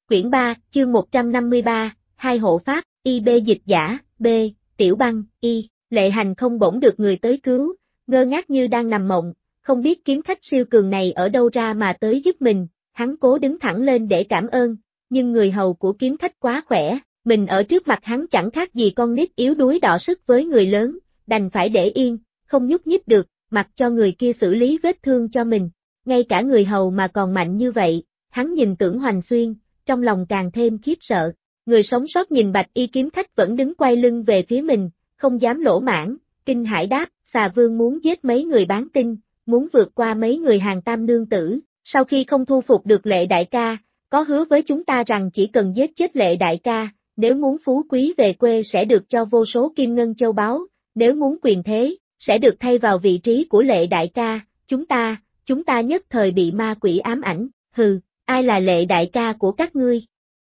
Quyển 3, chương 153, hai hộ pháp, IB dịch giả, B, Tiểu Băng, Y, Lệ Hành không bỗng được người tới cứu, ngơ ngác như đang nằm mộng, không biết kiếm khách siêu cường này ở đâu ra mà tới giúp mình, hắn cố đứng thẳng lên để cảm ơn, nhưng người hầu của kiếm khách quá khỏe, mình ở trước mặt hắn chẳng khác gì con nít yếu đuối đọ sức với người lớn, đành phải để yên, không nhúc nhích được, mặc cho người kia xử lý vết thương cho mình, ngay cả người hầu mà còn mạnh như vậy, hắn nhìn Tưởng Hoành Xuyên, trong lòng càng thêm khiếp sợ. Người sống sót nhìn Bạch Y kiếm khách vẫn đứng quay lưng về phía mình, không dám lỗ mãng, kinh hãi đáp, Xà Vương muốn giết mấy người bán tin, muốn vượt qua mấy người hàng tam nương tử, sau khi không thu phục được Lệ đại ca, có hứa với chúng ta rằng chỉ cần giết chết Lệ đại ca, nếu muốn phú quý về quê sẽ được cho vô số kim ngân châu báu, nếu muốn quyền thế, sẽ được thay vào vị trí của Lệ đại ca, chúng ta nhất thời bị ma quỷ ám ảnh, hừ, ai là Lệ đại ca của các ngươi?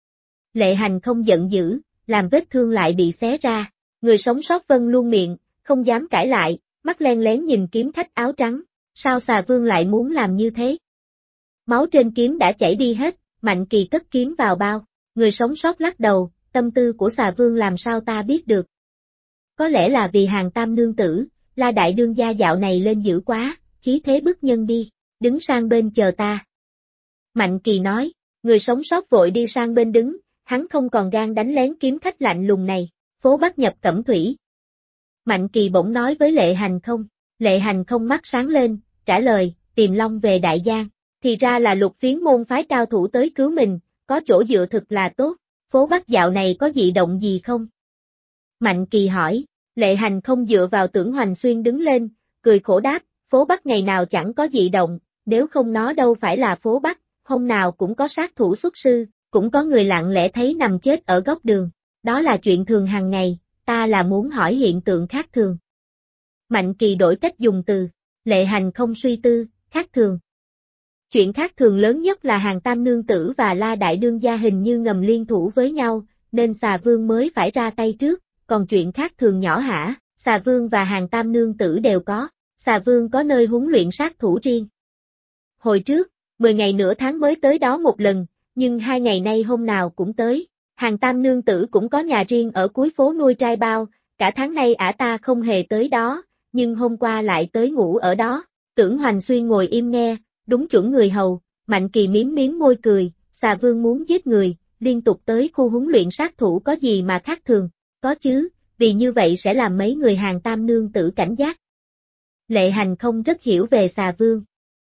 Lệ Hành không giận dữ, làm vết thương lại bị xé ra, người sống sót vân luôn miệng, không dám cãi lại, mắt len lén nhìn kiếm khách áo trắng, sao Xà Vương lại muốn làm như thế? Máu trên kiếm đã chảy đi hết, Mạnh Kỳ cất kiếm vào bao, người sống sót lắc đầu, tâm tư của Xà Vương làm sao ta biết được? Có lẽ là vì hàng tam nương tử, La đại đương gia dạo này lên dữ quá, khí thế bức nhân đi, đứng sang bên chờ ta. Mạnh Kỳ nói, người sống sót vội đi sang bên đứng, hắn không còn gan đánh lén kiếm khách lạnh lùng này, phố Bắc nhập Cẩm Thủy. Mạnh Kỳ bỗng nói với Lệ Hành không mắt sáng lên, trả lời, tìm Long về Đại Giang, thì ra là Lục Phiến môn phái cao thủ tới cứu mình, có chỗ dựa thực là tốt, phố Bắc dạo này có dị động gì không? Mạnh Kỳ hỏi, Lệ Hành không dựa vào Tưởng Hoành Xuyên đứng lên, cười khổ đáp, phố Bắc ngày nào chẳng có dị động, nếu không nó đâu phải là phố Bắc, hôm nào cũng có sát thủ xuất sư, cũng có người lặng lẽ thấy nằm chết ở góc đường, đó là chuyện thường hàng ngày, ta là muốn hỏi hiện tượng khác thường. Mạnh Kỳ đổi cách dùng từ, Lệ Hành không suy tư, khác thường. Chuyện khác thường lớn nhất là hàng tam nương tử và La đại đương gia hình như ngầm liên thủ với nhau, nên Xà Vương mới phải ra tay trước, còn chuyện khác thường nhỏ hả, Xà Vương và hàng tam nương tử đều có, Xà Vương có nơi huấn luyện sát thủ riêng. Hồi trước, 10 ngày nửa tháng mới tới đó một lần, nhưng 2 ngày nay hôm nào cũng tới, hàng tam nương tử cũng có nhà riêng ở cuối phố nuôi trai bao, cả tháng nay ả ta không hề tới đó, nhưng hôm qua lại tới ngủ ở đó, Tưởng Hoành Xuyên ngồi im nghe, đúng chuẩn người hầu, Mạnh Kỳ miếm môi cười, Xà Vương muốn giết người, liên tục tới khu huấn luyện sát thủ có gì mà khác thường, có chứ, vì như vậy sẽ làm mấy người hàng tam nương tử cảnh giác. Lệ Hành không rất hiểu về Xà Vương.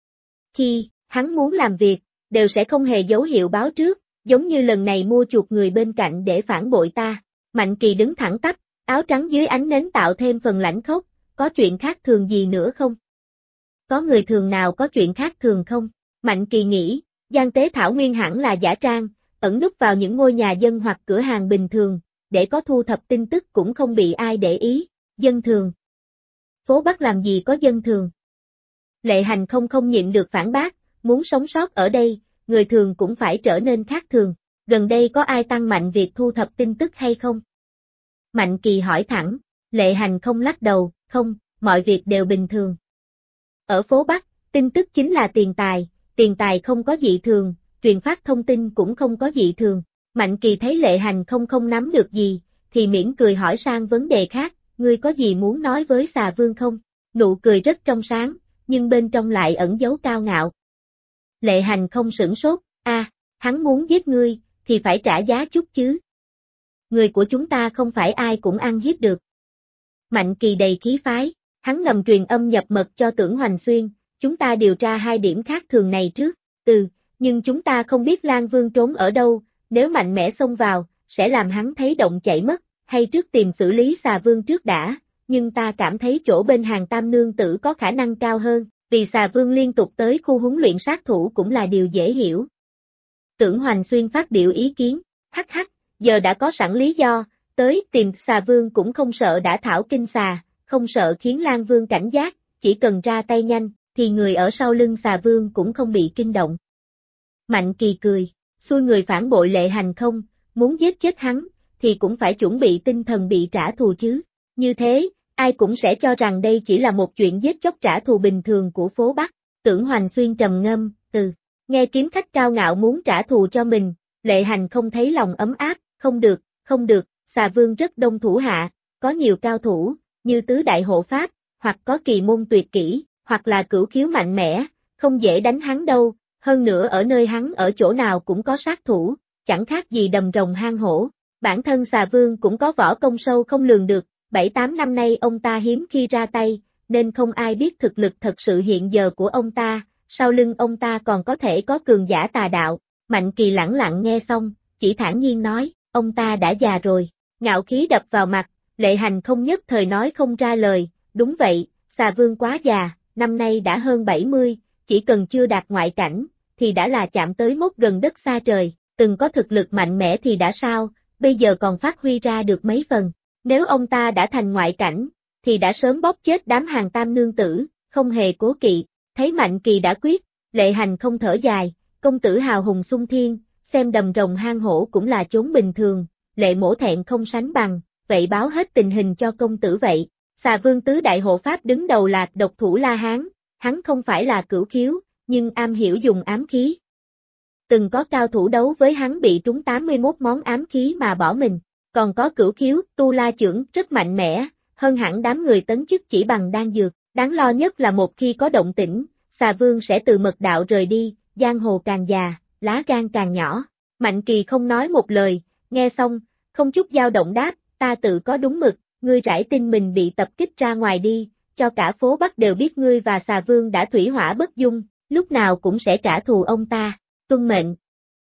Khi hắn muốn làm việc, đều sẽ không hề dấu hiệu báo trước, giống như lần này mua chuộc người bên cạnh để phản bội ta. Mạnh Kỳ đứng thẳng tắp, áo trắng dưới ánh nến tạo thêm phần lãnh khốc, có chuyện khác thường gì nữa không? Có người thường nào có chuyện khác thường không? Mạnh Kỳ nghĩ, Giang Tế Thảo Nguyên hẳn là giả trang, ẩn núp vào những ngôi nhà dân hoặc cửa hàng bình thường, để có thu thập tin tức cũng không bị ai để ý, dân thường. Phố Bắc làm gì có dân thường? Lệ Hành không nhịn được phản bác, muốn sống sót ở đây, người thường cũng phải trở nên khác thường, gần đây có ai tăng mạnh việc thu thập tin tức hay không? Mạnh Kỳ hỏi thẳng, Lệ Hành không lắc đầu, không, mọi việc đều bình thường. Ở phố Bắc, tin tức chính là tiền tài không có dị thường, truyền phát thông tin cũng không có dị thường. Mạnh Kỳ thấy Lệ Hành không nắm được gì, thì mỉm cười hỏi sang vấn đề khác, ngươi có gì muốn nói với Xà Vương không? Nụ cười rất trong sáng, nhưng bên trong lại ẩn dấu cao ngạo. Lệ Hành không sửng sốt, hắn muốn giết ngươi, thì phải trả giá chút chứ. Người của chúng ta không phải ai cũng ăn hiếp được. Mạnh Kỳ đầy khí phái, hắn ngầm truyền âm nhập mật cho Tưởng Hoành Xuyên, chúng ta điều tra 2 điểm khác thường này trước, nhưng chúng ta không biết Lang Vương trốn ở đâu, nếu mạnh mẽ xông vào, sẽ làm hắn thấy động chạy mất, hay trước tìm xử lý Xà Vương trước đã, nhưng ta cảm thấy chỗ bên hàng tam nương tử có khả năng cao hơn, vì Xà Vương liên tục tới khu huấn luyện sát thủ cũng là điều dễ hiểu. Tưởng Hoành Xuyên phát biểu ý kiến, giờ đã có sẵn lý do, tới tìm Xà Vương cũng không sợ đã thảo kinh xà, không sợ khiến Lang Vương cảnh giác, chỉ cần ra tay nhanh, thì người ở sau lưng Xà Vương cũng không bị kinh động. Mạnh Kỳ cười, xui người phản bội Lệ Hành không, muốn giết chết hắn, thì cũng phải chuẩn bị tinh thần bị trả thù chứ, như thế, ai cũng sẽ cho rằng đây chỉ là một chuyện giết chóc trả thù bình thường của phố Bắc. Tưởng Hoành Xuyên trầm ngâm, nghe kiếm khách cao ngạo muốn trả thù cho mình, Lệ Hành không thấy lòng ấm áp, không được, xà vương rất đông thủ hạ, có nhiều cao thủ, như tứ đại hộ pháp, hoặc có kỳ môn tuyệt kỹ, hoặc là cửu khiếu mạnh mẽ, không dễ đánh hắn đâu, hơn nữa ở nơi hắn ở chỗ nào cũng có sát thủ, chẳng khác gì đầm rồng hang hổ. Bản thân xà vương cũng có võ công sâu không lường được, 7-8 năm nay ông ta hiếm khi ra tay, nên không ai biết thực lực thật sự hiện giờ của ông ta, sau lưng ông ta còn có thể có cường giả tà đạo. Mạnh Kỳ lẳng lặng nghe xong, chỉ thản nhiên nói, ông ta đã già rồi, ngạo khí đập vào mặt, Lệ Hành không nhất thời nói không ra lời, đúng vậy, xà vương quá già, năm nay đã hơn 70, chỉ cần chưa đạt ngoại cảnh, thì đã là chạm tới mốc gần đất xa trời, từng có thực lực mạnh mẽ thì đã sao, bây giờ còn phát huy ra được mấy phần, nếu ông ta đã thành ngoại cảnh, thì đã sớm bóp chết đám hàng tam nương tử, không hề cố kỵ, thấy Mạnh Kỳ đã quyết, Lệ Hành không thở dài, công tử hào hùng xung thiên, xem đầm rồng hang hổ cũng là chốn bình thường, Lệ mỗ thẹn không sánh bằng, vậy báo hết tình hình cho công tử vậy. Xà vương tứ đại hộ pháp đứng đầu là độc thủ La Hán, hắn không phải là cửu khiếu, nhưng am hiểu dùng ám khí. Từng có cao thủ đấu với hắn bị trúng 81 món ám khí mà bỏ mình, còn có cửu khiếu, Tu La Chưởng rất mạnh mẽ, hơn hẳn đám người tấn chức chỉ bằng đan dược, đáng lo nhất là một khi có động tĩnh, xà vương sẽ từ mật đạo rời đi, giang hồ càng già, lá gan càng nhỏ. Mạnh Kỳ không nói một lời, nghe xong, không chút dao động đáp, ta tự có đúng mực, ngươi rải tin mình bị tập kích ra ngoài đi, cho cả phố Bắc đều biết ngươi và xà vương đã thủy hỏa bất dung, lúc nào cũng sẽ trả thù ông ta, tuân mệnh.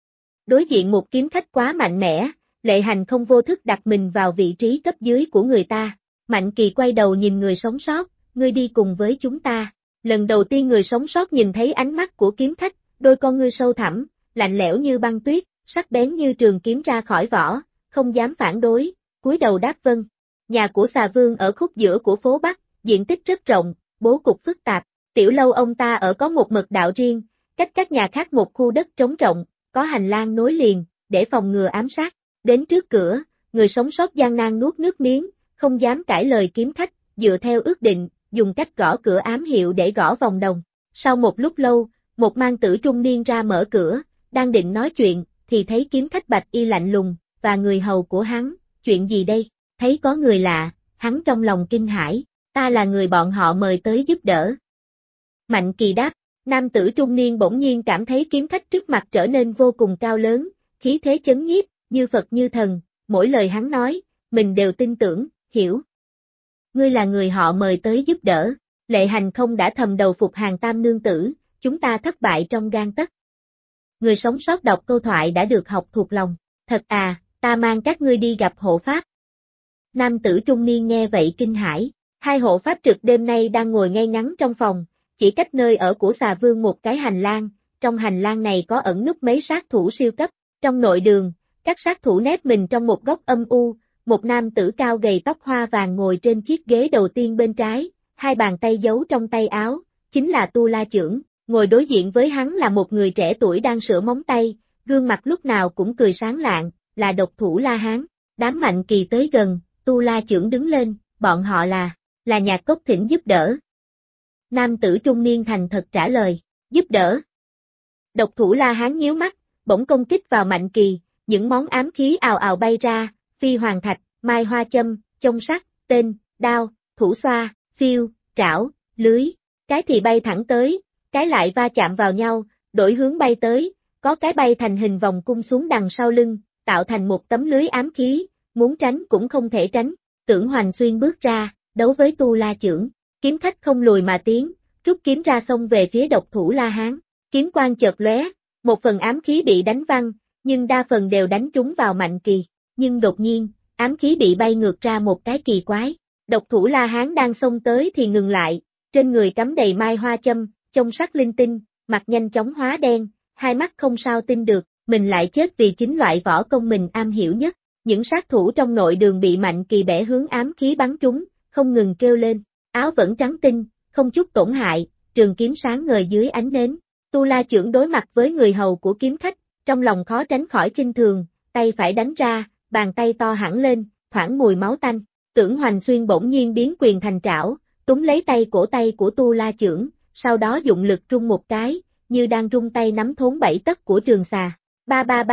Đối diện một kiếm khách quá mạnh mẽ, Lệ Hành không vô thức đặt mình vào vị trí cấp dưới của người ta. Mạnh Kỳ quay đầu nhìn người sống sót, ngươi đi cùng với chúng ta. Lần đầu tiên người sống sót nhìn thấy ánh mắt của kiếm khách, đôi con ngươi sâu thẳm, lạnh lẽo như băng tuyết, sắc bén như trường kiếm ra khỏi vỏ, không dám phản đối, cúi đầu đáp vâng. Nhà của xà vương ở khúc giữa của phố Bắc, diện tích rất rộng, bố cục phức tạp, tiểu lâu ông ta ở có một mật đạo riêng, cách các nhà khác một khu đất trống rộng, có hành lang nối liền, để phòng ngừa ám sát. Đến trước cửa, người sống sót gian nan nuốt nước miếng, không dám cãi lời kiếm khách, dựa theo ước định, dùng cách gõ cửa ám hiệu để gõ vòng đồng. Sau một lúc lâu, một mang tử trung niên ra mở cửa, đang định nói chuyện, thì thấy kiếm khách bạch y lạnh lùng, và người hầu của hắn, chuyện gì đây? Thấy có người lạ, hắn trong lòng kinh hãi, ta là người bọn họ mời tới giúp đỡ. Mạnh Kỳ đáp, nam tử trung niên bỗng nhiên cảm thấy kiếm khách trước mặt trở nên vô cùng cao lớn, khí thế chấn nhiếp, như Phật như thần, mỗi lời hắn nói, mình đều tin tưởng, hiểu. Ngươi là người họ mời tới giúp đỡ, Lệ Hành không đã thầm đầu phục hàng tam nương tử, chúng ta thất bại trong gang tấc. Người sống sót đọc câu thoại đã được học thuộc lòng, thật à, ta mang các ngươi đi gặp hộ pháp. Nam tử trung niên nghe vậy kinh hãi, hai hộ pháp trực đêm nay đang ngồi ngay ngắn trong phòng, chỉ cách nơi ở của xà vương một cái hành lang, trong hành lang này có ẩn núp mấy sát thủ siêu cấp, trong nội đường, các sát thủ nép mình trong một góc âm u, một nam tử cao gầy tóc hoa vàng ngồi trên chiếc ghế đầu tiên bên trái, hai bàn tay giấu trong tay áo, chính là Tu La Chưởng, ngồi đối diện với hắn là một người trẻ tuổi đang sửa móng tay, gương mặt lúc nào cũng cười sáng lạng, là độc thủ La Hán. Đám Mạnh Kỳ tới gần, Tu La Chưởng đứng lên, bọn họ là Nhạc Cốc thỉnh giúp đỡ. Nam tử trung niên thành thật trả lời, giúp đỡ. Độc thủ La Hán nhíu mắt, bỗng công kích vào Mạnh Kỳ, những món ám khí ào ào bay ra, phi hoàng thạch, mai hoa châm, chông sắt, tên, đao, thủ xoa, phiêu, trảo, lưới, cái thì bay thẳng tới, cái lại va chạm vào nhau, đổi hướng bay tới, có cái bay thành hình vòng cung xuống đằng sau lưng, tạo thành một tấm lưới ám khí, muốn tránh cũng không thể tránh. Tưởng Hoành Xuyên bước ra, đấu với Tu La Chưởng, kiếm khách không lùi mà tiến, rút kiếm ra xông về phía độc thủ La Hán, kiếm quang chợt lóe, một phần ám khí bị đánh văng, nhưng đa phần đều đánh trúng vào Mạnh Kỳ, nhưng đột nhiên, ám khí bị bay ngược ra một cái kỳ quái, độc thủ La Hán đang xông tới thì ngừng lại, trên người cắm đầy mai hoa châm, chông sắt linh tinh, mặt nhanh chóng hóa đen, hai mắt không sao tin được, mình lại chết vì chính loại võ công mình am hiểu nhất. Những sát thủ trong nội đường bị Mạnh Kỳ bẻ hướng ám khí bắn trúng, không ngừng kêu lên, áo vẫn trắng tinh, không chút tổn hại, trường kiếm sáng ngời dưới ánh nến. Tu La Chưởng đối mặt với người hầu của kiếm khách, trong lòng khó tránh khỏi kinh thường, tay phải đánh ra, bàn tay to hẳn lên, thoảng mùi máu tanh. Tưởng Hoành Xuyên bỗng nhiên biến quyền thành trảo, túm lấy cổ tay của Tu La Chưởng, sau đó dụng lực rung một cái, như đang rung tay nắm thốn bảy tấc của trường xà. Ba ba ba,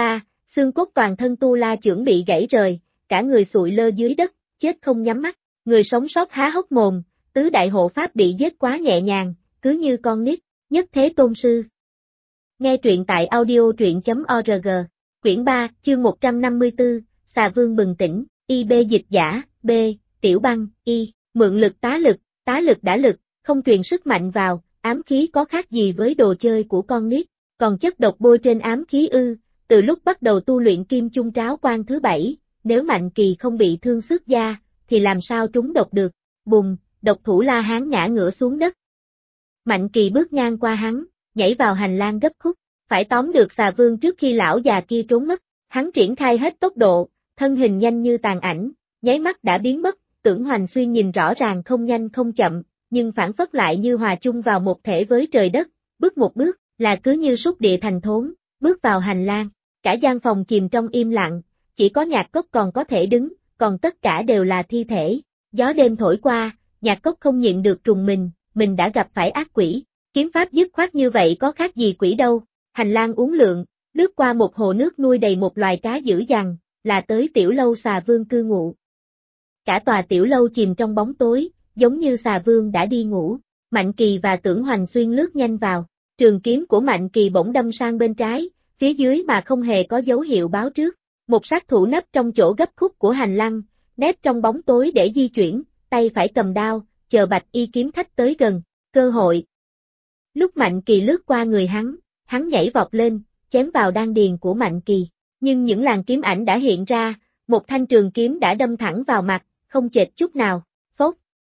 Xương cốt toàn thân Tu La Chưởng bị gãy rời, cả người sụi lơ dưới đất, chết không nhắm mắt, người sống sót há hốc mồm, tứ đại hộ pháp bị giết quá nhẹ nhàng, cứ như con nít, nhất thế tôn sư. Nghe truyện tại audio.org, quyển 3, chương 154, Xà Vương bừng tỉnh, IB dịch giả, B, Tiểu Băng, Y, mượn lực, tá lực đã lực, không truyền sức mạnh vào, ám khí có khác gì với đồ chơi của con nít, còn chất độc bôi trên ám khí ư, từ lúc bắt đầu tu luyện Kim Chung Tráo Quan thứ 7, nếu Mạnh Kỳ không bị thương xước da, thì làm sao trúng độc được, bùng, độc thủ La Hán ngã ngửa xuống đất. Mạnh Kỳ bước ngang qua hắn, nhảy vào hành lang gấp khúc, phải tóm được Xà Vương trước khi lão già kia trốn mất, hắn triển khai hết tốc độ, thân hình nhanh như tàn ảnh, nháy mắt đã biến mất, Tưởng Hoành Xuyên nhìn rõ ràng không nhanh không chậm, nhưng phản phất lại như hòa chung vào một thể với trời đất, bước một bước, là cứ như xúc địa thành thốn, bước vào hành lang, cả gian phòng chìm trong im lặng, chỉ có Nhạc Cốc còn có thể đứng, còn tất cả đều là thi thể, gió đêm thổi qua, Nhạc Cốc không nhịn được trùng mình đã gặp phải ác quỷ, kiếm pháp dứt khoát như vậy có khác gì quỷ đâu, hành lang uốn lượn, lướt qua một hồ nước nuôi đầy một loài cá dữ dằn, là tới tiểu lâu Xà Vương cư ngụ. Cả tòa tiểu lâu chìm trong bóng tối, giống như Xà Vương đã đi ngủ, Mạnh Kỳ và Tưởng Hoành Xuyên lướt nhanh vào, trường kiếm của Mạnh Kỳ bỗng đâm sang bên trái, phía dưới mà không hề có dấu hiệu báo trước, một sát thủ nấp trong chỗ gấp khúc của hành lang, nép trong bóng tối để di chuyển, tay phải cầm đao, chờ Bạch Y kiếm khách tới gần, cơ hội. Lúc Mạnh Kỳ lướt qua người hắn nhảy vọt lên, chém vào đan điền của Mạnh Kỳ, nhưng những làn kiếm ảnh đã hiện ra, một thanh trường kiếm đã đâm thẳng vào mặt, không chệch chút nào, phốc.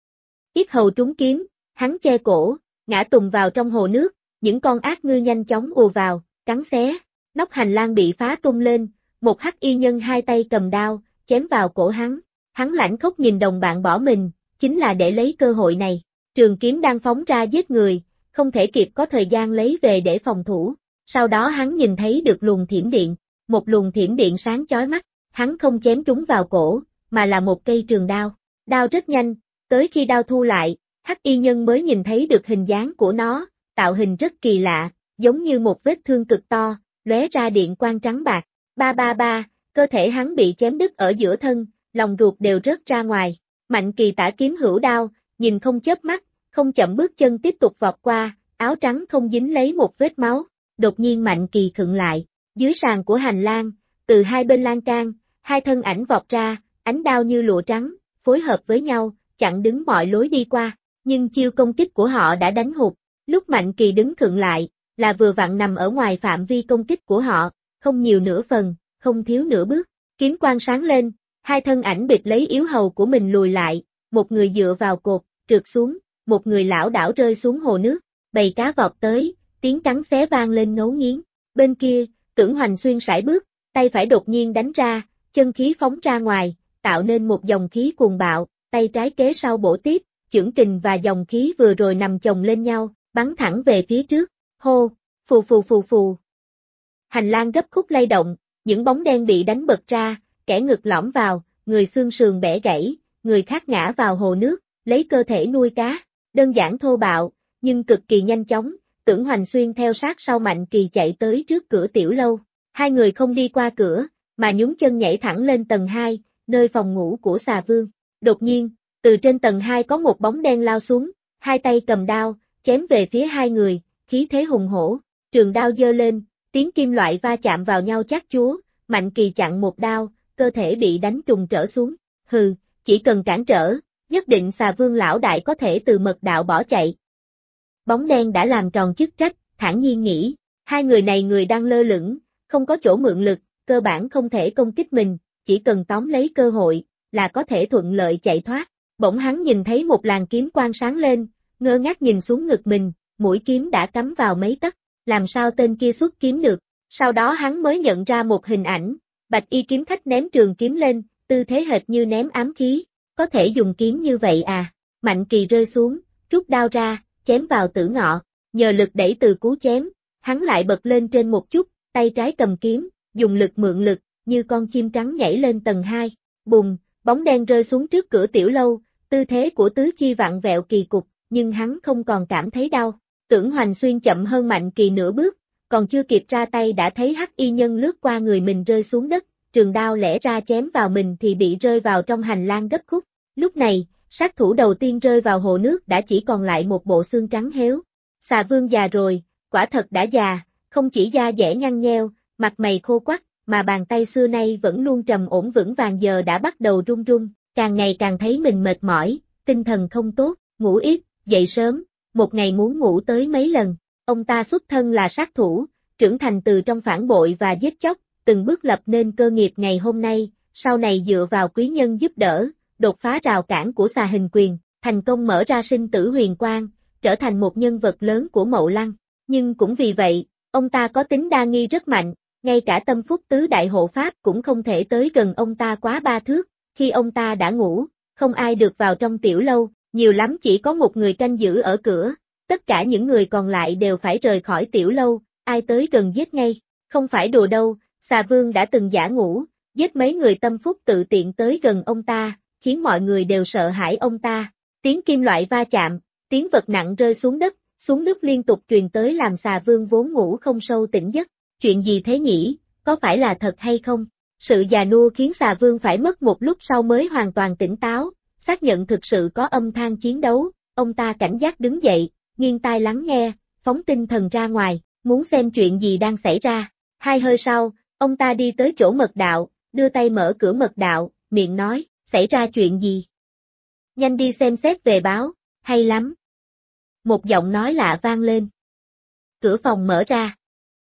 Yết hầu trúng kiếm, hắn che cổ, ngã tùng vào trong hồ nước, những con ác ngư nhanh chóng ùa vào, cắn xé, nóc hành lang bị phá tung lên, một hắc y nhân hai tay cầm đao, chém vào cổ hắn lãnh khốc nhìn đồng bạn bỏ mình, chính là để lấy cơ hội này, trường kiếm đang phóng ra giết người, không thể kịp có thời gian lấy về để phòng thủ, sau đó hắn nhìn thấy được luồng thiểm điện, một luồng thiểm điện sáng chói mắt, hắn không chém trúng vào cổ, mà là một cây trường đao, đao rất nhanh, tới khi đao thu lại, hắc y nhân mới nhìn thấy được hình dáng của nó, tạo hình rất kỳ lạ, giống như một vết thương cực to, lóe ra điện quang trắng bạc, ba, cơ thể hắn bị chém đứt ở giữa thân, lòng ruột đều rớt ra ngoài, Mạnh Kỳ tả kiếm hữu đao, nhìn không chớp mắt, không chậm bước chân tiếp tục vọt qua, áo trắng không dính lấy một vết máu, đột nhiên Mạnh Kỳ khựng lại, dưới sàn của hành lang, từ hai bên lan can, hai thân ảnh vọt ra, ánh đao như lụa trắng, phối hợp với nhau, chặn đứng mọi lối đi qua, nhưng chiêu công kích của họ đã đánh hụt, lúc Mạnh Kỳ đứng khựng lại, là vừa vặn nằm ở ngoài phạm vi công kích của họ, không nhiều nửa phần, không thiếu nửa bước, kiếm quang sáng lên, hai thân ảnh bịt lấy yếu hầu của mình lùi lại, một người dựa vào cột, trượt xuống, một người lảo đảo rơi xuống hồ nước, bầy cá vọt tới, tiếng cắn xé vang lên ngấu nghiến, bên kia, Tưởng Hoành Xuyên sải bước, tay phải đột nhiên đánh ra, chân khí phóng ra ngoài, tạo nên một dòng khí cuồng bạo, tay trái kế sau bổ tiếp, chưởng kình và dòng khí vừa rồi nằm chồng lên nhau, bắn thẳng về phía trước, hô, phù. Hành lang gấp khúc lay động, những bóng đen bị đánh bật ra, kẻ ngực lõm vào, người xương sườn bẻ gãy, người khác ngã vào hồ nước, lấy cơ thể nuôi cá, đơn giản thô bạo, nhưng cực kỳ nhanh chóng, Tưởng Hoành Xuyên theo sát sau Mạnh Kỳ chạy tới trước cửa tiểu lâu, hai người không đi qua cửa, mà nhún chân nhảy thẳng lên tầng 2, nơi phòng ngủ của Xà Vương. Đột nhiên, từ trên tầng 2 có một bóng đen lao xuống, hai tay cầm đao, chém về phía hai người, khí thế hùng hổ, trường đao giơ lên, tiếng kim loại va chạm vào nhau chát chúa, Mạnh Kỳ chặn một đao, cơ thể bị đánh trùng trở xuống, hừ, chỉ cần cản trở, nhất định Xà Vương lão đại có thể từ mật đạo bỏ chạy. Bóng đen đã làm tròn chức trách, thản nhiên nghĩ, hai người này người đang lơ lửng, không có chỗ mượn lực, cơ bản không thể công kích mình, chỉ cần tóm lấy cơ hội, là có thể thuận lợi chạy thoát. Bỗng hắn nhìn thấy một làn kiếm quang sáng lên, ngơ ngác nhìn xuống ngực mình, mũi kiếm đã cắm vào mấy tấc, làm sao tên kia xuất kiếm được. Sau đó hắn mới nhận ra một hình ảnh, Bạch Y kiếm khách ném trường kiếm lên, tư thế hệt như ném ám khí, có thể dùng kiếm như vậy à. Mạnh Kỳ rơi xuống, rút đao ra, chém vào Tử Ngọ, nhờ lực đẩy từ cú chém, hắn lại bật lên trên một chút, tay trái cầm kiếm, dùng lực mượn lực, như con chim trắng nhảy lên tầng 2, bùng, bóng đen rơi xuống trước cửa tiểu lâu, tư thế của tứ chi vặn vẹo kỳ cục, nhưng hắn không còn cảm thấy đau. Tưởng Hoành Xuyên chậm hơn Mạnh Kỳ nửa bước, còn chưa kịp ra tay đã thấy hắc y nhân lướt qua người mình rơi xuống đất, trường đao lẽ ra chém vào mình thì bị rơi vào trong hành lang gấp khúc. Lúc này, sát thủ đầu tiên rơi vào hồ nước đã chỉ còn lại một bộ xương trắng héo. Xà Vương già rồi, quả thật đã già, không chỉ da dẻ nhăn nheo, mặt mày khô quắt, mà bàn tay xưa nay vẫn luôn trầm ổn vững vàng giờ đã bắt đầu run run, càng ngày càng thấy mình mệt mỏi, tinh thần không tốt, ngủ ít, dậy sớm, một ngày muốn ngủ tới mấy lần. Ông ta xuất thân là sát thủ, trưởng thành từ trong phản bội và giết chóc, từng bước lập nên cơ nghiệp ngày hôm nay, sau này dựa vào quý nhân giúp đỡ, đột phá rào cản của xà hình quyền, thành công mở ra sinh tử huyền quang, trở thành một nhân vật lớn của Mậu Lăng. Nhưng cũng vì vậy, ông ta có tính đa nghi rất mạnh, ngay cả tâm phúc tứ đại hộ pháp cũng không thể tới gần ông ta quá 3 thước, khi ông ta đã ngủ, không ai được vào trong tiểu lâu, nhiều lắm chỉ có một người canh giữ ở cửa, tất cả những người còn lại đều phải rời khỏi tiểu lâu, ai tới gần giết ngay, không phải đùa đâu, xà vương đã từng giả ngủ, giết mấy người tâm phúc tự tiện tới gần ông ta, khiến mọi người đều sợ hãi ông ta, tiếng kim loại va chạm, tiếng vật nặng rơi xuống đất liên tục truyền tới làm xà vương vốn ngủ không sâu tỉnh giấc, chuyện gì thế nhỉ, có phải là thật hay không? Sự già nua khiến xà vương phải mất một lúc sau mới hoàn toàn tỉnh táo, xác nhận thực sự có âm thanh chiến đấu, ông ta cảnh giác đứng dậy, nghiêng tai lắng nghe, phóng tinh thần ra ngoài, muốn xem chuyện gì đang xảy ra. 2 hơi sau, ông ta đi tới chỗ mật đạo, đưa tay mở cửa mật đạo, miệng nói, xảy ra chuyện gì? Nhanh đi xem xét về báo, hay lắm. Một giọng nói lạ vang lên. Cửa phòng mở ra.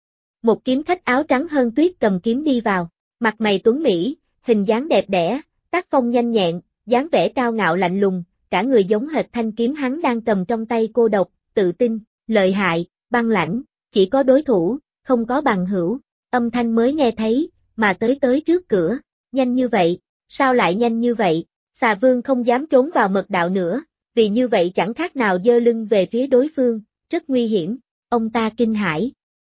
Một kiếm khách áo trắng hơn tuyết cầm kiếm đi vào, mặt mày tuấn mỹ, hình dáng đẹp đẽ, tác phong nhanh nhẹn, dáng vẻ cao ngạo lạnh lùng, cả người giống hệt thanh kiếm hắn đang cầm trong tay cô độc, tự tin, lợi hại, băng lãnh, chỉ có đối thủ, không có bằng hữu, âm thanh mới nghe thấy, mà tới trước cửa, nhanh như vậy, sao lại nhanh như vậy, xà vương không dám trốn vào mật đạo nữa, vì như vậy chẳng khác nào giơ lưng về phía đối phương, rất nguy hiểm, ông ta kinh hãi.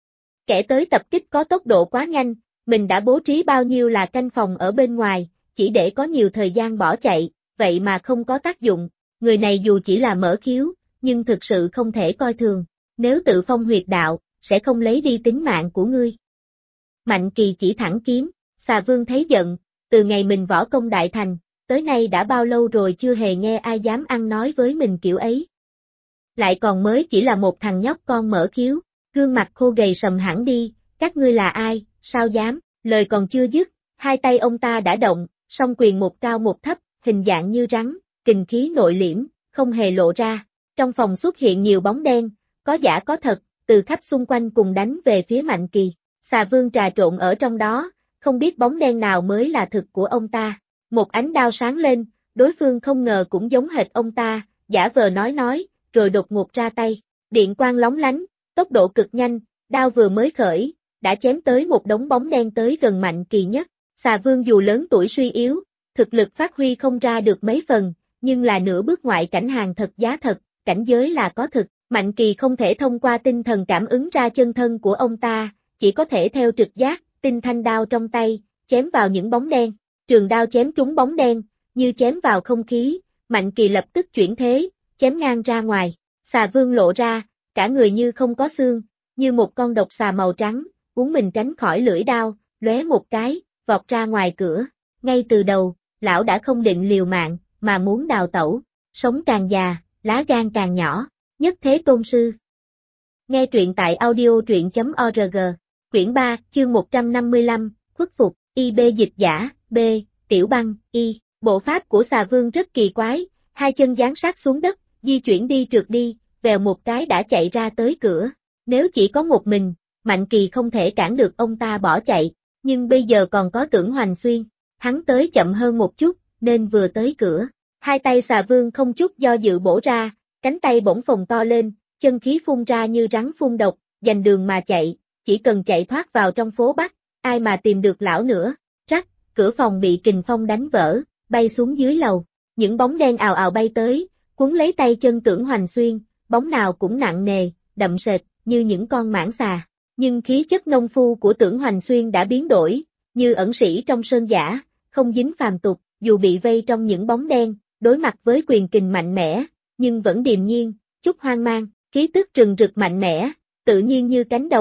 Kẻ tới tập kích có tốc độ quá nhanh, mình đã bố trí bao nhiêu là canh phòng ở bên ngoài, chỉ để có nhiều thời gian bỏ chạy, vậy mà không có tác dụng, người này dù chỉ là mở khiếu, nhưng thực sự không thể coi thường, nếu tự phong huyệt đạo, sẽ không lấy đi tính mạng của ngươi. Mạnh Kỳ chỉ thẳng kiếm, xà vương thấy giận, từ ngày mình võ công đại thành, tới nay đã bao lâu rồi chưa hề nghe ai dám ăn nói với mình kiểu ấy. Lại còn mới chỉ là một thằng nhóc con mở khiếu, gương mặt khô gầy sầm hẳn đi, các ngươi là ai, sao dám, lời còn chưa dứt, hai tay ông ta đã động, song quyền một cao một thấp, hình dạng như rắn, kình khí nội liễm, không hề lộ ra, trong phòng xuất hiện nhiều bóng đen, có giả có thật, từ khắp xung quanh cùng đánh về phía Mạnh Kỳ, xà vương trà trộn ở trong đó, không biết bóng đen nào mới là thực của ông ta, một ánh đao sáng lên, đối phương không ngờ cũng giống hệt ông ta, giả vờ nói, rồi đột ngột ra tay, điện quang lóng lánh, tốc độ cực nhanh, đao vừa mới khởi, đã chém tới một đống bóng đen tới gần Mạnh Kỳ nhất, xà vương dù lớn tuổi suy yếu, thực lực phát huy không ra được mấy phần, nhưng là nửa bước ngoại cảnh hàng thật giá thật, cảnh giới là có thực, Mạnh Kỳ không thể thông qua tinh thần cảm ứng ra chân thân của ông ta, chỉ có thể theo trực giác, tinh thanh đao trong tay, chém vào những bóng đen, trường đao chém trúng bóng đen, như chém vào không khí, Mạnh Kỳ lập tức chuyển thế, chém ngang ra ngoài, xà vương lộ ra, cả người như không có xương, như một con độc xà màu trắng, uốn mình tránh khỏi lưỡi đao, lóe một cái, vọt ra ngoài cửa, ngay từ đầu, lão đã không định liều mạng, mà muốn đào tẩu, sống càng già, lá gan càng nhỏ, nhất thế tôn sư. Nghe truyện tại audio truyện.org, quyển 3, chương 155, khuất phục, IB dịch giả, B, tiểu băng, Y, bộ pháp của xà vương rất kỳ quái, hai chân giáng sát xuống đất, di chuyển đi trượt đi, vèo một cái đã chạy ra tới cửa, nếu chỉ có một mình, Mạnh Kỳ không thể cản được ông ta bỏ chạy, nhưng bây giờ còn có Tưởng Hoành Xuyên, hắn tới chậm hơn một chút, nên vừa tới cửa, hai tay xà vương không chút do dự bổ ra, cánh tay bỗng phồng to lên, chân khí phun ra như rắn phun độc, giành đường mà chạy, chỉ cần chạy thoát vào trong phố Bắc, ai mà tìm được lão nữa, rắc, cửa phòng bị kình phong đánh vỡ, bay xuống dưới lầu, những bóng đen ào ào bay tới, cuốn lấy tay chân Tưởng Hoành Xuyên, bóng nào cũng nặng nề, đậm sệt, như những con mãng xà, nhưng khí chất nông phu của Tưởng Hoành Xuyên đã biến đổi, như ẩn sĩ trong sơn giả, không dính phàm tục, dù bị vây trong những bóng đen, đối mặt với quyền kình mạnh mẽ, nhưng vẫn điềm nhiên, chút hoang mang, khí tức rừng rực mạnh mẽ, tự nhiên như cánh đồng,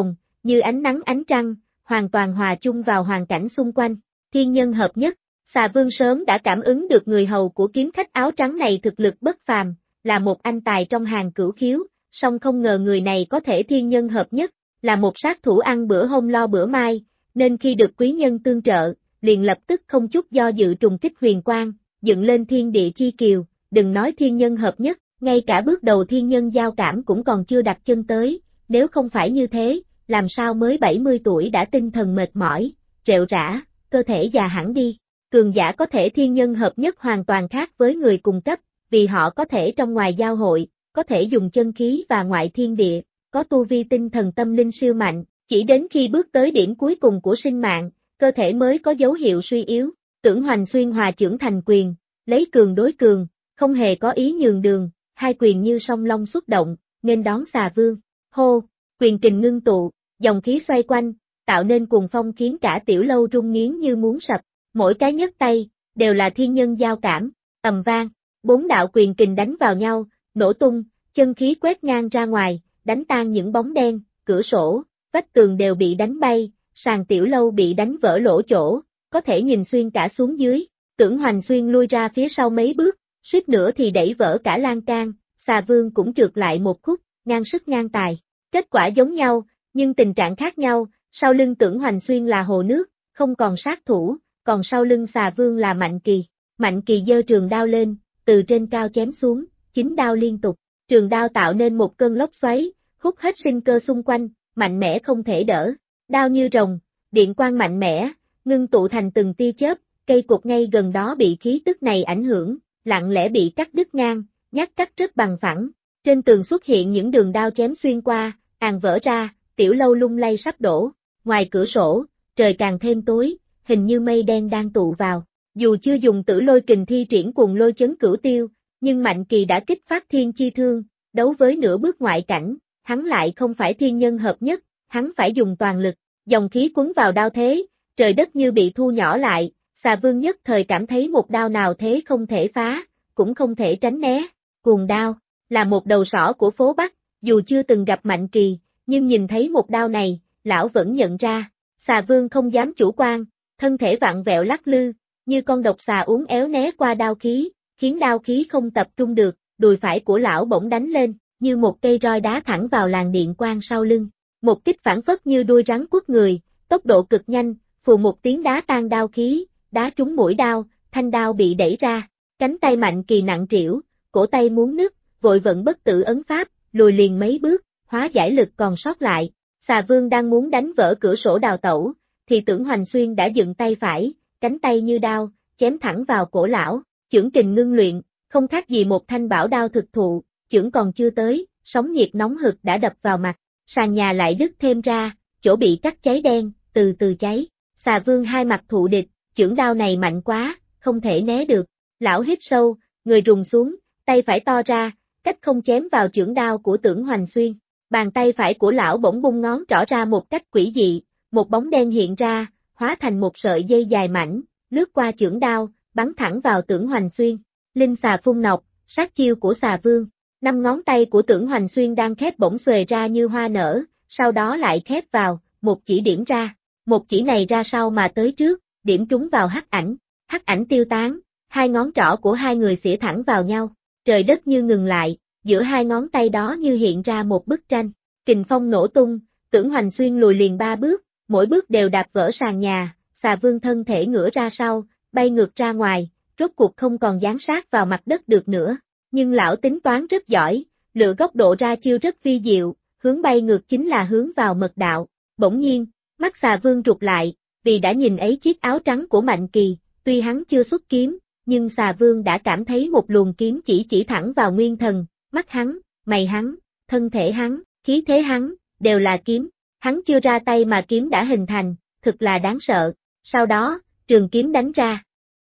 như ánh nắng ánh trăng, hoàn toàn hòa chung vào hoàn cảnh xung quanh, thiên nhân hợp nhất. Xà Vương sớm đã cảm ứng được người hầu của kiếm khách áo trắng này thực lực bất phàm, là một anh tài trong hàng cửu khiếu, song không ngờ người này có thể thiên nhân hợp nhất, là một sát thủ ăn bữa hôm lo bữa mai, nên khi được quý nhân tương trợ, liền lập tức không chút do dự trùng kích huyền quang, dựng lên thiên địa chi kiều, đừng nói thiên nhân hợp nhất, ngay cả bước đầu thiên nhân giao cảm cũng còn chưa đặt chân tới, nếu không phải như thế, làm sao mới 70 tuổi đã tinh thần mệt mỏi, rệu rã, cơ thể già hẳn đi. Cường giả có thể thiên nhân hợp nhất hoàn toàn khác với người cùng cấp, vì họ có thể trong ngoài giao hội, có thể dùng chân khí và ngoại thiên địa, có tu vi tinh thần tâm linh siêu mạnh, chỉ đến khi bước tới điểm cuối cùng của sinh mạng, cơ thể mới có dấu hiệu suy yếu. Tưởng Hoành Xuyên hòa chưởng thành quyền, lấy cường đối cường, không hề có ý nhường đường, hai quyền như song long xuất động, nghênh đón Xà Vương. Hô, quyền kình ngưng tụ, dòng khí xoay quanh, tạo nên cuồng phong khiến cả tiểu lâu rung nghiến như muốn sập. Mỗi cái nhấc tay, đều là thiên nhân giao cảm, ầm vang, 4 đạo quyền kình đánh vào nhau, nổ tung, chân khí quét ngang ra ngoài, đánh tan những bóng đen, cửa sổ, vách tường đều bị đánh bay, sàn tiểu lâu bị đánh vỡ lỗ chỗ, có thể nhìn xuyên cả xuống dưới. Tưởng Hoành Xuyên lui ra phía sau mấy bước, suýt nữa thì đẩy vỡ cả lan can, Xà Vương cũng trượt lại một khúc, ngang sức ngang tài. Kết quả giống nhau, nhưng tình trạng khác nhau, sau lưng Tưởng Hoành Xuyên là hồ nước, không còn sát thủ, còn sau lưng Xà Vương là Mạnh Kỳ. Mạnh Kỳ giơ trường đao lên, từ trên cao chém xuống, 9 đao liên tục, trường đao tạo nên một cơn lốc xoáy, hút hết sinh cơ xung quanh, mạnh mẽ không thể đỡ. Đao như rồng, điện quang mạnh mẽ, ngưng tụ thành từng tia chớp, cây cột ngay gần đó bị khí tức này ảnh hưởng, lặng lẽ bị cắt đứt ngang, nhát cắt rất bằng phẳng. Trên tường xuất hiện những đường đao chém xuyên qua, vỡ ra, tiểu lâu lung lay sắp đổ. Ngoài cửa sổ, trời càng thêm tối, hình như mây đen đang tụ vào. Dù chưa dùng Tử Lôi Kình thi triển cùng lôi chấn cửu tiêu, nhưng Mạnh Kỳ đã kích phát thiên chi thương, đấu với nửa bước ngoại cảnh, hắn lại không phải thiên nhân hợp nhất, hắn phải dùng toàn lực. Dòng khí cuốn vào đao thế, trời đất như bị thu nhỏ lại, Xà Vương nhất thời cảm thấy một đao nào thế không thể phá, cũng không thể tránh né. Cuồng đao, là một đầu sỏ của phố Bắc, dù chưa từng gặp Mạnh Kỳ, nhưng nhìn thấy một đao này, lão vẫn nhận ra. Xà Vương không dám chủ quan, thân thể vặn vẹo lắc lư, như con độc xà uốn éo né qua đao khí, khiến đao khí không tập trung được, đùi phải của lão bỗng đánh lên, như một cây roi đá thẳng vào làn điện quang sau lưng. Một kích phản phất như đuôi rắn quất người, tốc độ cực nhanh, phù một tiếng đá tan đao khí, đá trúng mũi đao, thanh đao bị đẩy ra. Cánh tay Mạnh Kỳ nặng trĩu, cổ tay muốn nứt, vội vận bất tử ấn pháp, lùi liền mấy bước, hóa giải lực còn sót lại. Xà Vương đang muốn đánh vỡ cửa sổ đào tẩu, thì Tưởng Hoành Xuyên đã dựng tay phải, cánh tay như đao, chém thẳng vào cổ lão, chưởng kình ngưng luyện, không khác gì một thanh bảo đao thực thụ, chưởng còn chưa tới, sóng nhiệt nóng hực đã đập vào mặt, sàn nhà lại đứt thêm ra, chỗ bị cắt cháy đen, từ từ cháy. Xà Vương hai mặt thụ địch, chưởng đao này mạnh quá, không thể né được. Lão hít sâu, người rùng xuống, tay phải to ra, cách không chém vào chưởng đao của Tưởng Hoành Xuyên. Bàn tay phải của lão bỗng bung ngón trỏ ra một cách quỷ dị, một bóng đen hiện ra, hóa thành một sợi dây dài mảnh, lướt qua chưởng đao, bắn thẳng vào Tưởng Hoành Xuyên. Linh xà phun nọc, sát chiêu của Xà Vương. 5 ngón tay của Tưởng Hoành Xuyên đang khép bỗng xuề ra như hoa nở, sau đó lại khép vào, một chỉ điểm ra. Một chỉ này ra sau mà tới trước, điểm trúng vào hắc ảnh. Hắc ảnh tiêu tán, hai ngón trỏ của hai người xỉa thẳng vào nhau. Trời đất như ngừng lại, giữa hai ngón tay đó như hiện ra một bức tranh. Kình phong nổ tung, Tưởng Hoành Xuyên lùi liền 3 bước, mỗi bước đều đạp vỡ sàn nhà. Xà Vương thân thể ngửa ra sau, bay ngược ra ngoài, rốt cuộc không còn dán sát vào mặt đất được nữa. Nhưng lão tính toán rất giỏi, lựa góc độ ra chiêu rất vi diệu, hướng bay ngược chính là hướng vào mật đạo. Bỗng nhiên, mắt Xà Vương rụt lại, vì đã nhìn ấy chiếc áo trắng của Mạnh Kỳ, tuy hắn chưa xuất kiếm, nhưng Xà Vương đã cảm thấy một luồng kiếm chỉ thẳng vào nguyên thần, mắt hắn, mày hắn, thân thể hắn, khí thế hắn, đều là kiếm. Hắn chưa ra tay mà kiếm đã hình thành, thực là đáng sợ. Sau đó, trường kiếm đánh ra.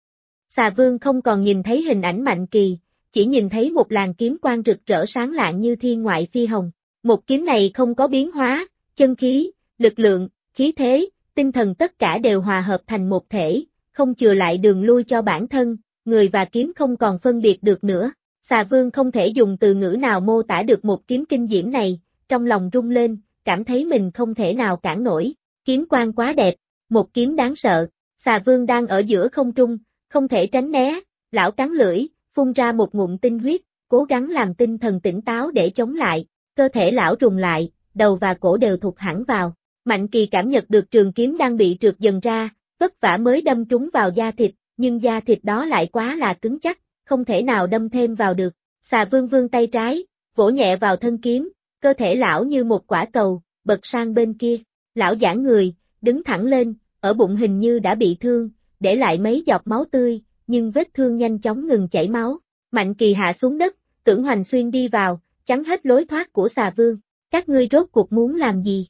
Xà Vương không còn nhìn thấy hình ảnh Mạnh Kỳ, chỉ nhìn thấy một làn kiếm quang rực rỡ sáng lạng như thiên ngoại phi hồng. Một kiếm này không có biến hóa, chân khí, lực lượng, khí thế, tinh thần tất cả đều hòa hợp thành một thể, không chừa lại đường lui cho bản thân, người và kiếm không còn phân biệt được nữa. Xà Vương không thể dùng từ ngữ nào mô tả được một kiếm kinh diễm này, trong lòng rung lên, cảm thấy mình không thể nào cản nổi. Kiếm quang quá đẹp, một kiếm đáng sợ. Xà Vương đang ở giữa không trung, không thể tránh né, lão cắn lưỡi, phun ra một ngụm tinh huyết, cố gắng làm tinh thần tỉnh táo để chống lại. Cơ thể lão rùng lại, đầu và cổ đều thụt hẳn vào. Mạnh Kỳ cảm nhận được trường kiếm đang bị trượt dần ra, vất vả mới đâm trúng vào da thịt, nhưng da thịt đó lại quá là cứng chắc, không thể nào đâm thêm vào được. Xà Vương vươn tay trái, vỗ nhẹ vào thân kiếm, cơ thể lão như một quả cầu, bật sang bên kia. Lão giãn người, đứng thẳng lên, ở bụng hình như đã bị thương, để lại mấy giọt máu tươi, nhưng vết thương nhanh chóng ngừng chảy máu. Mạnh Kỳ hạ xuống đất, Tưởng Hoành Xuyên đi vào, chắn hết lối thoát của Xà Vương. Các ngươi rốt cuộc muốn làm gì?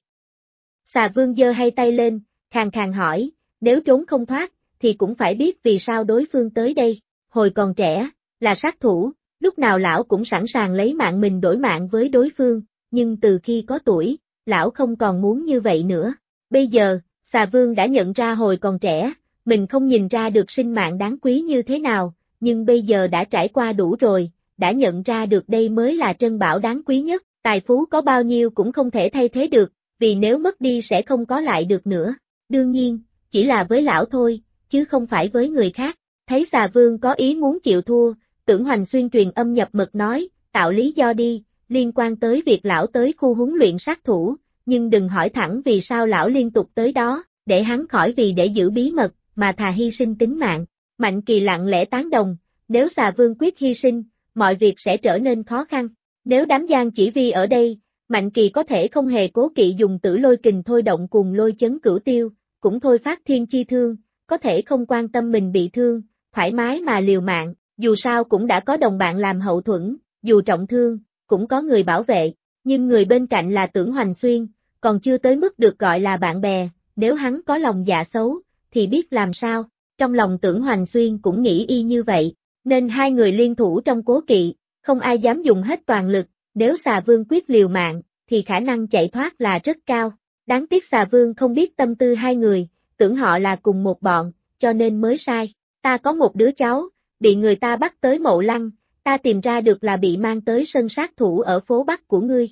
Xà Vương giơ hai tay lên, khàn khàn hỏi, nếu trốn không thoát, thì cũng phải biết vì sao đối phương tới đây. Hồi còn trẻ, là sát thủ, lúc nào lão cũng sẵn sàng lấy mạng mình đổi mạng với đối phương, nhưng từ khi có tuổi, lão không còn muốn như vậy nữa. Bây giờ, Xà Vương đã nhận ra hồi còn trẻ, mình không nhìn ra được sinh mạng đáng quý như thế nào, nhưng bây giờ đã trải qua đủ rồi, đã nhận ra được đây mới là trân bảo đáng quý nhất, tài phú có bao nhiêu cũng không thể thay thế được, vì nếu mất đi sẽ không có lại được nữa. Đương nhiên, chỉ là với lão thôi, chứ không phải với người khác. Thấy Xà Vương có ý muốn chịu thua, Tưởng Hoành Xuyên truyền âm nhập mật nói, tạo lý do đi, liên quan tới việc lão tới khu huấn luyện sát thủ, nhưng đừng hỏi thẳng vì sao lão liên tục tới đó, để hắn khỏi vì để giữ bí mật, mà thà hy sinh tính mạng. Mạnh Kỳ lặng lẽ tán đồng, nếu Xà Vương quyết hy sinh, mọi việc sẽ trở nên khó khăn. Nếu đám Giang Chỉ Vi ở đây, Mạnh Kỳ có thể không hề cố kỵ dùng Tử Lôi Kình thôi động cùng Lôi Chấn Cửu Tiêu, cũng thôi phát thiên chi thương, có thể không quan tâm mình bị thương, thoải mái mà liều mạng, dù sao cũng đã có đồng bạn làm hậu thuẫn, dù trọng thương, cũng có người bảo vệ, nhưng người bên cạnh là Tưởng Hoành Xuyên, còn chưa tới mức được gọi là bạn bè, nếu hắn có lòng dạ xấu, thì biết làm sao. Trong lòng Tưởng Hoành Xuyên cũng nghĩ y như vậy, nên hai người liên thủ trong cố kỵ, không ai dám dùng hết toàn lực, nếu Xà Vương quyết liều mạng, thì khả năng chạy thoát là rất cao. Đáng tiếc Xà Vương không biết tâm tư hai người, tưởng họ là cùng một bọn, cho nên mới sai. Ta có một đứa cháu, bị người ta bắt tới Mậu Lăng, ta tìm ra được là bị mang tới sân sát thủ ở phố Bắc của ngươi.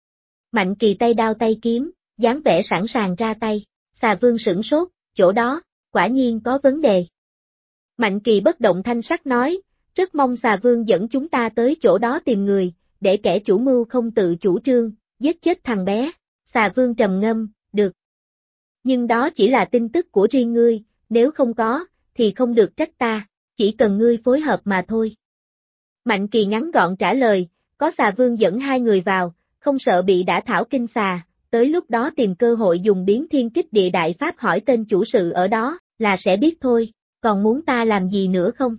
Mạnh Kỳ tay đao tay kiếm, dáng vẻ sẵn sàng ra tay. Xà Vương sửng sốt, chỗ đó, quả nhiên có vấn đề. Mạnh Kỳ bất động thanh sắc nói, rất mong Xà Vương dẫn chúng ta tới chỗ đó tìm người, để kẻ chủ mưu không tự chủ trương, giết chết thằng bé. Xà Vương trầm ngâm, được. Nhưng đó chỉ là tin tức của riêng ngươi, nếu không có, thì không được trách ta, chỉ cần ngươi phối hợp mà thôi. Mạnh Kỳ ngắn gọn trả lời, có Xà Vương dẫn hai người vào, không sợ bị đả thảo kinh xà, tới lúc đó tìm cơ hội dùng biến thiên kích địa đại pháp hỏi tên chủ sự ở đó, là sẽ biết thôi, còn muốn ta làm gì nữa không?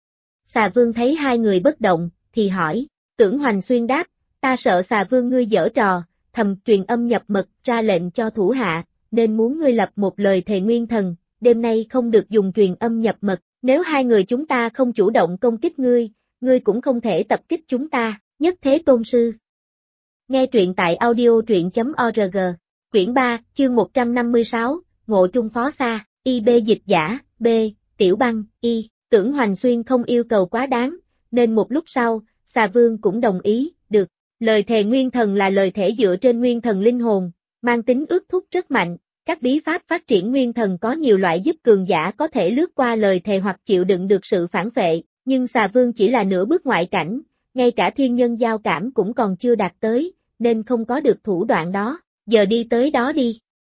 Xà Vương thấy hai người bất động, thì hỏi, Tưởng Hoành Xuyên đáp, ta sợ Xà Vương ngươi giở trò, thầm truyền âm nhập mật ra lệnh cho thủ hạ, nên muốn ngươi lập một lời thề nguyên thần, đêm nay không được dùng truyền âm nhập mật, nếu hai người chúng ta không chủ động công kích ngươi cũng không thể tập kích chúng ta, nhất thế tôn sư. Nghe truyện tại audio.org, quyển 3, chương 156, Ngộ Trung Phó Xa, IB dịch giả, B, Tiểu Băng, Y, Tưởng Hoành Xuyên không yêu cầu quá đáng, nên một lúc sau, Xà Vương cũng đồng ý, được. Lời thề nguyên thần là lời thể dựa trên nguyên thần linh hồn, mang tính ước thúc rất mạnh, các bí pháp phát triển nguyên thần có nhiều loại giúp cường giả có thể lướt qua lời thề hoặc chịu đựng được sự phản phệ, nhưng Xà Vương chỉ là nửa bước ngoại cảnh, ngay cả thiên nhân giao cảm cũng còn chưa đạt tới, nên không có được thủ đoạn đó, giờ đi tới đó đi.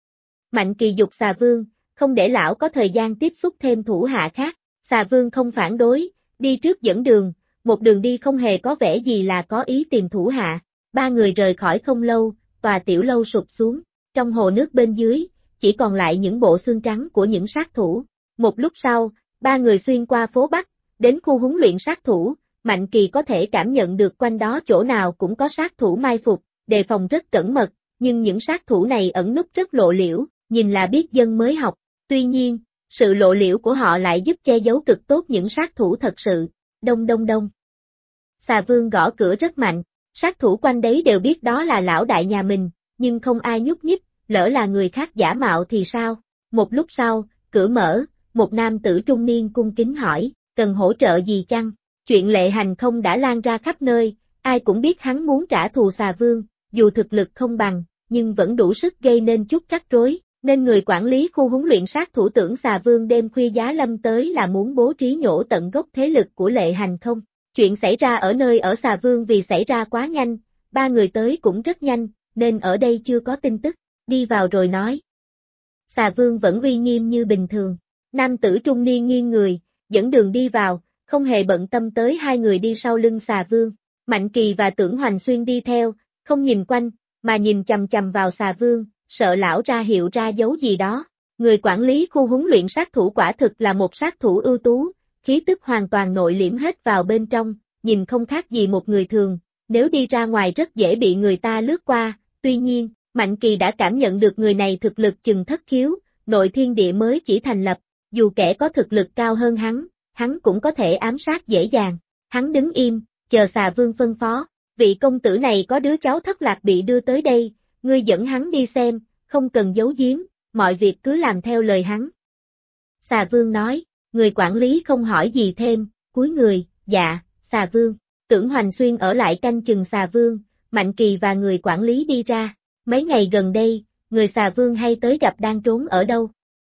Mạnh Kỳ dục Xà Vương, không để lão có thời gian tiếp xúc thêm thủ hạ khác, Xà Vương không phản đối, đi trước dẫn đường, một đường đi không hề có vẻ gì là có ý tìm thủ hạ, ba người rời khỏi không lâu, tòa tiểu lâu sụp xuống, trong hồ nước bên dưới, chỉ còn lại những bộ xương trắng của những sát thủ. Một lúc sau, ba người xuyên qua phố Bắc, đến khu huấn luyện sát thủ, Mạnh Kỳ có thể cảm nhận được quanh đó chỗ nào cũng có sát thủ mai phục, đề phòng rất cẩn mật, nhưng những sát thủ này ẩn núp rất lộ liễu, nhìn là biết dân mới học. Tuy nhiên, sự lộ liễu của họ lại giúp che giấu cực tốt những sát thủ thật sự. Đông đông đông. Xà Vương gõ cửa rất mạnh, sát thủ quanh đấy đều biết đó là lão đại nhà mình, nhưng không ai nhúc nhích, lỡ là người khác giả mạo thì sao? Một lúc sau, cửa mở, một nam tử trung niên cung kính hỏi, cần hỗ trợ gì chăng? Chuyện Lệ Hành không đã lan ra khắp nơi, ai cũng biết hắn muốn trả thù Xà Vương, dù thực lực không bằng, nhưng vẫn đủ sức gây nên chút rắc rối, nên người quản lý khu huấn luyện sát thủ tưởng Xà Vương đêm khuya giá lâm tới là muốn bố trí nhổ tận gốc thế lực của Lệ Hành không. Chuyện xảy ra ở nơi ở Xà Vương vì xảy ra quá nhanh, 3 người tới cũng rất nhanh, nên ở đây chưa có tin tức, đi vào rồi nói. Xà Vương vẫn uy nghiêm như bình thường, nam tử trung niên nghiêng người, dẫn đường đi vào, không hề bận tâm tới 2 người đi sau lưng Xà Vương. Mạnh Kỳ và Tưởng Hoành Xuyên đi theo, không nhìn quanh, mà nhìn chằm chằm vào Xà Vương, sợ lão ra hiệu ra dấu gì đó. Người quản lý khu huấn luyện sát thủ quả thực là một sát thủ ưu tú, khí tức hoàn toàn nội liễm hết vào bên trong, nhìn không khác gì một người thường, nếu đi ra ngoài rất dễ bị người ta lướt qua, tuy nhiên, Mạnh Kỳ đã cảm nhận được người này thực lực chừng thất khiếu, nội thiên địa mới chỉ thành lập, dù kẻ có thực lực cao hơn hắn cũng có thể ám sát dễ dàng. Hắn đứng im, chờ Xà Vương phân phó, vị công tử này có đứa cháu thất lạc bị đưa tới đây, ngươi dẫn hắn đi xem, không cần giấu giếm, mọi việc cứ làm theo lời hắn. Xà Vương nói, người quản lý không hỏi gì thêm, cúi người, dạ, Xà Vương. Tưởng Hoành Xuyên ở lại canh chừng Xà Vương, Mạnh Kỳ và người quản lý đi ra. Mấy ngày gần đây, người Xà Vương hay tới gặp đang trốn ở đâu?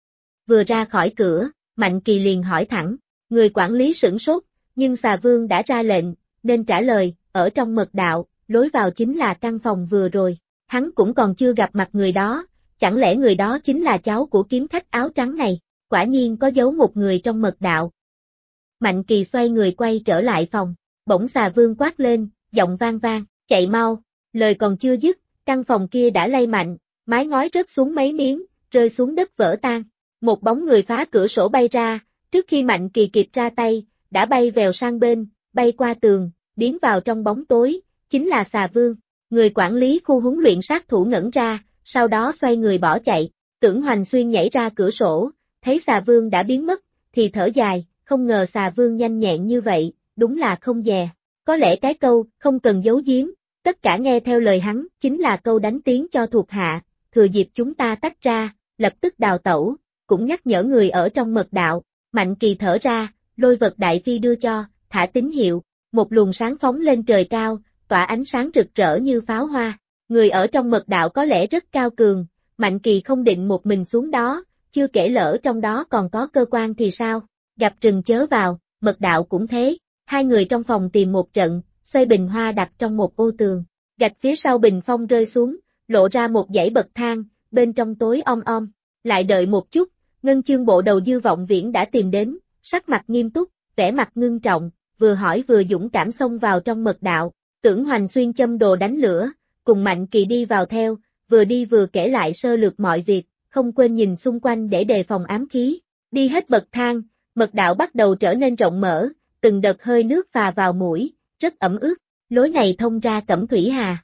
Vừa ra khỏi cửa, Mạnh Kỳ liền hỏi thẳng, người quản lý sửng sốt, nhưng Xà Vương đã ra lệnh, nên trả lời, ở trong mật đạo, lối vào chính là căn phòng vừa rồi, hắn cũng còn chưa gặp mặt người đó, chẳng lẽ người đó chính là cháu của kiếm khách áo trắng này, quả nhiên có giấu một người trong mật đạo. Mạnh Kỳ xoay người quay trở lại phòng, bỗng Xà Vương quát lên, giọng vang vang, chạy mau, lời còn chưa dứt, căn phòng kia đã lay mạnh, mái ngói rớt xuống mấy miếng, rơi xuống đất vỡ tan, một bóng người phá cửa sổ bay ra, trước khi Mạnh Kỳ kịp ra tay, đã bay vèo sang bên, bay qua tường, biến vào trong bóng tối, chính là Xà Vương. Người quản lý khu huấn luyện sát thủ ngẩn ra, sau đó xoay người bỏ chạy, Tưởng Hoành Xuyên nhảy ra cửa sổ, thấy Xà Vương đã biến mất, thì thở dài, không ngờ Xà Vương nhanh nhẹn như vậy, đúng là không dè. Có lẽ cái câu, không cần giấu giếm, tất cả nghe theo lời hắn, chính là câu đánh tiếng cho thuộc hạ, thừa dịp chúng ta tách ra, lập tức đào tẩu, cũng nhắc nhở người ở trong mật đạo. Mạnh Kỳ thở ra, lôi vật đại phi đưa cho, thả tín hiệu, một luồng sáng phóng lên trời cao, tỏa ánh sáng rực rỡ như pháo hoa. Người ở trong mật đạo có lẽ rất cao cường, Mạnh Kỳ không định một mình xuống đó, chưa kể lỡ trong đó còn có cơ quan thì sao, gặp rừng chớ vào, mật đạo cũng thế. 2 người trong phòng tìm một trận, xoay bình hoa đặt trong một ô tường, gạch phía sau bình phong rơi xuống, lộ ra một dãy bậc thang, bên trong tối om om. Lại đợi một chút, Ngân Chương bộ đầu Dư Vọng Viễn đã tìm đến, sắc mặt nghiêm túc, vẻ mặt ngưng trọng, vừa hỏi vừa dũng cảm xông vào trong mật đạo. Tưởng Hoành Xuyên châm đồ đánh lửa, cùng Mạnh Kỳ đi vào theo, vừa đi vừa kể lại sơ lược mọi việc, không quên nhìn xung quanh để đề phòng ám khí. Đi hết bậc thang, mật đạo bắt đầu trở nên rộng mở, từng đợt hơi nước phà vào mũi, rất ẩm ướt, lối này thông ra Cẩm Thủy Hà.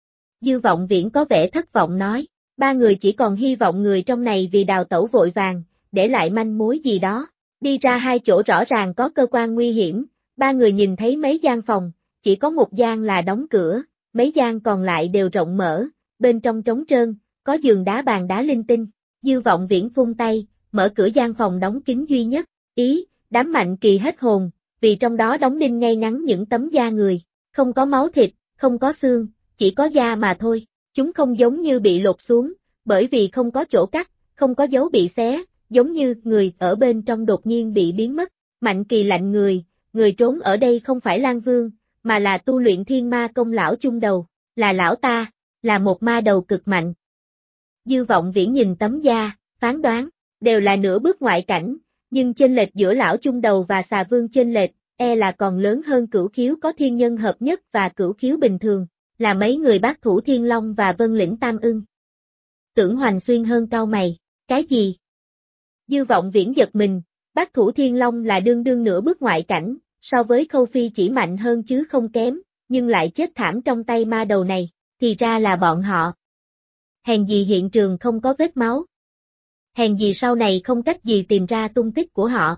Dư Vọng Viễn có vẻ thất vọng nói, 3 người chỉ còn hy vọng người trong này vì đào tẩu vội vàng, để lại manh mối gì đó. Đi ra 2 chỗ rõ ràng có cơ quan nguy hiểm, 3 người nhìn thấy mấy gian phòng, chỉ có một gian là đóng cửa, mấy gian còn lại đều rộng mở, bên trong trống trơn, có giường đá bàn đá linh tinh. Dư Vọng Viễn vung tay, mở cửa gian phòng đóng kín duy nhất, đám Mạnh Kỳ hết hồn, vì trong đó đóng đinh ngay ngắn những tấm da người, không có máu thịt, không có xương, chỉ có da mà thôi, chúng không giống như bị lột xuống, bởi vì không có chỗ cắt, không có dấu bị xé, giống như người ở bên trong đột nhiên bị biến mất. Mạnh Kỳ lạnh người trốn ở đây không phải Lan Vương, mà là tu luyện thiên ma công lão chung đầu, là lão ta, là một ma đầu cực mạnh. Dư Vọng Viễn nhìn tấm da, phán đoán, đều là nửa bước ngoại cảnh, nhưng chênh lệch giữa lão chung đầu và Xà Vương chênh lệch, là còn lớn hơn cửu khiếu có thiên nhân hợp nhất và cửu khiếu bình thường, là mấy người Bát Thủ Thiên Long và Vân Lĩnh Tam Ưng. Tưởng Hoành Xuyên hơn cau mày, cái gì? Dư Vọng Viễn giật mình, Bát Thủ Thiên Long là đương nửa bước ngoại cảnh, so với Khâu Phi chỉ mạnh hơn chứ không kém, nhưng lại chết thảm trong tay ma đầu này, thì ra là bọn họ. Hèn gì hiện trường không có vết máu. Hèn gì sau này không cách gì tìm ra tung tích của họ.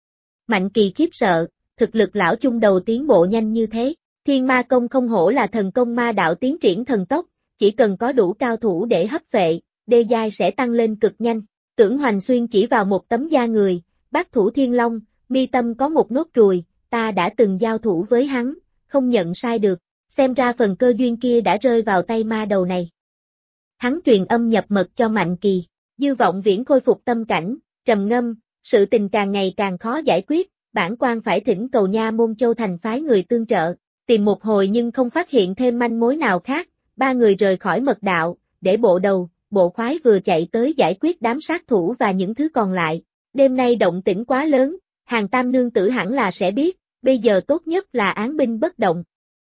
Mạnh Kỳ khiếp sợ, thực lực lão chung đầu tiến bộ nhanh như thế, thiên ma công không hổ là thần công ma đạo tiến triển thần tốc, chỉ cần có đủ cao thủ để hấp vệ, đê giai sẽ tăng lên cực nhanh. Tưởng Hoành Xuyên chỉ vào một tấm da người, Bát Thủ Thiên Long, mi tâm có một nốt ruồi, ta đã từng giao thủ với hắn, không nhận sai được, xem ra phần cơ duyên kia đã rơi vào tay ma đầu này. Hắn truyền âm nhập mật cho Mạnh Kỳ. Dư Vọng Viễn khôi phục tâm cảnh, trầm ngâm, sự tình càng ngày càng khó giải quyết, bản quan phải thỉnh cầu Nha Môn Châu thành phái người tương trợ, tìm một hồi nhưng không phát hiện thêm manh mối nào khác, ba người rời khỏi mật đạo, để bộ đầu, bộ khoái vừa chạy tới giải quyết đám sát thủ và những thứ còn lại. Đêm nay động tĩnh quá lớn, Hàng Tam nương tử hẳn là sẽ biết, bây giờ tốt nhất là án binh bất động.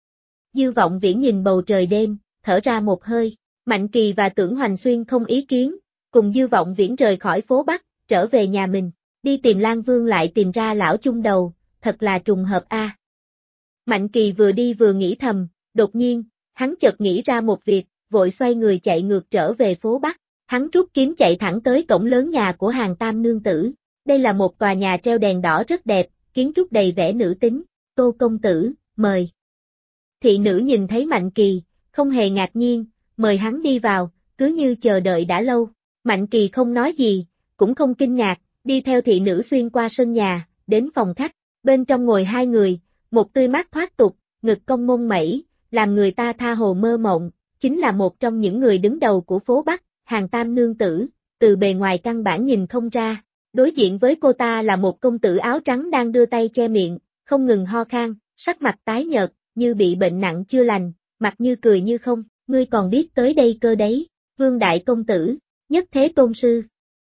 Dư Vọng Viễn nhìn bầu trời đêm, thở ra một hơi, Mạnh Kỳ và Tưởng Hoành Xuyên không ý kiến, cùng Dư Vọng Viễn rời khỏi phố Bắc, trở về nhà mình, đi tìm Lan Vương lại tìm ra lão chung đầu, thật là trùng hợp a. Mạnh Kỳ vừa đi vừa nghĩ thầm, đột nhiên, hắn chợt nghĩ ra một việc, vội xoay người chạy ngược trở về phố Bắc, hắn rút kiếm chạy thẳng tới cổng lớn nhà của Hàng Tam nương tử, đây là một tòa nhà treo đèn đỏ rất đẹp, kiến trúc đầy vẻ nữ tính, Tô công tử, mời. Thị nữ nhìn thấy Mạnh Kỳ, không hề ngạc nhiên, mời hắn đi vào, cứ như chờ đợi đã lâu, Mạnh Kỳ không nói gì, cũng không kinh ngạc, đi theo thị nữ xuyên qua sân nhà, đến phòng khách, bên trong ngồi hai người, một tươi mát thoát tục, ngực cong mông mẩy, làm người ta tha hồ mơ mộng, chính là một trong những người đứng đầu của phố Bắc, Hàng Tam nương tử, từ bề ngoài căn bản nhìn không ra, đối diện với cô ta là một công tử áo trắng đang đưa tay che miệng, không ngừng ho khan, sắc mặt tái nhợt, như bị bệnh nặng chưa lành, mặt như cười như không, ngươi còn biết tới đây cơ đấy, Vương đại công tử, Nhất Thế tôn sư.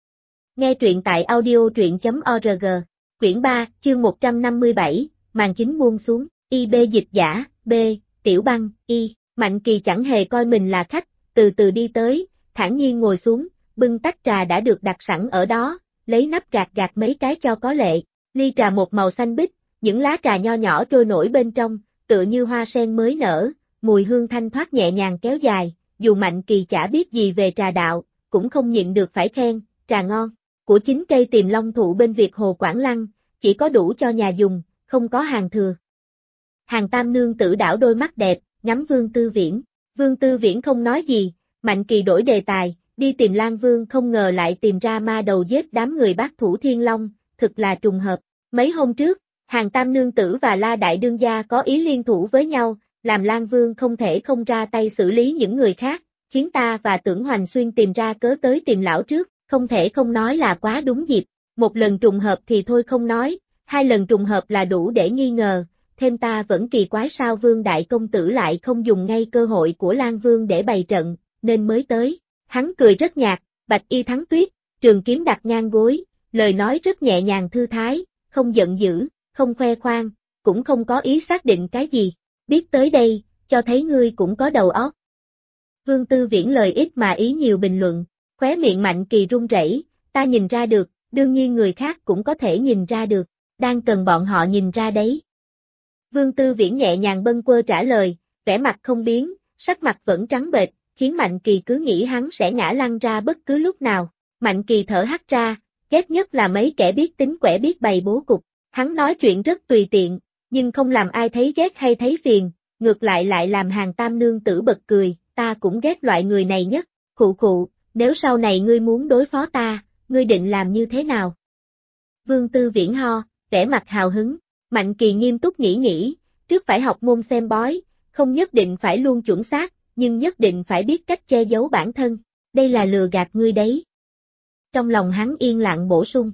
Nghe truyện tại audio truyện.org, quyển 3, chương 157, màn chính buông xuống, IB dịch giả, B, Tiểu Băng, Y, Mạnh Kỳ chẳng hề coi mình là khách, từ từ đi tới, thản nhiên ngồi xuống, bưng tách trà đã được đặt sẵn ở đó, lấy nắp gạt gạt mấy cái cho có lệ, ly trà một màu xanh biếc, những lá trà nho nhỏ trôi nổi bên trong, tựa như hoa sen mới nở, mùi hương thanh thoát nhẹ nhàng kéo dài, dù Mạnh Kỳ chả biết gì về trà đạo, cũng không nhịn được phải khen, trà ngon, của chính cây Tiềm Long thụ bên Việt Hồ Quảng Lăng, chỉ có đủ cho nhà dùng, không có hàng thừa. Hàng Tam nương tử đảo đôi mắt đẹp, ngắm Vương Tư Viễn, Vương Tư Viễn không nói gì, Mạnh Kỳ đổi đề tài, đi tìm Lan Vương không ngờ lại tìm ra ma đầu giết đám người bác thủ Thiên Long, thực là trùng hợp, mấy hôm trước, Hàng Tam nương tử và La Đại đương gia có ý liên thủ với nhau, làm Lan Vương không thể không ra tay xử lý những người khác, khiến ta và Tưởng Hoành Xuyên tìm ra cớ tới tìm lão trước, không thể không nói là quá đúng dịp, một lần trùng hợp thì thôi không nói, hai lần trùng hợp là đủ để nghi ngờ, thêm ta vẫn kỳ quái sao Vương đại công tử lại không dùng ngay cơ hội của Lan Vương để bày trận, nên mới tới. Hắn cười rất nhạt, bạch y thắng tuyết, trường kiếm đặt ngang gối, lời nói rất nhẹ nhàng thư thái, không giận dữ, không khoe khoang, cũng không có ý xác định cái gì. Biết tới đây, cho thấy ngươi cũng có đầu óc. Vương Tư Viễn lời ít mà ý nhiều bình luận, khóe miệng Mạnh Kỳ run rẩy, ta nhìn ra được, đương nhiên người khác cũng có thể nhìn ra được, đang cần bọn họ nhìn ra đấy. Vương Tư Viễn nhẹ nhàng bâng quơ trả lời, vẻ mặt không biến, sắc mặt vẫn trắng bệch, khiến Mạnh Kỳ cứ nghĩ hắn sẽ ngã lăn ra bất cứ lúc nào. Mạnh Kỳ thở hắt ra, ghét nhất là mấy kẻ biết tính quẻ biết bày bố cục. Hắn nói chuyện rất tùy tiện, nhưng không làm ai thấy ghét hay thấy phiền, ngược lại làm Hàng Tam nương tử bật cười, ta cũng ghét loại người này nhất, khụ khụ, nếu sau này ngươi muốn đối phó ta, ngươi định làm như thế nào? Vương Tư Viễn ho, vẻ mặt hào hứng, Mạnh Kỳ nghiêm túc nghĩ, trước phải học môn xem bói, không nhất định phải luôn chuẩn xác, nhưng nhất định phải biết cách che giấu bản thân, đây là lừa gạt ngươi đấy. Trong lòng hắn yên lặng bổ sung.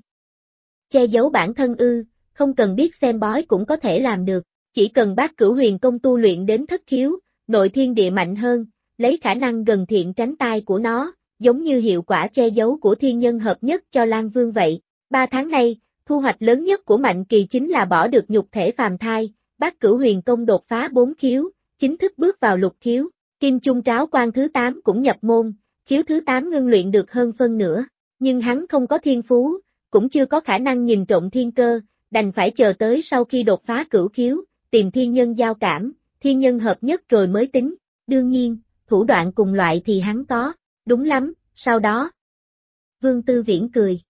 Che giấu bản thân ư, không cần biết xem bói cũng có thể làm được, chỉ cần Bát Cửu Huyền Công tu luyện đến thất khiếu, nội thiên địa mạnh hơn, lấy khả năng gần thiện tránh tai của nó, giống như hiệu quả che giấu của thiên nhân hợp nhất cho Lan Vương vậy. 3 tháng nay, thu hoạch lớn nhất của Mạnh Kỳ chính là bỏ được nhục thể phàm thai, Bát Cửu Huyền Công đột phá 4 khiếu, chính thức bước vào lục khiếu, Kim Trung Tráo Quan thứ 8 cũng nhập môn, khiếu thứ 8 ngưng luyện được hơn phân nửa, nhưng hắn không có thiên phú, cũng chưa có khả năng nhìn trộm thiên cơ, đành phải chờ tới sau khi đột phá cửu khiếu, tìm thiên nhân giao cảm, thiên nhân hợp nhất rồi mới tính, đương nhiên, thủ đoạn cùng loại thì hắn có, đúng lắm, sau đó. Vương Tư Viễn cười,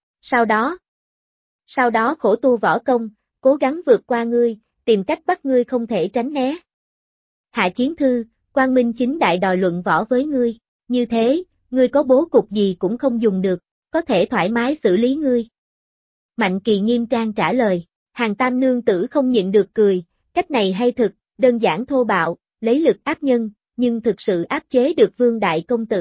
sau đó khổ tu võ công, cố gắng vượt qua ngươi, tìm cách bắt ngươi không thể tránh né. Hạ chiến thư, Quang Minh chính đại đòi luận võ với ngươi, như thế, ngươi có bố cục gì cũng không dùng được, có thể thoải mái xử lý ngươi. Mạnh Kỳ nghiêm trang trả lời, Hàng Tam nương tử không nhịn được cười, cách này hay thực, đơn giản thô bạo, lấy lực áp nhân, nhưng thực sự áp chế được Vương đại công tử,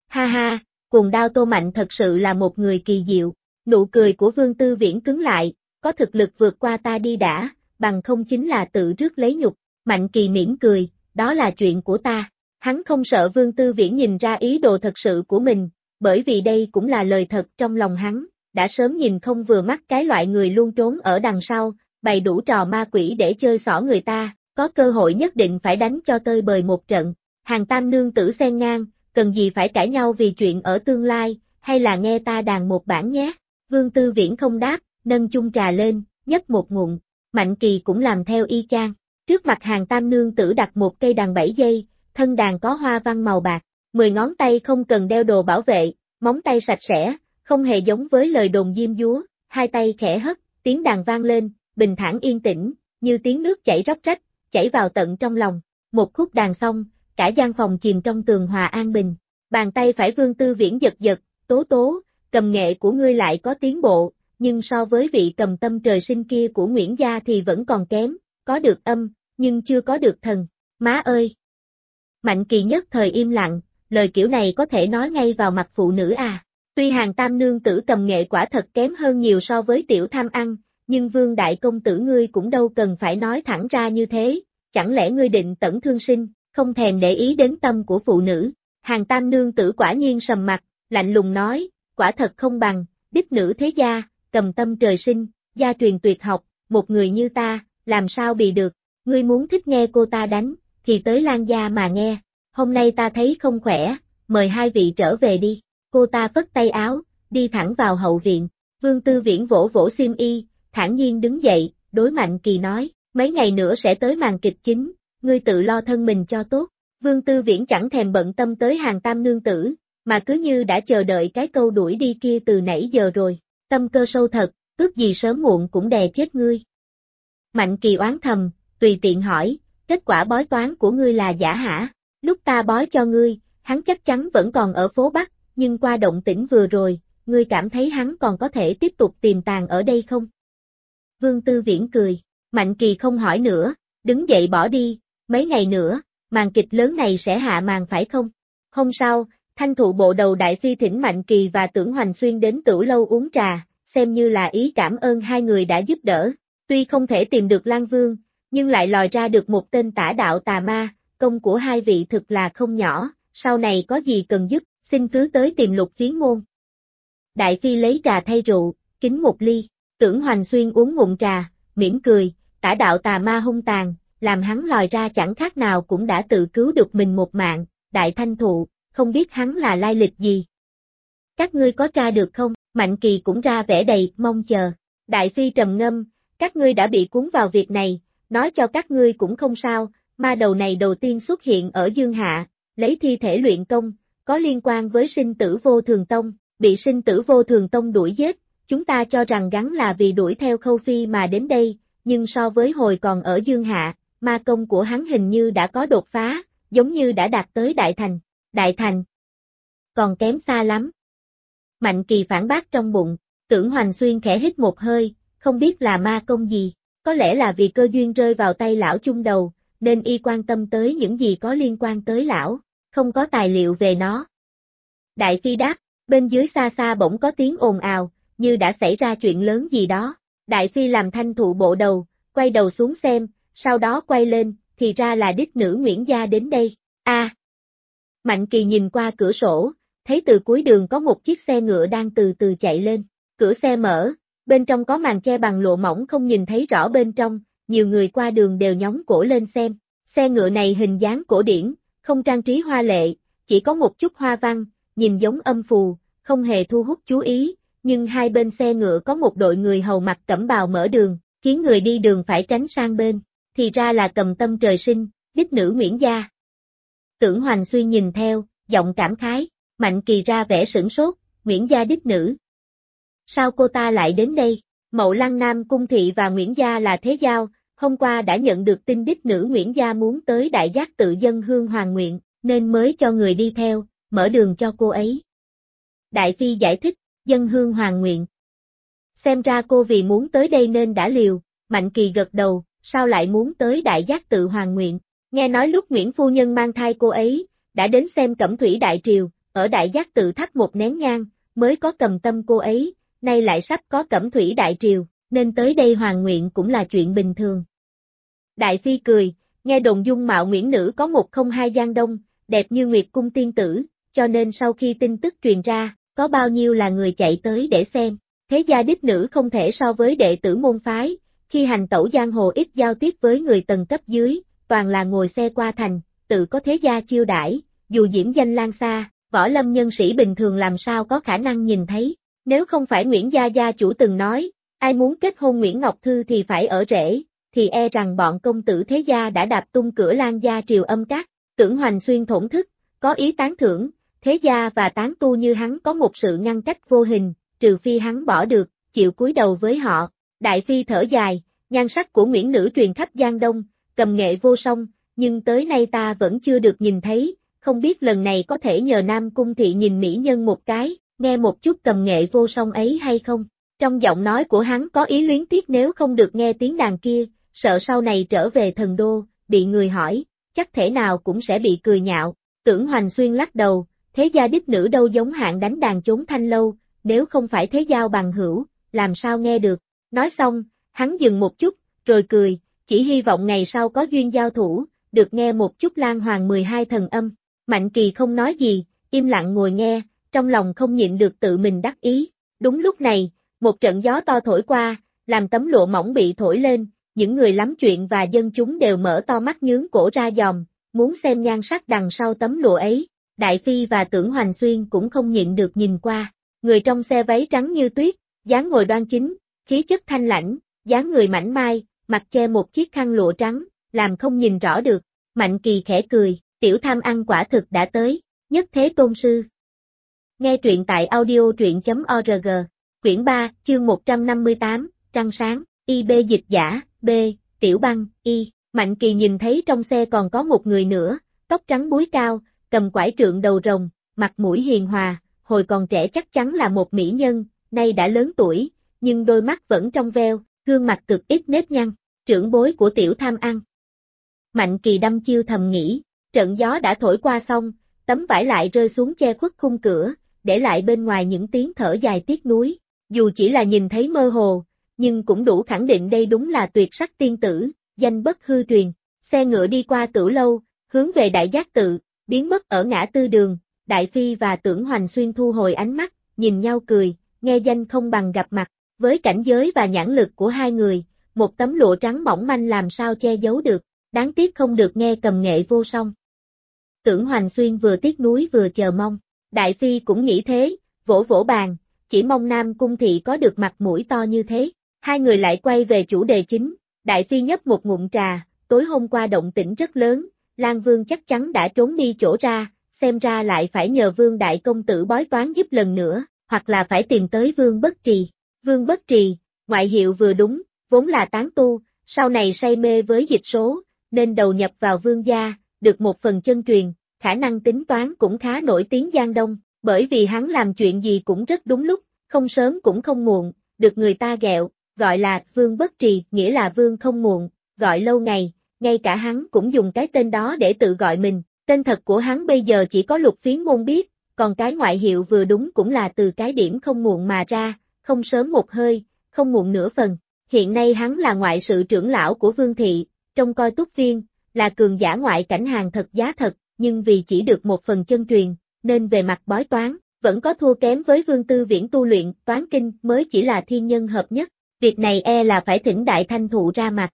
Ha ha, Cuồng Đao Tô Mạnh thật sự là một người kỳ diệu. Nụ cười của Vương Tư Viễn cứng lại, có thực lực vượt qua ta đi đã, bằng không chính là tự rước lấy nhục. Mạnh Kỳ mỉm cười, đó là chuyện của ta. Hắn không sợ Vương Tư Viễn nhìn ra ý đồ thật sự của mình, bởi vì đây cũng là lời thật trong lòng hắn, đã sớm nhìn không vừa mắt cái loại người luôn trốn ở đằng sau, bày đủ trò ma quỷ để chơi xỏ người ta, có cơ hội nhất định phải đánh cho tơi bời một trận. Hàng Tam nương tử xen ngang, cần gì phải cãi nhau vì chuyện ở tương lai, hay là nghe ta đàn một bản nhé. Vương Tư Viễn không đáp, nâng chung trà lên, nhấp một ngụm. Mạnh Kỳ cũng làm theo y chang. Trước mặt Hàng Tam nương tử đặt một cây đàn 7 dây, thân đàn có hoa văn màu bạc, 10 ngón tay không cần đeo đồ bảo vệ, móng tay sạch sẽ, không hề giống với lời đồn diêm dúa, hai tay khẽ hất, tiếng đàn vang lên, bình thản yên tĩnh, như tiếng nước chảy róc rách, chảy vào tận trong lòng. Một khúc đàn xong, cả gian phòng chìm trong tường hòa an bình. Bàn tay phải Vương Tư Viễn giật giật, tố tố, cầm nghệ của ngươi lại có tiến bộ, nhưng so với vị cầm tâm trời sinh kia của Nguyễn gia thì vẫn còn kém, có được âm, nhưng chưa có được thần. Má ơi! Mạnh Kỳ nhất thời im lặng, lời kiểu này có thể nói ngay vào mặt phụ nữ à. Tuy Hàng Tam nương tử cầm nghệ quả thật kém hơn nhiều so với tiểu tham ăn, nhưng Vương đại công tử ngươi cũng đâu cần phải nói thẳng ra như thế, chẳng lẽ ngươi định tẩn thương sinh, không thèm để ý đến tâm của phụ nữ. Hàng Tam nương tử quả nhiên sầm mặt, lạnh lùng nói, quả thật không bằng, đích nữ thế gia, cầm tâm trời sinh, gia truyền tuyệt học, một người như ta, làm sao bị được, ngươi muốn thích nghe cô ta đánh, thì tới Lan gia mà nghe, hôm nay ta thấy không khỏe, mời hai vị trở về đi. Cô ta phất tay áo, đi thẳng vào hậu viện. Vương Tư Viễn vỗ vỗ xiêm y, thản nhiên đứng dậy, đối Mạnh Kỳ nói, mấy ngày nữa sẽ tới màn kịch chính, ngươi tự lo thân mình cho tốt. Vương Tư Viễn chẳng thèm bận tâm tới Hàng Tam nương tử, mà cứ như đã chờ đợi cái câu đuổi đi kia từ nãy giờ rồi, tâm cơ sâu thật, ước gì sớm muộn cũng đè chết ngươi. Mạnh Kỳ oán thầm, tùy tiện hỏi, kết quả bói toán của ngươi là giả hả? Lúc ta bói cho ngươi, hắn chắc chắn vẫn còn ở phố Bắc, nhưng qua động tĩnh vừa rồi, ngươi cảm thấy hắn còn có thể tiếp tục tiềm tàng ở đây không? Vương Tư Viễn cười, Mạnh Kỳ không hỏi nữa, đứng dậy bỏ đi, mấy ngày nữa, màn kịch lớn này sẽ hạ màn phải không? Hôm sau, Thanh Thụ bộ đầu Đại Phi thỉnh Mạnh Kỳ và Tưởng Hoành Xuyên đến Tửu lâu uống trà, xem như là ý cảm ơn hai người đã giúp đỡ. Tuy không thể tìm được Lan Vương, nhưng lại lòi ra được một tên tả đạo tà ma, công của hai vị thực là không nhỏ, sau này có gì cần giúp, xin cứ tới tìm Lục Phiến môn. Đại Phi lấy trà thay rượu, kính một ly, Tưởng Hoành Xuyên uống ngụm trà, mỉm cười, tả đạo tà ma hung tàn, làm hắn lòi ra chẳng khác nào cũng đã tự cứu được mình một mạng, Đại Thanh Thụ, không biết hắn là lai lịch gì. Các ngươi có tra được không? Mạnh Kỳ cũng ra vẻ đầy mong chờ. Đại Phi trầm ngâm, các ngươi đã bị cuốn vào việc này, nói cho các ngươi cũng không sao, ma đầu này đầu tiên xuất hiện ở Dương Hạ, lấy thi thể luyện công, có liên quan với Sinh Tử Vô Thường Tông, bị Sinh Tử Vô Thường Tông đuổi giết, chúng ta cho rằng gắn là vì đuổi theo Khâu Phi mà đến đây, nhưng so với hồi còn ở Dương Hạ, ma công của hắn hình như đã có đột phá, giống như đã đạt tới Đại Thành. Đại Thành còn kém xa lắm. Mạnh Kỳ phản bác trong bụng, Tưởng Hoành Xuyên khẽ hít một hơi, không biết là ma công gì, có lẽ là vì cơ duyên rơi vào tay lão chung đầu, nên y quan tâm tới những gì có liên quan tới lão, không có tài liệu về nó. Đại Phi đáp, bên dưới xa xa bỗng có tiếng ồn ào, như đã xảy ra chuyện lớn gì đó. Đại Phi làm Thanh Thụ bộ đầu, quay đầu xuống xem, sau đó quay lên, thì ra là đích nữ Nguyễn gia đến đây. Mạnh Kỳ nhìn qua cửa sổ, thấy từ cuối đường có một chiếc xe ngựa đang từ từ chạy lên. Cửa xe mở, bên trong có màn che bằng lụa mỏng không nhìn thấy rõ bên trong, nhiều người qua đường đều nhóng cổ lên xem. Xe ngựa này hình dáng cổ điển, không trang trí hoa lệ, chỉ có một chút hoa văn, nhìn giống âm phù, không hề thu hút chú ý, nhưng hai bên xe ngựa có một đội người hầu mặc cẩm bào mở đường, khiến người đi đường phải tránh sang bên. Thì ra là Cầm Tâm trời sinh, đích nữ Nguyễn gia. Tưởng Hoành Xuyên nhìn theo, giọng cảm khái, Mạnh Kỳ ra vẻ sửng sốt, Nguyễn gia đích nữ. Sao cô ta lại đến đây? Mậu Lăng Nam Cung Thị và Nguyễn gia là thế giao, hôm qua đã nhận được tin đích nữ Nguyễn gia muốn tới Đại Giác tự dân hương hoàn nguyện, nên mới cho người đi theo, mở đường cho cô ấy. Đại Phi giải thích, dân hương hoàn nguyện. Xem ra cô vì muốn tới đây nên đã liều, Mạnh Kỳ gật đầu, sao lại muốn tới Đại Giác tự hoàn nguyện? Nghe nói lúc Nguyễn Phu Nhân mang thai cô ấy, đã đến xem Cẩm Thủy Đại Triều, ở Đại Giác tự thắp một nén nhang, mới có cầm tâm cô ấy, nay lại sắp có Cẩm Thủy đại triều, nên tới đây hoàn nguyện cũng là chuyện bình thường. Đại Phi cười, nghe đồn dung mạo Nguyễn Nữ có 102 Giang Đông, đẹp như Nguyệt Cung tiên tử, cho nên sau khi tin tức truyền ra, có bao nhiêu là người chạy tới để xem. Thế gia đích nữ không thể so với đệ tử môn phái, khi hành tẩu giang hồ ít giao tiếp với người tầng cấp dưới, toàn là ngồi xe qua thành, tự có thế gia chiêu đãi, dù diễm danh lan xa, võ lâm nhân sĩ bình thường làm sao có khả năng nhìn thấy. Nếu không phải Nguyễn gia chủ từng nói, ai muốn kết hôn Nguyễn Ngọc Thư thì phải ở rể, thì e rằng bọn công tử thế gia đã đạp tung cửa Lan gia triều âm các. Tưởng Hoành Xuyên thổn thức, có ý tán thưởng, thế gia và tán tu như hắn có một sự ngăn cách vô hình, trừ phi hắn bỏ được, chịu cúi đầu với họ. Đại Phi thở dài, nhan sắc của Nguyễn Nữ truyền khắp Giang Đông, cầm nghệ vô song, nhưng tới nay ta vẫn chưa được nhìn thấy, không biết lần này có thể nhờ Nam Cung thị nhìn mỹ nhân một cái, nghe một chút cầm nghệ vô song ấy hay không. Trong giọng nói của hắn có ý luyến tiếc nếu không được nghe tiếng đàn kia, sợ sau này trở về thần đô, bị người hỏi, chắc thể nào cũng sẽ bị cười nhạo. Tưởng Hoành Xuyên lắc đầu, thế gia đích nữ đâu giống hạng đánh đàn trốn thanh lâu, nếu không phải thế giao bằng hữu, làm sao nghe được. Nói xong, hắn dừng một chút, rồi cười, chỉ hy vọng ngày sau có duyên giao thủ, được nghe một chút Lan Hoàng 12 thần âm. Mạnh Kỳ không nói gì, im lặng ngồi nghe, trong lòng không nhịn được tự mình đắc ý. Đúng lúc này, một trận gió to thổi qua, làm tấm lụa mỏng bị thổi lên, những người lắm chuyện và dân chúng đều mở to mắt nhướng cổ ra dòm, muốn xem nhan sắc đằng sau tấm lụa ấy. Đại Phi và Tưởng Hoành Xuyên cũng không nhịn được nhìn qua, người trong xe váy trắng như tuyết, dáng ngồi đoan chính, khí chất thanh lãnh, dáng người mảnh mai, mặt che một chiếc khăn lụa trắng, làm không nhìn rõ được. Mạnh Kỳ khẽ cười, tiểu tham ăn quả thực đã tới, nhất thế tôn sư. Nghe truyện tại audio truyện.org, quyển 3, chương 158, trăng sáng, IB dịch giả, B, Tiểu Băng, Y. Mạnh Kỳ nhìn thấy trong xe còn có một người nữa, tóc trắng búi cao, cầm quải trượng đầu rồng, mặt mũi hiền hòa, hồi còn trẻ chắc chắn là một mỹ nhân, nay đã lớn tuổi, nhưng đôi mắt vẫn trong veo, gương mặt cực ít nếp nhăn, trưởng bối của tiểu tham ăn. Mạnh Kỳ đăm chiêu thầm nghĩ, trận gió đã thổi qua xong, tấm vải lại rơi xuống che khuất khung cửa, để lại bên ngoài những tiếng thở dài tiếc nuối, dù chỉ là nhìn thấy mơ hồ, nhưng cũng đủ khẳng định đây đúng là tuyệt sắc tiên tử, danh bất hư truyền. Xe ngựa đi qua Tử Lâu, hướng về Đại Giác tự, biến mất ở ngã tư đường. Đại Phi và Tưởng Hoành Xuyên thu hồi ánh mắt, nhìn nhau cười, nghe danh không bằng gặp mặt. Với cảnh giới và nhãn lực của hai người, một tấm lụa trắng mỏng manh làm sao che giấu được, đáng tiếc không được nghe cầm nghệ vô song. Tưởng Hoành Xuyên vừa tiếc nuối vừa chờ mong, Đại Phi cũng nghĩ thế, vỗ vỗ bàn, chỉ mong Nam Cung thị có được mặt mũi to như thế. Hai người lại quay về chủ đề chính, Đại Phi nhấp một ngụm trà, tối hôm qua động tĩnh rất lớn, Lan Vương chắc chắn đã trốn đi chỗ ra, xem ra lại phải nhờ Vương Đại Công Tử bói toán giúp lần nữa, hoặc là phải tìm tới Vương Bất Trì. Vương Bất Trì, ngoại hiệu vừa đúng, vốn là tán tu, sau này say mê với dịch số, nên đầu nhập vào Vương gia, được một phần chân truyền, khả năng tính toán cũng khá nổi tiếng Giang Đông, bởi vì hắn làm chuyện gì cũng rất đúng lúc, không sớm cũng không muộn, được người ta ghẹo, gọi là Vương Bất Trì, nghĩa là Vương không muộn, gọi lâu ngày, ngay cả hắn cũng dùng cái tên đó để tự gọi mình, tên thật của hắn bây giờ chỉ có Lục Phiến môn biết, còn cái ngoại hiệu vừa đúng cũng là từ cái điểm không muộn mà ra, không sớm một hơi, không muộn nửa phần. Hiện nay hắn là ngoại sự trưởng lão của Vương thị, trông coi túc viên, là cường giả ngoại cảnh hàng thật giá thật, nhưng vì chỉ được một phần chân truyền, nên về mặt bói toán, vẫn có thua kém với Vương Tư Viễn tu luyện toán kinh mới chỉ là thiên nhân hợp nhất. Việc này e là phải thỉnh Đại Thanh Thụ ra mặt.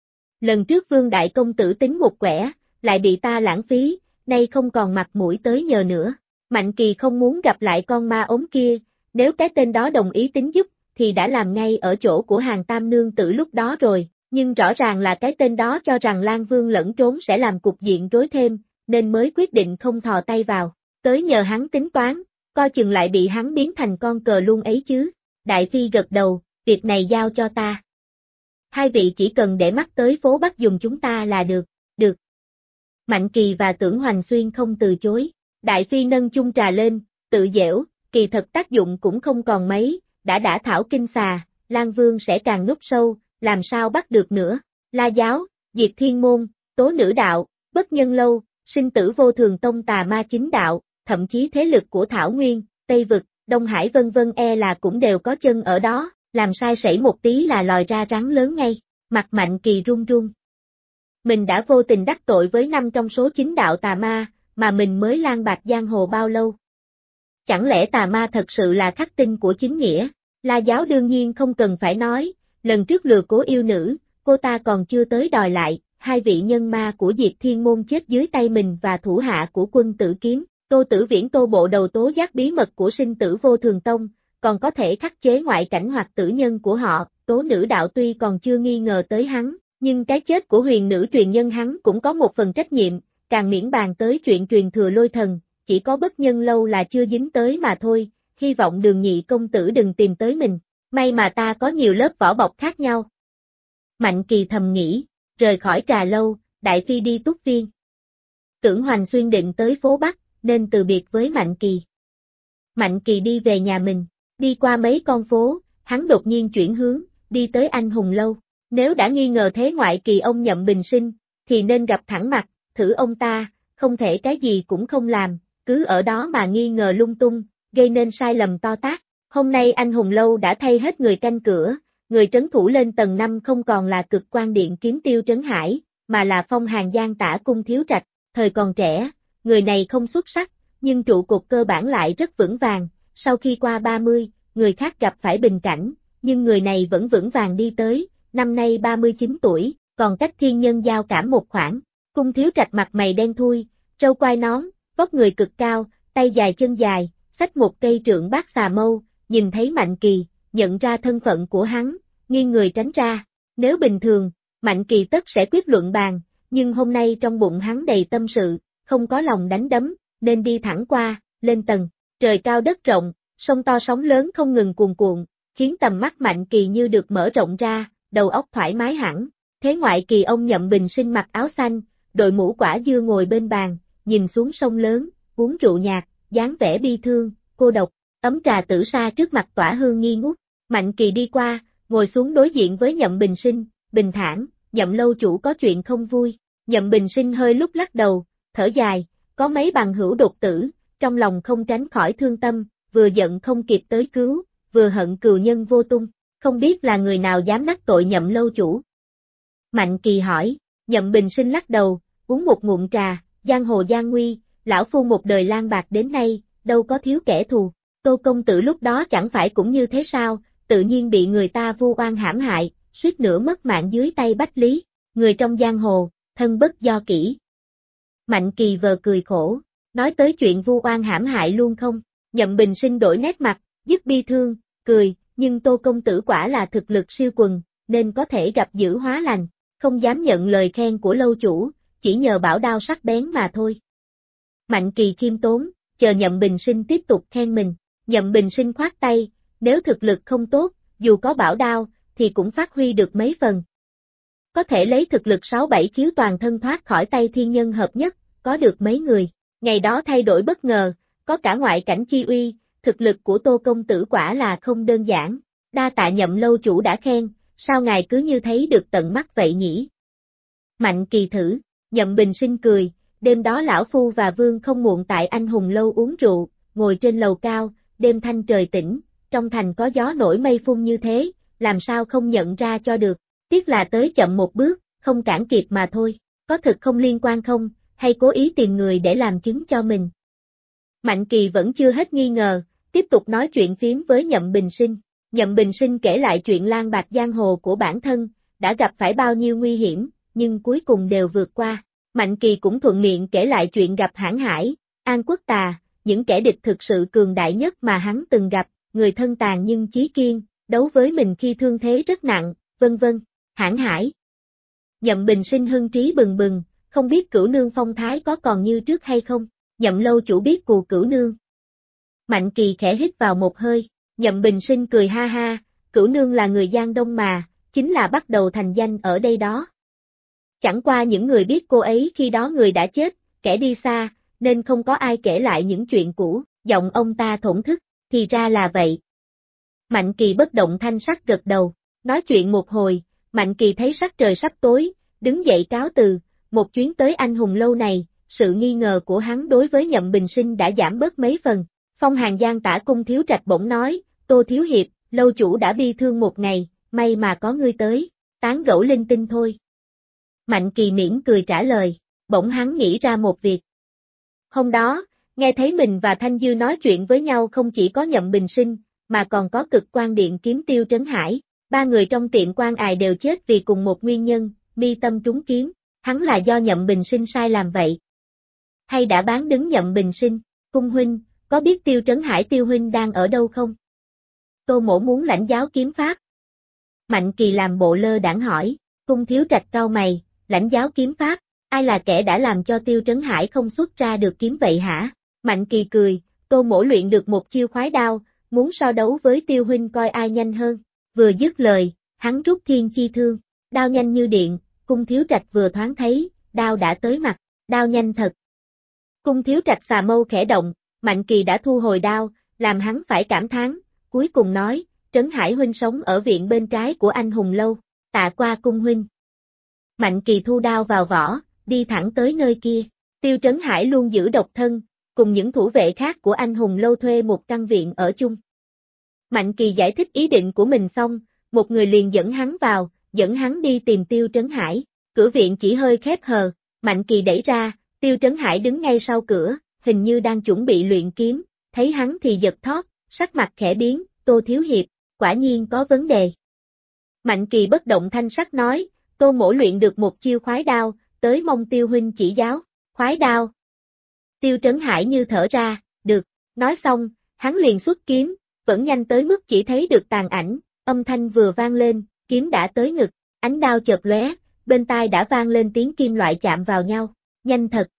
Lần trước Vương Đại Công Tử tính một quẻ, lại bị ta lãng phí, nay không còn mặt mũi tới nhờ nữa. Mạnh Kỳ không muốn gặp lại con ma ốm kia, nếu cái tên đó đồng ý tính giúp, thì đã làm ngay ở chỗ của hàng tam nương tử lúc đó rồi, nhưng rõ ràng là cái tên đó cho rằng Lan Vương lẫn trốn sẽ làm cục diện rối thêm, nên mới quyết định không thò tay vào, tới nhờ hắn tính toán, coi chừng lại bị hắn biến thành con cờ luôn ấy chứ. Đại Phi gật đầu, việc này giao cho ta. Hai vị chỉ cần để mắt tới phố Bắc dùng chúng ta là được, được. Mạnh Kỳ và Tưởng Hoành Xuyên không từ chối, Đại Phi nâng chung trà lên, tự dẻo, kỳ thật tác dụng cũng không còn mấy, đã thảo kinh xà, Lan Vương sẽ càng núp sâu, làm sao bắt được nữa. La giáo, diệt thiên môn, tố nữ đạo, bất nhân lâu, sinh tử vô thường tông tà ma chính đạo, thậm chí thế lực của Thảo Nguyên, Tây Vực, Đông Hải vân vân là cũng đều có chân ở đó, làm sai sẩy một tí là lòi ra rắn lớn ngay, mặt Mạnh Kỳ run run. Mình đã vô tình đắc tội với 5 trong số 9 đạo tà ma, mà mình mới lang bạt giang hồ bao lâu? Chẳng lẽ tà ma thật sự là khắc tinh của chính nghĩa? La Giáo đương nhiên không cần phải nói, lần trước lừa Cố yêu nữ, cô ta còn chưa tới đòi lại, 2 vị nhân ma của Diệp Thiên Môn chết dưới tay mình và thủ hạ của Quân Tử Kiếm, Tô Tử Viễn Tô bộ đầu tố giác bí mật của Sinh Tử Vô Thường Tông, còn có thể khắc chế ngoại cảnh hoặc tử nhân của họ, Tố nữ đạo tuy còn chưa nghi ngờ tới hắn, nhưng cái chết của huyền nữ truyền nhân hắn cũng có một phần trách nhiệm, càng miễn bàn tới chuyện truyền thừa lôi thần, chỉ có Bất Nhân Lâu là chưa dính tới mà thôi, hy vọng Đường nhị công tử đừng tìm tới mình, may mà ta có nhiều lớp vỏ bọc khác nhau. Mạnh Kỳ thầm nghĩ, rời khỏi trà lâu, đại phi đi Túc Viên. Tưởng Hoành Xuyên định tới phố Bắc, nên từ biệt với Mạnh Kỳ. Mạnh Kỳ đi về nhà mình, đi qua mấy con phố, hắn đột nhiên chuyển hướng, đi tới Anh Hùng Lâu. Nếu đã nghi ngờ thế ngoại kỳ ông Nhậm Bình Sinh, thì nên gặp thẳng mặt, thử ông ta, không thể cái gì cũng không làm, cứ ở đó mà nghi ngờ lung tung, gây nên sai lầm to tát. Hôm nay Anh Hùng Lâu đã thay hết người canh cửa, người trấn thủ lên tầng 5 không còn là Cực Quan Điện Kiếm Tiêu Trấn Hải, mà là Phong Hàn Giang Tả Cung Thiếu Trạch, thời còn trẻ, người này không xuất sắc, nhưng trụ cột cơ bản lại rất vững vàng, sau khi qua 30, người khác gặp phải bình cảnh, nhưng người này vẫn vững vàng đi tới, năm nay 39 tuổi, còn cách thiên nhân giao cảm một khoảng. Cung Thiếu Trạch mặt mày đen thui, râu quai nón, vóc người cực cao, tay dài chân dài, xách một cây trượng bát xà mâu, nhìn thấy Mạnh Kỳ, nhận ra thân phận của hắn, nghiêng người tránh ra. Nếu bình thường, Mạnh Kỳ tất sẽ quyết luận bàn, nhưng hôm nay trong bụng hắn đầy tâm sự, không có lòng đánh đấm, nên đi thẳng qua, lên tầng. Trời cao đất rộng, sông to sóng lớn không ngừng cuồn cuộn, khiến tầm mắt Mạnh Kỳ như được mở rộng ra, đầu óc thoải mái hẳn. Thế ngoại kỳ ông Nhậm Bình Sinh mặc áo xanh, đội mũ quả dưa ngồi bên bàn, nhìn xuống sông lớn, uống rượu nhạt, dáng vẻ bi thương, cô độc, ấm trà tử sa trước mặt tỏa hương nghi ngút. Mạnh Kỳ đi qua, ngồi xuống đối diện với Nhậm Bình Sinh, bình thản, Nhậm lâu chủ có chuyện không vui. Nhậm Bình Sinh hơi lúc lắc đầu, thở dài, có mấy bằng hữu đột tử, trong lòng không tránh khỏi thương tâm, vừa giận không kịp tới cứu, vừa hận cừu nhân vô tung, không biết là người nào dám đắc tội Nhậm lâu chủ. Mạnh Kỳ hỏi, Nhậm Bình Sinh lắc đầu, uống một ngụm trà, giang hồ gian nguy, lão phu một đời lang bạc đến nay, đâu có thiếu kẻ thù, Tô công tử lúc đó chẳng phải cũng như thế sao, tự nhiên bị người ta vu oan hãm hại, suýt nữa mất mạng dưới tay Bách Lý, người trong giang hồ, thân bất do kỷ. Mạnh Kỳ vờ cười khổ, nói tới chuyện vu oan hãm hại luôn không? Nhậm Bình Sinh đổi nét mặt, dứt bi thương, cười, nhưng Tô công tử quả là thực lực siêu quần, nên có thể gặp dữ hóa lành, không dám nhận lời khen của lâu chủ, chỉ nhờ bảo đao sắc bén mà thôi. Mạnh Kỳ khiêm tốn, chờ Nhậm Bình Sinh tiếp tục khen mình. Nhậm Bình Sinh khoát tay, nếu thực lực không tốt, dù có bảo đao, thì cũng phát huy được mấy phần. Có thể lấy thực lực 6-7 khiếu toàn thân thoát khỏi tay thiên nhân hợp nhất, có được mấy người. Ngày đó thay đổi bất ngờ, có cả ngoại cảnh chi uy, thực lực của Tô công tử quả là không đơn giản. Đa tạ Nhậm lâu chủ đã khen, sao ngài cứ như thấy được tận mắt vậy nhỉ? Mạnh Kỳ thử, Nhậm Bình Sinh cười, đêm đó lão phu và vương không muộn tại Anh Hùng Lâu uống rượu, ngồi trên lầu cao, đêm thanh trời tĩnh, trong thành có gió nổi mây phun như thế, làm sao không nhận ra cho được, tiếc là tới chậm một bước, không cản kịp mà thôi, có thực không liên quan không, hay cố ý tìm người để làm chứng cho mình. Mạnh Kỳ vẫn chưa hết nghi ngờ, tiếp tục nói chuyện phiếm với Nhậm Bình Sinh. Nhậm Bình Sinh kể lại chuyện lang bạc giang hồ của bản thân, đã gặp phải bao nhiêu nguy hiểm, nhưng cuối cùng đều vượt qua. Mạnh Kỳ cũng thuận miệng kể lại chuyện gặp Hãn Hải, An Quốc Tà, những kẻ địch thực sự cường đại nhất mà hắn từng gặp, người thân tàn nhưng chí kiên, đấu với mình khi thương thế rất nặng, vân vân. Hãn Hải. Nhậm Bình Sinh hưng trí bừng bừng, không biết Cửu Nương phong thái có còn như trước hay không, Nhậm lâu chủ biết Cù Cửu Nương. Mạnh Kỳ khẽ hít vào một hơi, Nhậm Bình Sinh cười ha ha, Cửu Nương là người Giang Đông mà, chính là bắt đầu thành danh ở đây đó. Chẳng qua những người biết cô ấy khi đó người đã chết, kẻ đi xa, nên không có ai kể lại những chuyện cũ, giọng ông ta thổn thức, thì ra là vậy. Mạnh Kỳ bất động thanh sắc gật đầu, nói chuyện một hồi, Mạnh Kỳ thấy sắc trời sắp tối, đứng dậy cáo từ, một chuyến tới Anh Hùng Lâu này, sự nghi ngờ của hắn đối với Nhậm Bình Sinh đã giảm bớt mấy phần. Phong Hàn Giang Tả Cung Thiếu Trạch bỗng nói, Tô Thiếu Hiệp, lâu chủ đã bi thương một ngày, may mà có ngươi tới, tán gẫu linh tinh thôi. Mạnh Kỳ mỉm cười trả lời, bỗng hắn nghĩ ra một việc. Hôm đó, nghe thấy mình và Thanh Dư nói chuyện với nhau không chỉ có Nhậm Bình Sinh, mà còn có Cực Quan Điện kiếm Tiêu Trấn Hải, ba người trong tiệm quan ài đều chết vì cùng một nguyên nhân, mi tâm trúng kiếm, hắn là do Nhậm Bình Sinh sai làm vậy. Hay đã bán đứng Nhậm Bình Sinh, Cung huynh, có biết Tiêu Trấn Hải Tiêu huynh đang ở đâu không? Tô Mỗ muốn lãnh giáo kiếm pháp. Mạnh Kỳ làm bộ lơ đãng hỏi, Cung Thiếu Trạch cau mày, lãnh giáo kiếm pháp, ai là kẻ đã làm cho Tiêu Trấn Hải không xuất ra được kiếm vậy hả? Mạnh Kỳ cười, Tô Mỗ luyện được một chiêu khoái đao, muốn so đấu với Tiêu huynh coi ai nhanh hơn. Vừa dứt lời, hắn rút thiên chi thương, đao nhanh như điện, Cung Thiếu Trạch vừa thoáng thấy, đao đã tới mặt, đao nhanh thật. Cung Thiếu Trạch xà mâu khẽ động, Mạnh Kỳ đã thu hồi đao, làm hắn phải cảm thán, cuối cùng nói, Trấn Hải huynh sống ở viện bên trái của anh hùng lâu, tạ qua Cung huynh. Mạnh Kỳ thu đao vào vỏ, đi thẳng tới nơi kia, Tiêu Trấn Hải luôn giữ độc thân, cùng những thủ vệ khác của anh hùng lâu thuê một căn viện ở chung. Mạnh Kỳ giải thích ý định của mình xong, một người liền dẫn hắn vào, dẫn hắn đi tìm Tiêu Trấn Hải, cửa viện chỉ hơi khép hờ, Mạnh Kỳ đẩy ra, Tiêu Trấn Hải đứng ngay sau cửa, hình như đang chuẩn bị luyện kiếm, thấy hắn thì giật thót, sắc mặt khẽ biến, Tô Thiếu Hiệp, quả nhiên có vấn đề. Mạnh Kỳ bất động thanh sắc nói, Tô Mỗ luyện được một chiêu khoái đao, tới mong Tiêu huynh chỉ giáo, khoái đao. Tiêu Trấn Hải như thở ra, được, nói xong, hắn liền xuất kiếm, vẫn nhanh tới mức chỉ thấy được tàn ảnh, âm thanh vừa vang lên, kiếm đã tới ngực, ánh đao chợt lóe, bên tai đã vang lên tiếng kim loại chạm vào nhau, nhanh thật.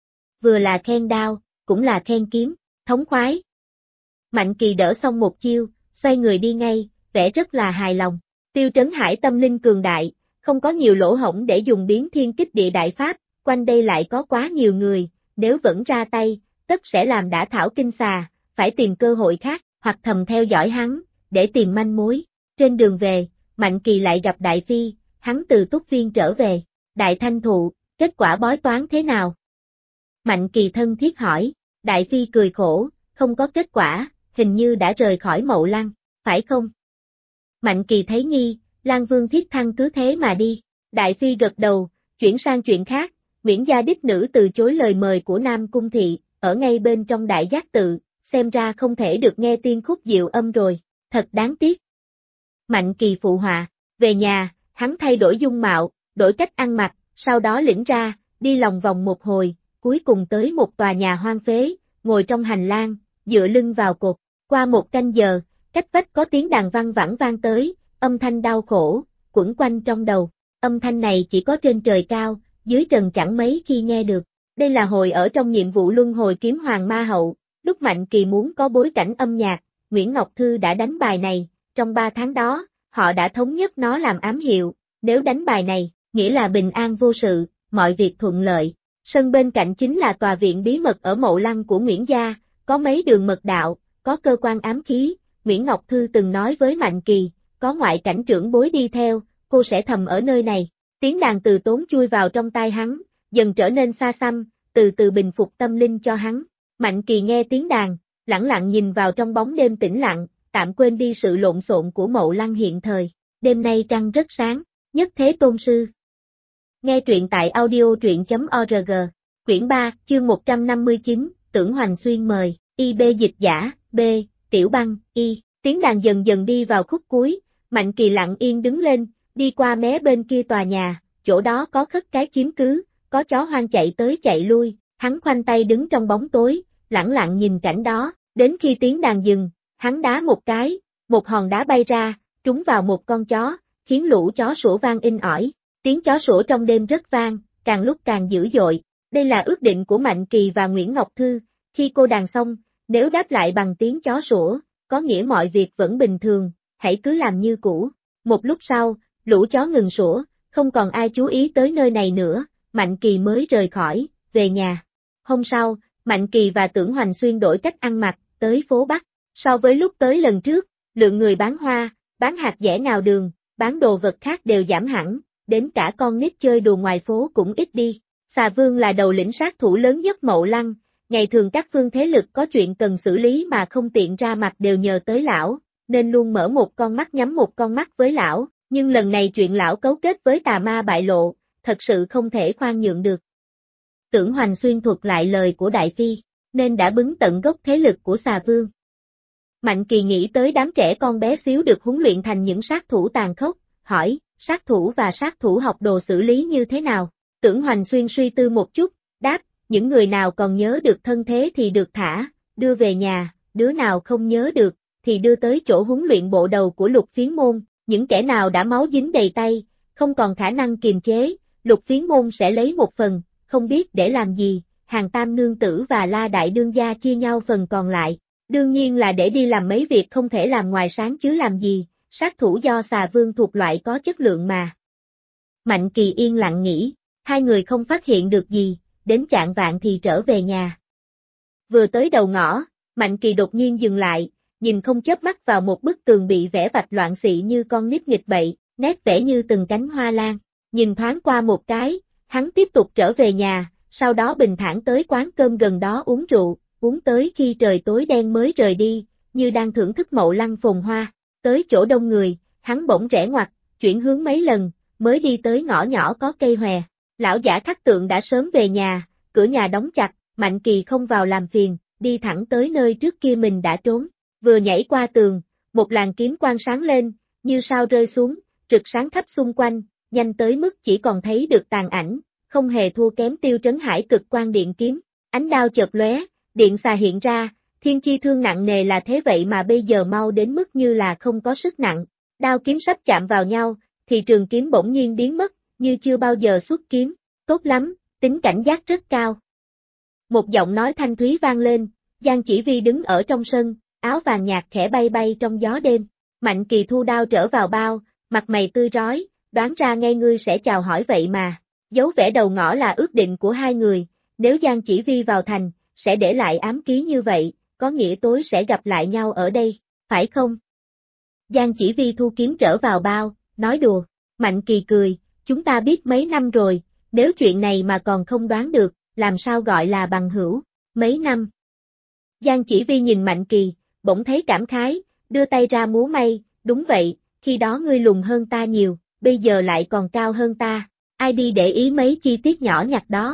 Vừa là khen đao, cũng là khen kiếm, thống khoái. Mạnh Kỳ đỡ xong một chiêu, xoay người đi ngay, vẻ rất là hài lòng. Tiêu Trấn Hải tâm linh cường đại, không có nhiều lỗ hổng để dùng biến thiên kích địa đại pháp, quanh đây lại có quá nhiều người, nếu vẫn ra tay, tất sẽ làm đả thảo kinh xà, phải tìm cơ hội khác, hoặc thầm theo dõi hắn, để tìm manh mối. Trên đường về, Mạnh Kỳ lại gặp Đại Phi, hắn từ Túc Viên trở về. Đại Thanh Thụ, kết quả bói toán thế nào? Mạnh Kỳ thân thiết hỏi, Đại Phi cười khổ, không có kết quả, hình như đã rời khỏi Mậu Lăng, phải không? Mạnh Kỳ thấy nghi, Lan Vương Thiết Thăng cứ thế mà đi. Đại Phi gật đầu, chuyển sang chuyện khác, Nguyễn gia đích nữ từ chối lời mời của Nam Cung Thị, ở ngay bên trong Đại Giác Tự, xem ra không thể được nghe tiên khúc diệu âm rồi, thật đáng tiếc. Mạnh Kỳ phụ họa, về nhà, hắn thay đổi dung mạo, đổi cách ăn mặc, sau đó lĩnh ra, đi lòng vòng một hồi, cuối cùng tới một tòa nhà hoang phế, ngồi trong hành lang, dựa lưng vào cột. Qua một canh giờ, cách vách có tiếng đàn văng vẳng vang tới, âm thanh đau khổ, quẩn quanh trong đầu. Âm thanh này chỉ có trên trời cao, dưới trần chẳng mấy khi nghe được. Đây là hồi ở trong nhiệm vụ luân hồi kiếm Hoàng Ma Hậu, lúc Mạnh Kỳ muốn có bối cảnh âm nhạc, Nguyễn Ngọc Thư đã đánh bài này, trong 3 tháng đó, họ đã thống nhất nó làm ám hiệu, nếu đánh bài này, nghĩa là bình an vô sự, mọi việc thuận lợi. Sân bên cạnh chính là tòa viện bí mật ở Mậu Lăng của Nguyễn gia, có mấy đường mật đạo, có cơ quan ám khí, Nguyễn Ngọc Thư từng nói với Mạnh Kỳ, có ngoại cảnh trưởng bối đi theo, cô sẽ thầm ở nơi này. Tiếng đàn từ tốn chui vào trong tai hắn, dần trở nên xa xăm, từ từ bình phục tâm linh cho hắn. Mạnh Kỳ nghe tiếng đàn, lẳng lặng nhìn vào trong bóng đêm tĩnh lặng, tạm quên đi sự lộn xộn của Mậu Lăng hiện thời. Đêm nay trăng rất sáng, nhất thế tôn sư. Nghe truyện tại audio.org, quyển 3, chương 159, Tưởng Hoành Xuyên mời, IB dịch giả, B, Tiểu Băng, Y. Tiếng đàn dần dần đi vào khúc cuối, Mạnh Kỳ lặng yên đứng lên, đi qua mé bên kia tòa nhà, chỗ đó có khất cái chiếm cứ, có chó hoang chạy tới chạy lui, hắn khoanh tay đứng trong bóng tối, lẳng lặng nhìn cảnh đó, đến khi tiếng đàn dừng, hắn đá một cái, một hòn đá bay ra, trúng vào một con chó, khiến lũ chó sủa vang inh ỏi, tiếng chó sủa trong đêm rất vang, càng lúc càng dữ dội. Đây là ước định của Mạnh Kỳ và Nguyễn Ngọc Thư, khi cô đàn xong, nếu đáp lại bằng tiếng chó sủa, có nghĩa mọi việc vẫn bình thường, hãy cứ làm như cũ. Một lúc sau, lũ chó ngừng sủa, không còn ai chú ý tới nơi này nữa, Mạnh Kỳ mới rời khỏi, về nhà. Hôm sau, Mạnh Kỳ và Tưởng Hoành Xuyên đổi cách ăn mặc, tới phố Bắc. So với lúc tới lần trước, lượng người bán hoa, bán hạt dẻ ngào đường, bán đồ vật khác đều giảm hẳn, đến cả con nít chơi đùa ngoài phố cũng ít đi. Xà Vương là đầu lĩnh sát thủ lớn nhất Mậu Lăng, ngày thường các phương thế lực có chuyện cần xử lý mà không tiện ra mặt đều nhờ tới lão, nên luôn mở một con mắt nhắm một con mắt với lão, nhưng lần này chuyện lão cấu kết với tà ma bại lộ, thật sự không thể khoan nhượng được. Tưởng Hoành Xuyên thuật lại lời của Đại Phi, nên đã bứng tận gốc thế lực của Xà Vương. Mạnh Kỳ nghĩ tới đám trẻ con bé xíu được huấn luyện thành những sát thủ tàn khốc, hỏi, sát thủ và sát thủ học đồ xử lý như thế nào? Tưởng Hoành Xuyên suy tư một chút, đáp, những người nào còn nhớ được thân thế thì được thả, đưa về nhà, đứa nào không nhớ được, thì đưa tới chỗ huấn luyện bộ đầu của Lục Phiến Môn, những kẻ nào đã máu dính đầy tay, không còn khả năng kiềm chế, Lục Phiến Môn sẽ lấy một phần, không biết để làm gì, Hàng Tam Nương Tử và La Đại Đương Gia chia nhau phần còn lại, đương nhiên là để đi làm mấy việc không thể làm ngoài sáng chứ làm gì, sát thủ do Xà Vương thuộc loại có chất lượng mà. Mạnh Kỳ yên lặng nghĩ, hai người không phát hiện được gì, đến chạng vạng thì trở về nhà. Vừa tới đầu ngõ, Mạnh Kỳ đột nhiên dừng lại, nhìn không chớp mắt vào một bức tường bị vẽ vạch loạn xị như con nít nghịch bậy, nét vẽ như từng cánh hoa lan, nhìn thoáng qua một cái, hắn tiếp tục trở về nhà, sau đó bình thản tới quán cơm gần đó uống rượu, uống tới khi trời tối đen mới rời đi, như đang thưởng thức Mậu Lăng phồn hoa, tới chỗ đông người, hắn bỗng rẽ ngoặt, chuyển hướng mấy lần, mới đi tới ngõ nhỏ có cây hòe. Lão giả Khắc Tượng đã sớm về nhà, cửa nhà đóng chặt, Mạnh Kỳ không vào làm phiền, đi thẳng tới nơi trước kia mình đã trốn, vừa nhảy qua tường, một làn kiếm quang sáng lên, như sao rơi xuống, rực sáng khắp xung quanh, nhanh tới mức chỉ còn thấy được tàn ảnh, không hề thua kém Tiêu Trấn Hải cực quang điện kiếm, ánh đao chợt lóe, điện xà hiện ra, thiên chi thương nặng nề là thế vậy mà bây giờ mau đến mức như là không có sức nặng, đao kiếm sắp chạm vào nhau, thì trường kiếm bỗng nhiên biến mất, như chưa bao giờ xuất kiếm, tốt lắm, tính cảnh giác rất cao. Một giọng nói thanh thúy vang lên, Giang Chỉ Vi đứng ở trong sân, áo vàng nhạt khẽ bay bay trong gió đêm, Mạnh Kỳ thu đao trở vào bao, mặt mày tươi rói, đoán ra ngay ngươi sẽ chào hỏi vậy mà, dấu vẽ đầu ngõ là ước định của hai người, nếu Giang Chỉ Vi vào thành, sẽ để lại ám ký như vậy, có nghĩa tối sẽ gặp lại nhau ở đây, phải không? Giang Chỉ Vi thu kiếm trở vào bao, nói đùa, Mạnh Kỳ cười, chúng ta biết mấy năm rồi, nếu chuyện này mà còn không đoán được, làm sao gọi là bằng hữu, mấy năm. Giang Chỉ Vi nhìn Mạnh Kỳ, bỗng thấy cảm khái, đưa tay ra múa may, đúng vậy, khi đó ngươi lùn hơn ta nhiều, bây giờ lại còn cao hơn ta, ai đi để ý mấy chi tiết nhỏ nhặt đó.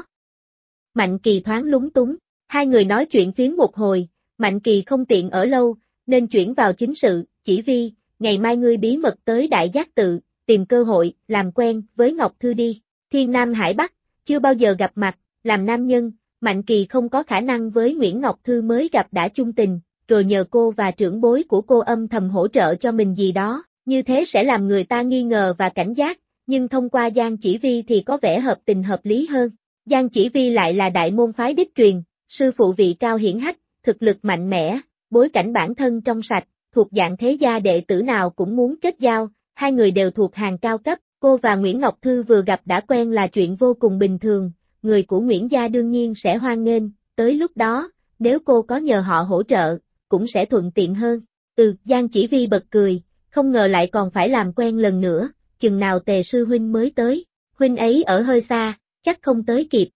Mạnh Kỳ thoáng lúng túng, hai người nói chuyện phiếm một hồi, Mạnh Kỳ không tiện ở lâu, nên chuyển vào chính sự, Chỉ Vi, ngày mai ngươi bí mật tới Đại Giác Tự, tìm cơ hội, làm quen với Ngọc Thư đi, Thiên Nam Hải Bắc, chưa bao giờ gặp mặt, làm nam nhân, Mạnh Kỳ không có khả năng với Nguyễn Ngọc Thư mới gặp đã chung tình, rồi nhờ cô và trưởng bối của cô âm thầm hỗ trợ cho mình gì đó, như thế sẽ làm người ta nghi ngờ và cảnh giác, nhưng thông qua Giang Chỉ Vi thì có vẻ hợp tình hợp lý hơn. Giang Chỉ Vi lại là đại môn phái đích truyền, sư phụ vị cao hiển hách, thực lực mạnh mẽ, bối cảnh bản thân trong sạch, thuộc dạng thế gia đệ tử nào cũng muốn kết giao, hai người đều thuộc hàng cao cấp, cô và Nguyễn Ngọc Thư vừa gặp đã quen là chuyện vô cùng bình thường, người của Nguyễn gia đương nhiên sẽ hoan nghênh, tới lúc đó, nếu cô có nhờ họ hỗ trợ, cũng sẽ thuận tiện hơn. Giang Chỉ Vi bật cười, không ngờ lại còn phải làm quen lần nữa, chừng nào Tề sư huynh mới tới, huynh ấy ở hơi xa, chắc không tới kịp.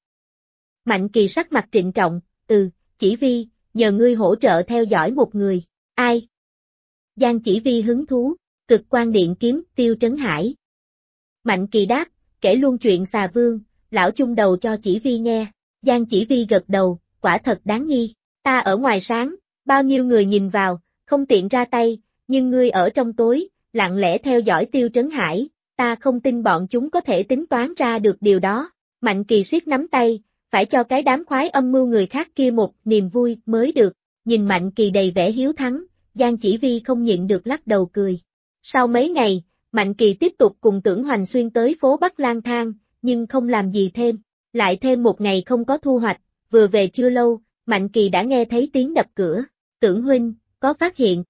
Mạnh Kỳ sắc mặt trịnh trọng, Chỉ Vi, nhờ ngươi hỗ trợ theo dõi một người, ai? Giang Chỉ Vi hứng thú, cực quan điện kiếm, Tiêu Trấn Hải. Mạnh Kỳ đáp, kể luôn chuyện Xà Vương, lão chung đầu cho Chỉ Vi nghe, Giang Chỉ Vi gật đầu, quả thật đáng nghi, ta ở ngoài sáng, bao nhiêu người nhìn vào, không tiện ra tay, nhưng ngươi ở trong tối, lặng lẽ theo dõi Tiêu Trấn Hải, ta không tin bọn chúng có thể tính toán ra được điều đó. Mạnh Kỳ siết nắm tay, phải cho cái đám khoái âm mưu người khác kia một niềm vui mới được, nhìn Mạnh Kỳ đầy vẻ hiếu thắng, Giang Chỉ Vi không nhịn được lắc đầu cười. Sau mấy ngày, Mạnh Kỳ tiếp tục cùng Tưởng Hoành Xuyên tới phố Bắc lang thang, nhưng không làm gì thêm, lại thêm một ngày không có thu hoạch, vừa về chưa lâu, Mạnh Kỳ đã nghe thấy tiếng đập cửa, Tưởng huynh, có phát hiện.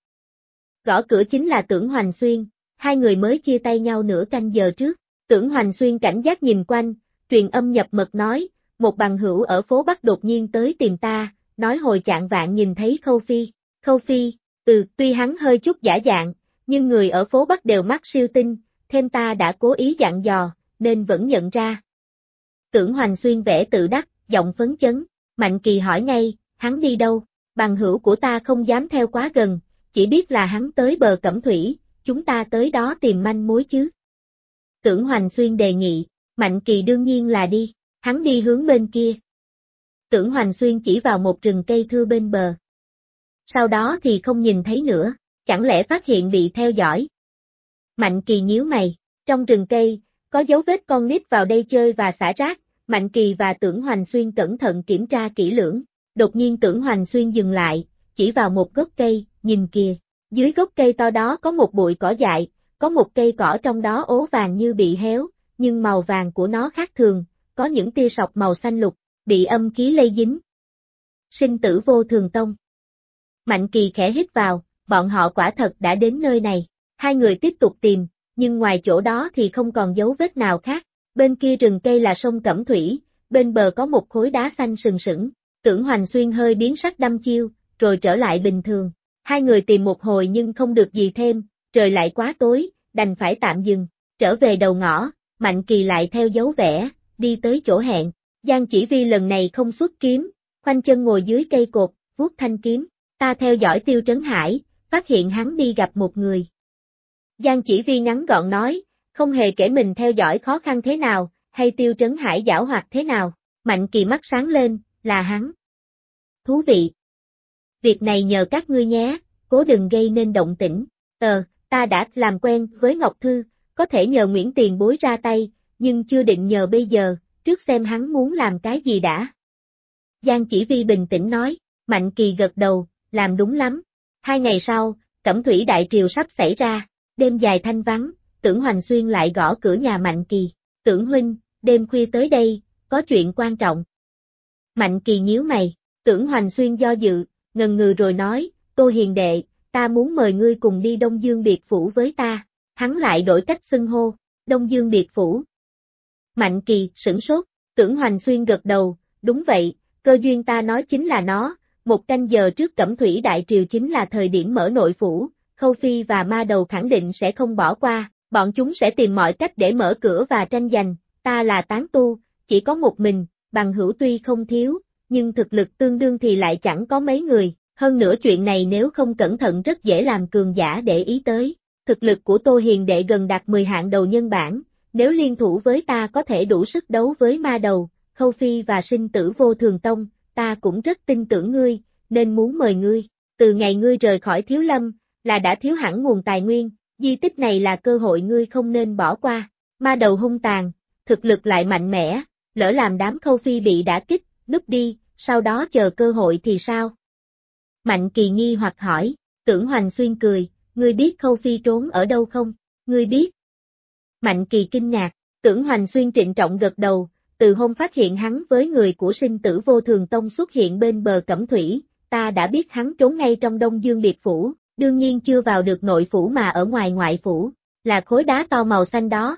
Gõ cửa chính là Tưởng Hoành Xuyên, hai người mới chia tay nhau nửa canh giờ trước, Tưởng Hoành Xuyên cảnh giác nhìn quanh, truyền âm nhập mật nói, một bằng hữu ở phố Bắc đột nhiên tới tìm ta, nói hồi chạng vạn nhìn thấy Khâu Phi, tuy hắn hơi chút giả dạng, nhưng người ở phố Bắc đều mắt siêu tinh, thêm ta đã cố ý dặn dò, nên vẫn nhận ra. Tưởng Hoành Xuyên vẻ tự đắc, giọng phấn chấn. Mạnh Kỳ hỏi ngay, hắn đi đâu? Bằng hữu của ta không dám theo quá gần, chỉ biết là hắn tới bờ Cẩm Thủy, chúng ta tới đó tìm manh mối chứ. Tưởng Hoành Xuyên đề nghị, Mạnh Kỳ đương nhiên là đi, hắn đi hướng bên kia. Tưởng Hoành Xuyên chỉ vào một rừng cây thưa bên bờ. Sau đó thì không nhìn thấy nữa, chẳng lẽ phát hiện bị theo dõi? Mạnh Kỳ nhíu mày, trong rừng cây, có dấu vết con nít vào đây chơi và xả rác, Mạnh Kỳ và Tưởng Hoành Xuyên cẩn thận kiểm tra kỹ lưỡng. Đột nhiên Tưởng Hoành Xuyên dừng lại, chỉ vào một gốc cây, nhìn kìa, dưới gốc cây to đó có một bụi cỏ dại, có một cây cỏ trong đó ố vàng như bị héo, nhưng màu vàng của nó khác thường, có những tia sọc màu xanh lục, bị âm khí lây dính. Sinh tử vô thường tông. Mạnh Kỳ khẽ hít vào, bọn họ quả thật đã đến nơi này. Hai người tiếp tục tìm, nhưng ngoài chỗ đó thì không còn dấu vết nào khác. Bên kia rừng cây là sông Cẩm Thủy, bên bờ có một khối đá xanh sừng sững. Tưởng Hoành Xuyên hơi biến sắc đăm chiêu, rồi trở lại bình thường. Hai người tìm một hồi nhưng không được gì thêm, trời lại quá tối, đành phải tạm dừng. Trở về đầu ngõ, Mạnh Kỳ lại theo dấu vẽ, đi tới chỗ hẹn. Giang Chỉ Vi lần này không xuất kiếm, khoanh chân ngồi dưới cây cột, vuốt thanh kiếm. Ta theo dõi Tiêu Trấn Hải, phát hiện hắn đi gặp một người. Giang Chỉ Vi ngắn gọn nói, không hề kể mình theo dõi khó khăn thế nào, hay Tiêu Trấn Hải giảo hoạt thế nào. Mạnh Kỳ mắt sáng lên, là hắn. Thú vị. Việc này nhờ các ngươi nhé, cố đừng gây nên động tĩnh. Ta đã làm quen với Ngọc Thư, có thể nhờ Nguyễn Tiền Bối ra tay, nhưng chưa định nhờ bây giờ, trước xem hắn muốn làm cái gì đã. Giang Chỉ Vi bình tĩnh nói, Mạnh Kỳ gật đầu, làm đúng lắm. 2 ngày sau, Cẩm Thủy đại triều sắp xảy ra, đêm dài thanh vắng, Tưởng Hoành Xuyên lại gõ cửa nhà Mạnh Kỳ. Tưởng huynh, đêm khuya tới đây, có chuyện quan trọng. Mạnh Kỳ nhíu mày, Tưởng Hoành Xuyên do dự, ngần ngừ rồi nói, Tô hiền đệ, ta muốn mời ngươi cùng đi Đông Dương Biệt Phủ với ta. Hắn lại đổi cách xưng hô, Đông Dương Biệt Phủ. Mạnh Kỳ sửng sốt, Tưởng Hoành Xuyên gật đầu, đúng vậy, cơ duyên ta nói chính là nó. 1 canh giờ trước Cẩm Thủy đại triều chính là thời điểm mở nội phủ, Khâu Phi và Ma Đầu khẳng định sẽ không bỏ qua, bọn chúng sẽ tìm mọi cách để mở cửa và tranh giành. Ta là tán tu, chỉ có một mình, bằng hữu tuy không thiếu, nhưng thực lực tương đương thì lại chẳng có mấy người, hơn nữa chuyện này nếu không cẩn thận rất dễ làm cường giả để ý tới. Thực lực của Tô hiền đệ gần đạt 10 hạng đầu nhân bản, nếu liên thủ với ta có thể đủ sức đấu với Ma Đầu, Khâu Phi và sinh tử vô thường tông. Ta cũng rất tin tưởng ngươi, nên muốn mời ngươi. Từ ngày ngươi rời khỏi Thiếu Lâm, là đã thiếu hẳn nguồn tài nguyên, di tích này là cơ hội ngươi không nên bỏ qua. Ma Đầu hung tàn, thực lực lại mạnh mẽ, lỡ làm đám Khâu Phi bị đả kích, núp đi, sau đó chờ cơ hội thì sao? Mạnh Kỳ nghi hoặc hỏi, Tưởng Hoành Xuyên cười, ngươi biết Khâu Phi trốn ở đâu không? Ngươi biết? Mạnh Kỳ kinh ngạc, Tưởng Hoành Xuyên trịnh trọng gật đầu. Từ hôm phát hiện hắn với người của sinh tử vô thường tông xuất hiện bên bờ Cẩm Thủy, ta đã biết hắn trốn ngay trong Đông Dương Biệt Phủ, đương nhiên chưa vào được nội phủ mà ở ngoài ngoại phủ, là khối đá to màu xanh đó.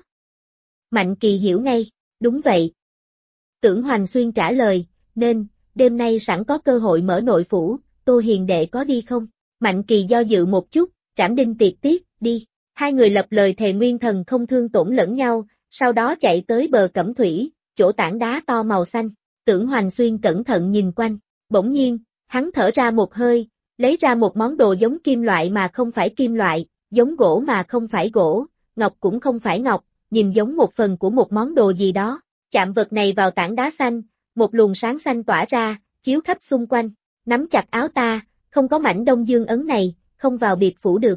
Mạnh Kỳ hiểu ngay, đúng vậy. Tưởng Hoành Xuyên trả lời, nên, đêm nay sẵn có cơ hội mở nội phủ, Tô hiền đệ có đi không? Mạnh Kỳ do dự một chút, Trảm Đinh Tiệt Tiết, đi. Hai người lập lời thề nguyên thần không thương tổn lẫn nhau, sau đó chạy tới bờ Cẩm Thủy. Chỗ tảng đá to màu xanh, Tưởng Hoành Xuyên cẩn thận nhìn quanh, bỗng nhiên, hắn thở ra một hơi, lấy ra một món đồ giống kim loại mà không phải kim loại, giống gỗ mà không phải gỗ, ngọc cũng không phải ngọc, nhìn giống một phần của một món đồ gì đó. Chạm vật này vào tảng đá xanh, một luồng sáng xanh tỏa ra, chiếu khắp xung quanh, nắm chặt áo ta, không có mảnh Đông Dương ấn này, không vào biệt phủ được.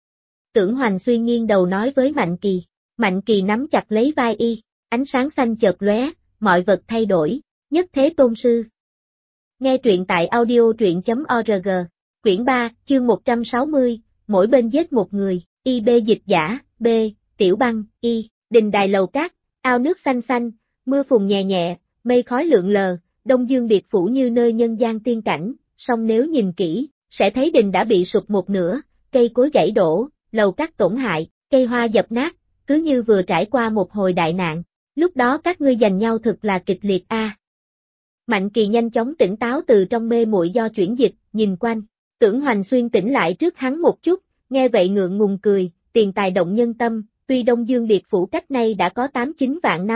Tưởng Hoành Xuyên nghiêng đầu nói với Mạnh Kỳ nắm chặt lấy vai y, ánh sáng xanh chợt lóe, mọi vật thay đổi, nhất thế tôn sư. Nghe truyện tại audio.org, quyển 3, chương 160, mỗi bên giết một người, IB dịch giả, B, Tiểu Băng, Y, đình đài lầu cát, ao nước xanh xanh, mưa phùn nhẹ nhẹ, mây khói lượn lờ, Đông Dương Biệt Phủ như nơi nhân gian tiên cảnh, song nếu nhìn kỹ, sẽ thấy đình đã bị sụp một nửa, cây cối gãy đổ, lầu cát tổn hại, cây hoa dập nát, cứ như vừa trải qua một hồi đại nạn. Lúc đó các ngươi giành nhau thực là kịch liệt a. Mạnh Kỳ nhanh chóng tỉnh táo từ trong mê muội do chuyển dịch, nhìn quanh. Tưởng Hoành Xuyên tỉnh lại trước hắn một chút, nghe vậy ngượng ngùng cười, tiền tài động nhân tâm, tuy Đông Dương Biệt Phủ cách nay đã có 8-9 vạn năm,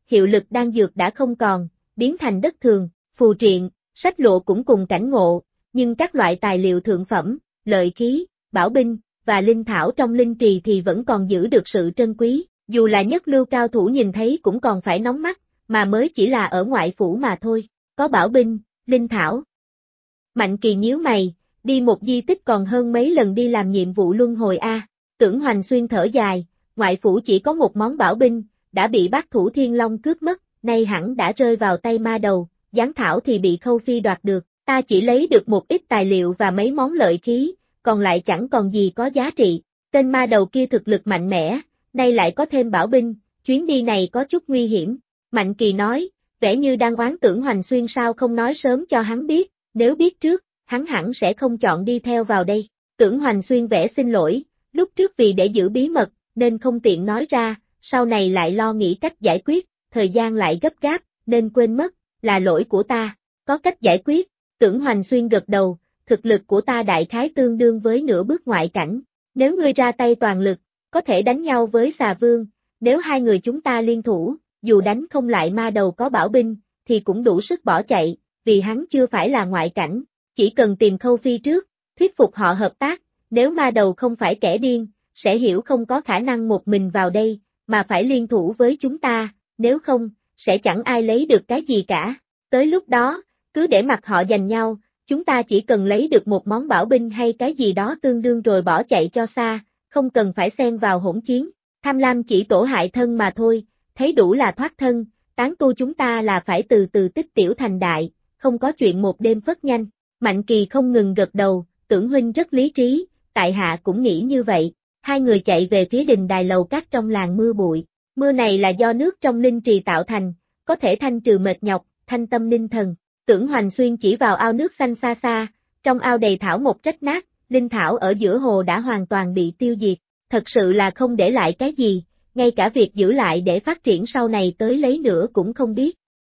hiệu lực đan dược đã không còn, biến thành đất thường, phù triện, sách lụa cũng cùng cảnh ngộ, nhưng các loại tài liệu thượng phẩm, lợi khí, bảo binh, và linh thảo trong linh trì thì vẫn còn giữ được sự trân quý, dù là nhất lưu cao thủ nhìn thấy cũng còn phải nóng mắt, mà mới chỉ là ở ngoại phủ mà thôi, có bảo binh, linh thảo. Mạnh Kỳ nhíu mày, đi một di tích còn hơn mấy lần đi làm nhiệm vụ luân hồi a. Tưởng Hoành Xuyên thở dài, ngoại phủ chỉ có một món bảo binh, đã bị Bác Thủ Thiên Long cướp mất, nay hẳn đã rơi vào tay ma đầu, giáng thảo thì bị Khâu Phi đoạt được, ta chỉ lấy được một ít tài liệu và mấy món lợi khí, còn lại chẳng còn gì có giá trị. Tên ma đầu kia thực lực mạnh mẽ, nay lại có thêm bảo binh, chuyến đi này có chút nguy hiểm. Mạnh Kỳ nói, vẻ như đang oán Tưởng Hoành Xuyên sao không nói sớm cho hắn biết, nếu biết trước, hắn hẳn sẽ không chọn đi theo vào đây. Tưởng Hoành Xuyên vẻ xin lỗi, lúc trước vì để giữ bí mật, nên không tiện nói ra, sau này lại lo nghĩ cách giải quyết, thời gian lại gấp gáp, nên quên mất, là lỗi của ta, có cách giải quyết. Tưởng Hoành Xuyên gật đầu, thực lực của ta đại khái tương đương với nửa bước ngoại cảnh, nếu ngươi ra tay toàn lực, có thể đánh nhau với xà vương, nếu hai người chúng ta liên thủ, dù đánh không lại ma đầu có bảo binh, thì cũng đủ sức bỏ chạy, vì hắn chưa phải là ngoại cảnh, chỉ cần tìm Khâu Phi trước, thuyết phục họ hợp tác, nếu ma đầu không phải kẻ điên, sẽ hiểu không có khả năng một mình vào đây, mà phải liên thủ với chúng ta, nếu không, sẽ chẳng ai lấy được cái gì cả. Tới lúc đó, cứ để mặc họ giành nhau, chúng ta chỉ cần lấy được một món bảo binh hay cái gì đó tương đương rồi bỏ chạy cho xa, không cần phải xen vào hỗn chiến. Tham lam chỉ tổ hại thân mà thôi, thấy đủ là thoát thân, tán tu chúng ta là phải từ từ tích tiểu thành đại, không có chuyện một đêm phất nhanh. Mạnh Kỳ không ngừng gật đầu, Tưởng huynh rất lý trí, tại hạ cũng nghĩ như vậy. Hai người chạy về phía đình đài lầu cát trong làng mưa bụi. Mưa này là do nước trong linh trì tạo thành, có thể thanh trừ mệt nhọc, thanh tâm ninh thần. Tưởng Hoành Xuyên chỉ vào ao nước xanh xa xa, trong ao đầy thảo một rách nát, linh thảo ở giữa hồ đã hoàn toàn bị tiêu diệt. Thật sự là không để lại cái gì, ngay cả việc giữ lại để phát triển sau này tới lấy nữa cũng không biết.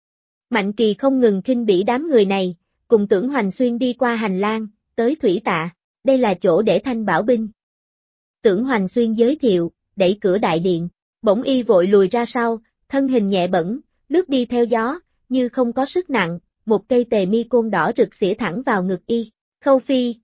Mạnh Kỳ không ngừng khinh bỉ đám người này, cùng Tưởng Hoành Xuyên đi qua hành lang, tới thủy tạ, đây là chỗ để thanh bảo binh. Tưởng Hoành Xuyên giới thiệu, đẩy cửa đại điện, bỗng y vội lùi ra sau, thân hình nhẹ bẫng, lướt đi theo gió, như không có sức nặng, một cây tề mi côn đỏ rực xỉa thẳng vào ngực y. Khâu Phi.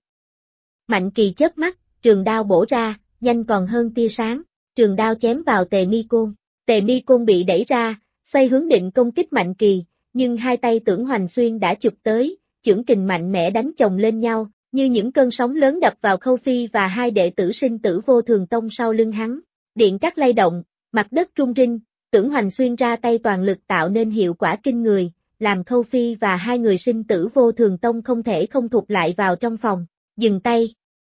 Mạnh Kỳ chớp mắt, trường đao bổ ra, nhanh còn hơn tia sáng, trường đao chém vào tề mi côn. Tề mi côn bị đẩy ra, xoay hướng định công kích Mạnh Kỳ, nhưng hai tay Tưởng Hoành Xuyên đã chụp tới, chưởng kình mạnh mẽ đánh chồng lên nhau, như những cơn sóng lớn đập vào Khâu Phi và hai đệ tử Sinh Tử Vô Thường Tông sau lưng hắn. Điện cát lay động, mặt đất rung rinh, Tưởng Hoành Xuyên ra tay toàn lực tạo nên hiệu quả kinh người, làm Khâu Phi và hai người Sinh Tử Vô Thường Tông không thể không thụt lại vào trong phòng. Dừng tay.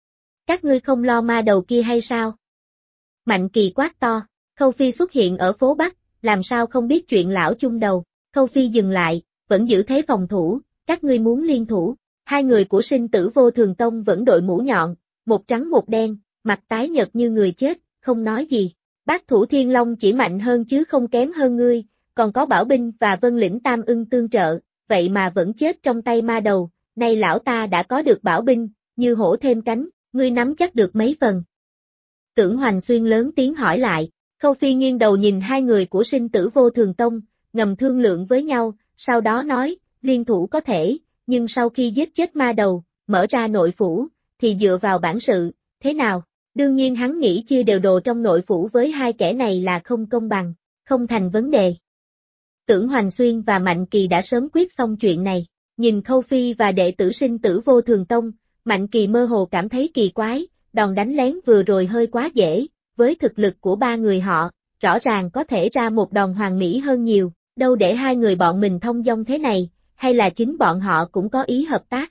Các ngươi không lo ma đầu kia hay sao? Mạnh Kỳ quát to, Khâu Phi xuất hiện ở phố Bắc, làm sao không biết chuyện lão chung đầu. Khâu Phi dừng lại, vẫn giữ thế phòng thủ, các ngươi muốn liên thủ. Hai người của Sinh Tử Vô Thường Tông vẫn đội mũ nhọn, một trắng một đen, mặt tái nhợt như người chết, không nói gì. Bác Thủ Thiên Long chỉ mạnh hơn chứ không kém hơn ngươi, còn có Bảo Binh và Vân Lĩnh Tam Ưng tương trợ, vậy mà vẫn chết trong tay ma đầu, nay lão ta đã có được Bảo Binh, như hổ thêm cánh, ngươi nắm chắc được mấy phần. Tưởng Hoành Xuyên lớn tiếng hỏi lại, Khâu Phi nghiêng đầu nhìn hai người của Sinh Tử Vô Thường Tông, ngầm thương lượng với nhau, sau đó nói, liên thủ có thể, nhưng sau khi giết chết ma đầu, mở ra nội phủ, thì dựa vào bản sự, thế nào? Đương nhiên hắn nghĩ chia đều đồ trong nội phủ với hai kẻ này là không công bằng, không thành vấn đề. Tưởng Hoành Xuyên và Mạnh Kỳ đã sớm quyết xong chuyện này, nhìn Khâu Phi và đệ tử Sinh Tử Vô Thường Tông, Mạnh Kỳ mơ hồ cảm thấy kỳ quái, đòn đánh lén vừa rồi hơi quá dễ, với thực lực của ba người họ, rõ ràng có thể ra một đòn hoàn mỹ hơn nhiều, đâu để hai người bọn mình thông dong thế này, hay là chính bọn họ cũng có ý hợp tác.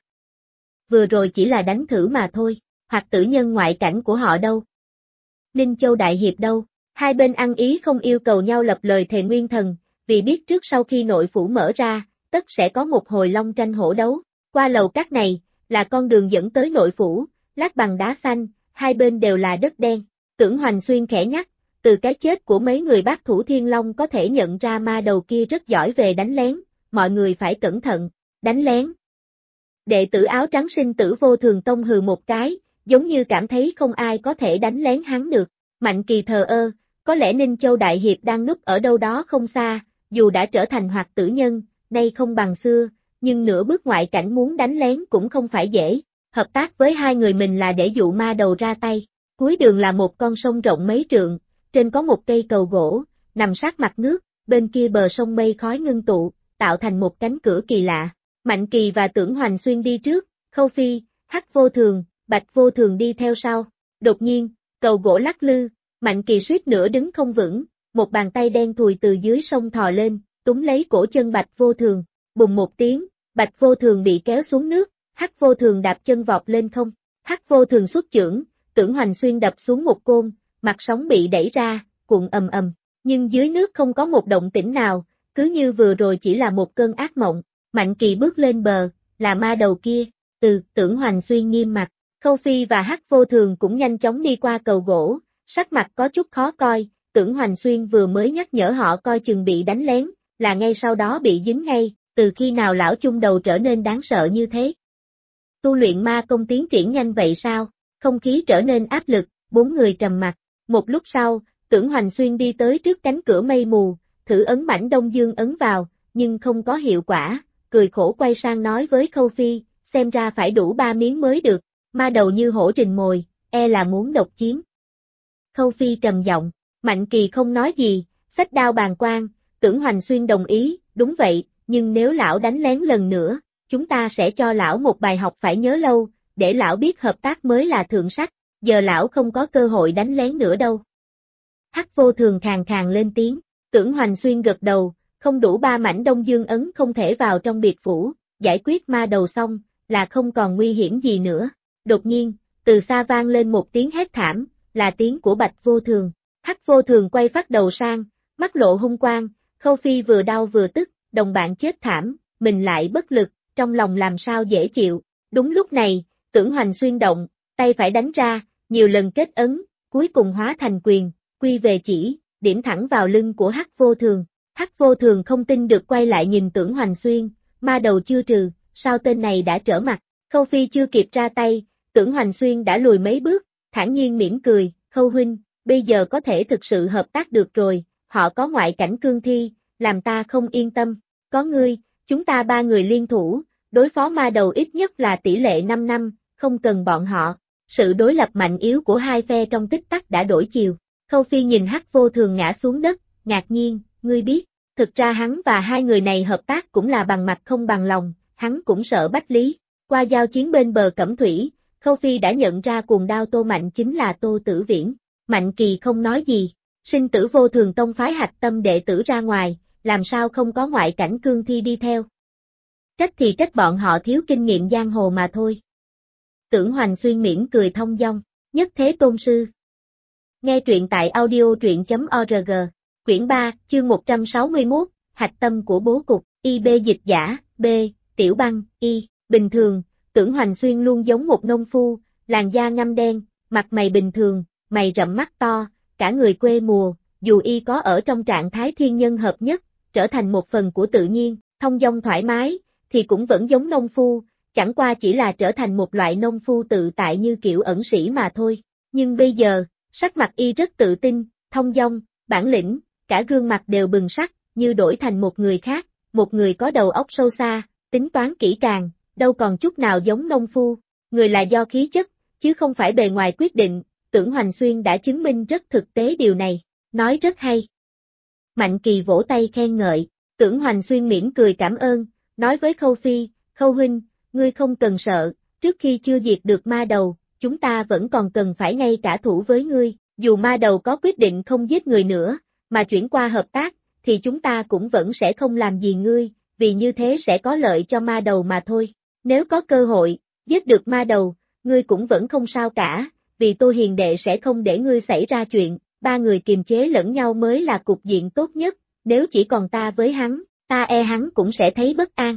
Vừa rồi chỉ là đánh thử mà thôi, hoặc tử nhân ngoại cảnh của họ đâu. Ninh Châu Đại Hiệp đâu, hai bên ăn ý không yêu cầu nhau lập lời thề nguyên thần, vì biết trước sau khi nội phủ mở ra, tất sẽ có một hồi long tranh hổ đấu, qua lầu cát này, là con đường dẫn tới nội phủ, lát bằng đá xanh, hai bên đều là đất đen. Tưởng Hoành Xuyên khẽ nhắc, từ cái chết của mấy người Bác Thủ Thiên Long có thể nhận ra ma đầu kia rất giỏi về đánh lén, mọi người phải cẩn thận, đánh lén. Đệ tử áo trắng Sinh Tử Vô Thường Tông hừ một cái, giống như cảm thấy không ai có thể đánh lén hắn được. Mạnh Kỳ thờ ơ, có lẽ Ninh Châu Đại Hiệp đang núp ở đâu đó không xa, dù đã trở thành hoạt tử nhân, nay không bằng xưa, nhưng nửa bước ngoại cảnh muốn đánh lén cũng không phải dễ. Hợp tác với hai người mình là để dụ ma đầu ra tay. Cuối đường là một con sông rộng mấy trượng, trên có một cây cầu gỗ, nằm sát mặt nước, bên kia bờ sông mây khói ngưng tụ, tạo thành một cánh cửa kỳ lạ. Mạnh Kỳ và Tưởng Hoành Xuyên đi trước, Khâu Phi, Hắc Vô Thường, Bạch Vô Thường đi theo sau. Đột nhiên, cầu gỗ lắc lư, Mạnh Kỳ suýt nữa đứng không vững, một bàn tay đen thùi từ dưới sông thò lên, túm lấy cổ chân Bạch Vô Thường. Bùng một tiếng, Bạch Vô Thường bị kéo xuống nước, Hắc Vô Thường đạp chân vọt lên không. Hắc Vô Thường xuất chưởng, Tưởng Hoành Xuyên đập xuống một côn, mặt sóng bị đẩy ra, cuộn ầm ầm. Nhưng dưới nước không có một động tĩnh nào, cứ như vừa rồi chỉ là một cơn ác mộng. Mạnh Kỳ bước lên bờ, là ma đầu kia. Tưởng Hoành Xuyên nghiêm mặt. Khâu Phi và Hắc Vô Thường cũng nhanh chóng đi qua cầu gỗ, sắc mặt có chút khó coi. Tưởng Hoành Xuyên vừa mới nhắc nhở họ coi chừng bị đánh lén, là ngay sau đó bị dính ngay. Từ khi nào lão chung đầu trở nên đáng sợ như thế? Tu luyện ma công tiến triển nhanh vậy sao? Không khí trở nên áp lực, bốn người trầm mặc. Một lúc sau, Tưởng Hoành Xuyên đi tới trước cánh cửa mây mù, thử ấn mảnh Đông Dương ấn vào, nhưng không có hiệu quả, cười khổ quay sang nói với Khâu Phi, xem ra phải đủ 3 miếng mới được, ma đầu như hổ rình mồi, e là muốn độc chiếm. Khâu Phi trầm giọng, Mạnh Kỳ không nói gì, xách đao bàn quan, Tưởng Hoành Xuyên đồng ý, đúng vậy, nhưng nếu lão đánh lén lần nữa, chúng ta sẽ cho lão một bài học phải nhớ lâu, để lão biết hợp tác mới là thượng sách, giờ lão không có cơ hội đánh lén nữa đâu. Hắc Vô Thường khàn khàn lên tiếng, Tưởng Hoành Xuyên gật đầu, không đủ 3 mảnh Đông Dương ấn không thể vào trong biệt phủ, giải quyết ma đầu xong, là không còn nguy hiểm gì nữa. Đột nhiên, từ xa vang lên một tiếng hét thảm, là tiếng của Bạch Vô Thường. Hắc Vô Thường quay phát đầu sang, mắt lộ hung quang, Khâu Phi vừa đau vừa tức, đồng bạn chết thảm, mình lại bất lực, trong lòng làm sao dễ chịu. Đúng lúc này, Tưởng Hoành Xuyên động, tay phải đánh ra, nhiều lần kết ấn, cuối cùng hóa thành quyền, quy về chỉ, điểm thẳng vào lưng của Hắc Vô Thường. Hắc Vô Thường không tin được quay lại nhìn Tưởng Hoành Xuyên, ma đầu chưa trừ, sao tên này đã trở mặt. Khâu Phi chưa kịp ra tay, Tưởng Hoành Xuyên đã lùi mấy bước, thản nhiên mỉm cười, Khâu huynh, bây giờ có thể thực sự hợp tác được rồi, họ có ngoại cảnh cương thi, làm ta không yên tâm, có ngươi, chúng ta 3 người liên thủ, đối phó ma đầu ít nhất là tỷ lệ 5 năm, không cần bọn họ. Sự đối lập mạnh yếu của hai phe trong tích tắc đã đổi chiều. Khâu Phi nhìn Hắc Vô Thường ngã xuống đất, ngạc nhiên, ngươi biết, thực ra hắn và hai người này hợp tác cũng là bằng mặt không bằng lòng, hắn cũng sợ Bách Lý. Qua giao chiến bên bờ Cẩm Thủy, Khâu Phi đã nhận ra cuồng đao Tô Mạnh chính là Tô Tử Viễn. Mạnh Kỳ không nói gì, sinh tử Vô Thường tông phái hạch tâm đệ tử ra ngoài, làm sao không có ngoại cảnh cương thi đi theo. Trách thì trách bọn họ thiếu kinh nghiệm giang hồ mà thôi. Tưởng Hoành Xuyên mỉm cười thông dong, nhất thế tôn sư. Nghe truyện tại audio truyện.org, quyển 3, chương 161, hạch tâm của bố cục, IB dịch giả, B, Tiểu Băng, Y, bình thường, Tưởng Hoành Xuyên luôn giống một nông phu, làn da ngăm đen, mặt mày bình thường, mày rậm mắt to, cả người quê mùa, dù Y có ở trong trạng thái thiên nhân hợp nhất, trở thành một phần của tự nhiên, thông dong thoải mái, thì cũng vẫn giống nông phu, chẳng qua chỉ là trở thành một loại nông phu tự tại như kiểu ẩn sĩ mà thôi. Nhưng bây giờ, sắc mặt Y rất tự tin, thông dong, bản lĩnh, cả gương mặt đều bừng sắc, như đổi thành một người khác, một người có đầu óc sâu xa, tính toán kỹ càng, đâu còn chút nào giống nông phu. Người là do khí chất, chứ không phải bề ngoài quyết định, Tưởng Hoành Xuyên đã chứng minh rất thực tế điều này, nói rất hay. Mạnh Kỳ vỗ tay khen ngợi, Tưởng Hoành Xuyên mỉm cười cảm ơn, nói với Khâu Phi, Khâu huynh, ngươi không cần sợ, trước khi chưa diệt được ma đầu, chúng ta vẫn còn cần phải ngay cả thủ với ngươi, dù ma đầu có quyết định không giết người nữa, mà chuyển qua hợp tác, thì chúng ta cũng vẫn sẽ không làm gì ngươi, vì như thế sẽ có lợi cho ma đầu mà thôi. Nếu có cơ hội, giết được ma đầu, ngươi cũng vẫn không sao cả, vì Tô Hiền đệ sẽ không để ngươi xảy ra chuyện, 3 người kiềm chế lẫn nhau mới là cục diện tốt nhất, nếu chỉ còn ta với hắn, ta e hắn cũng sẽ thấy bất an.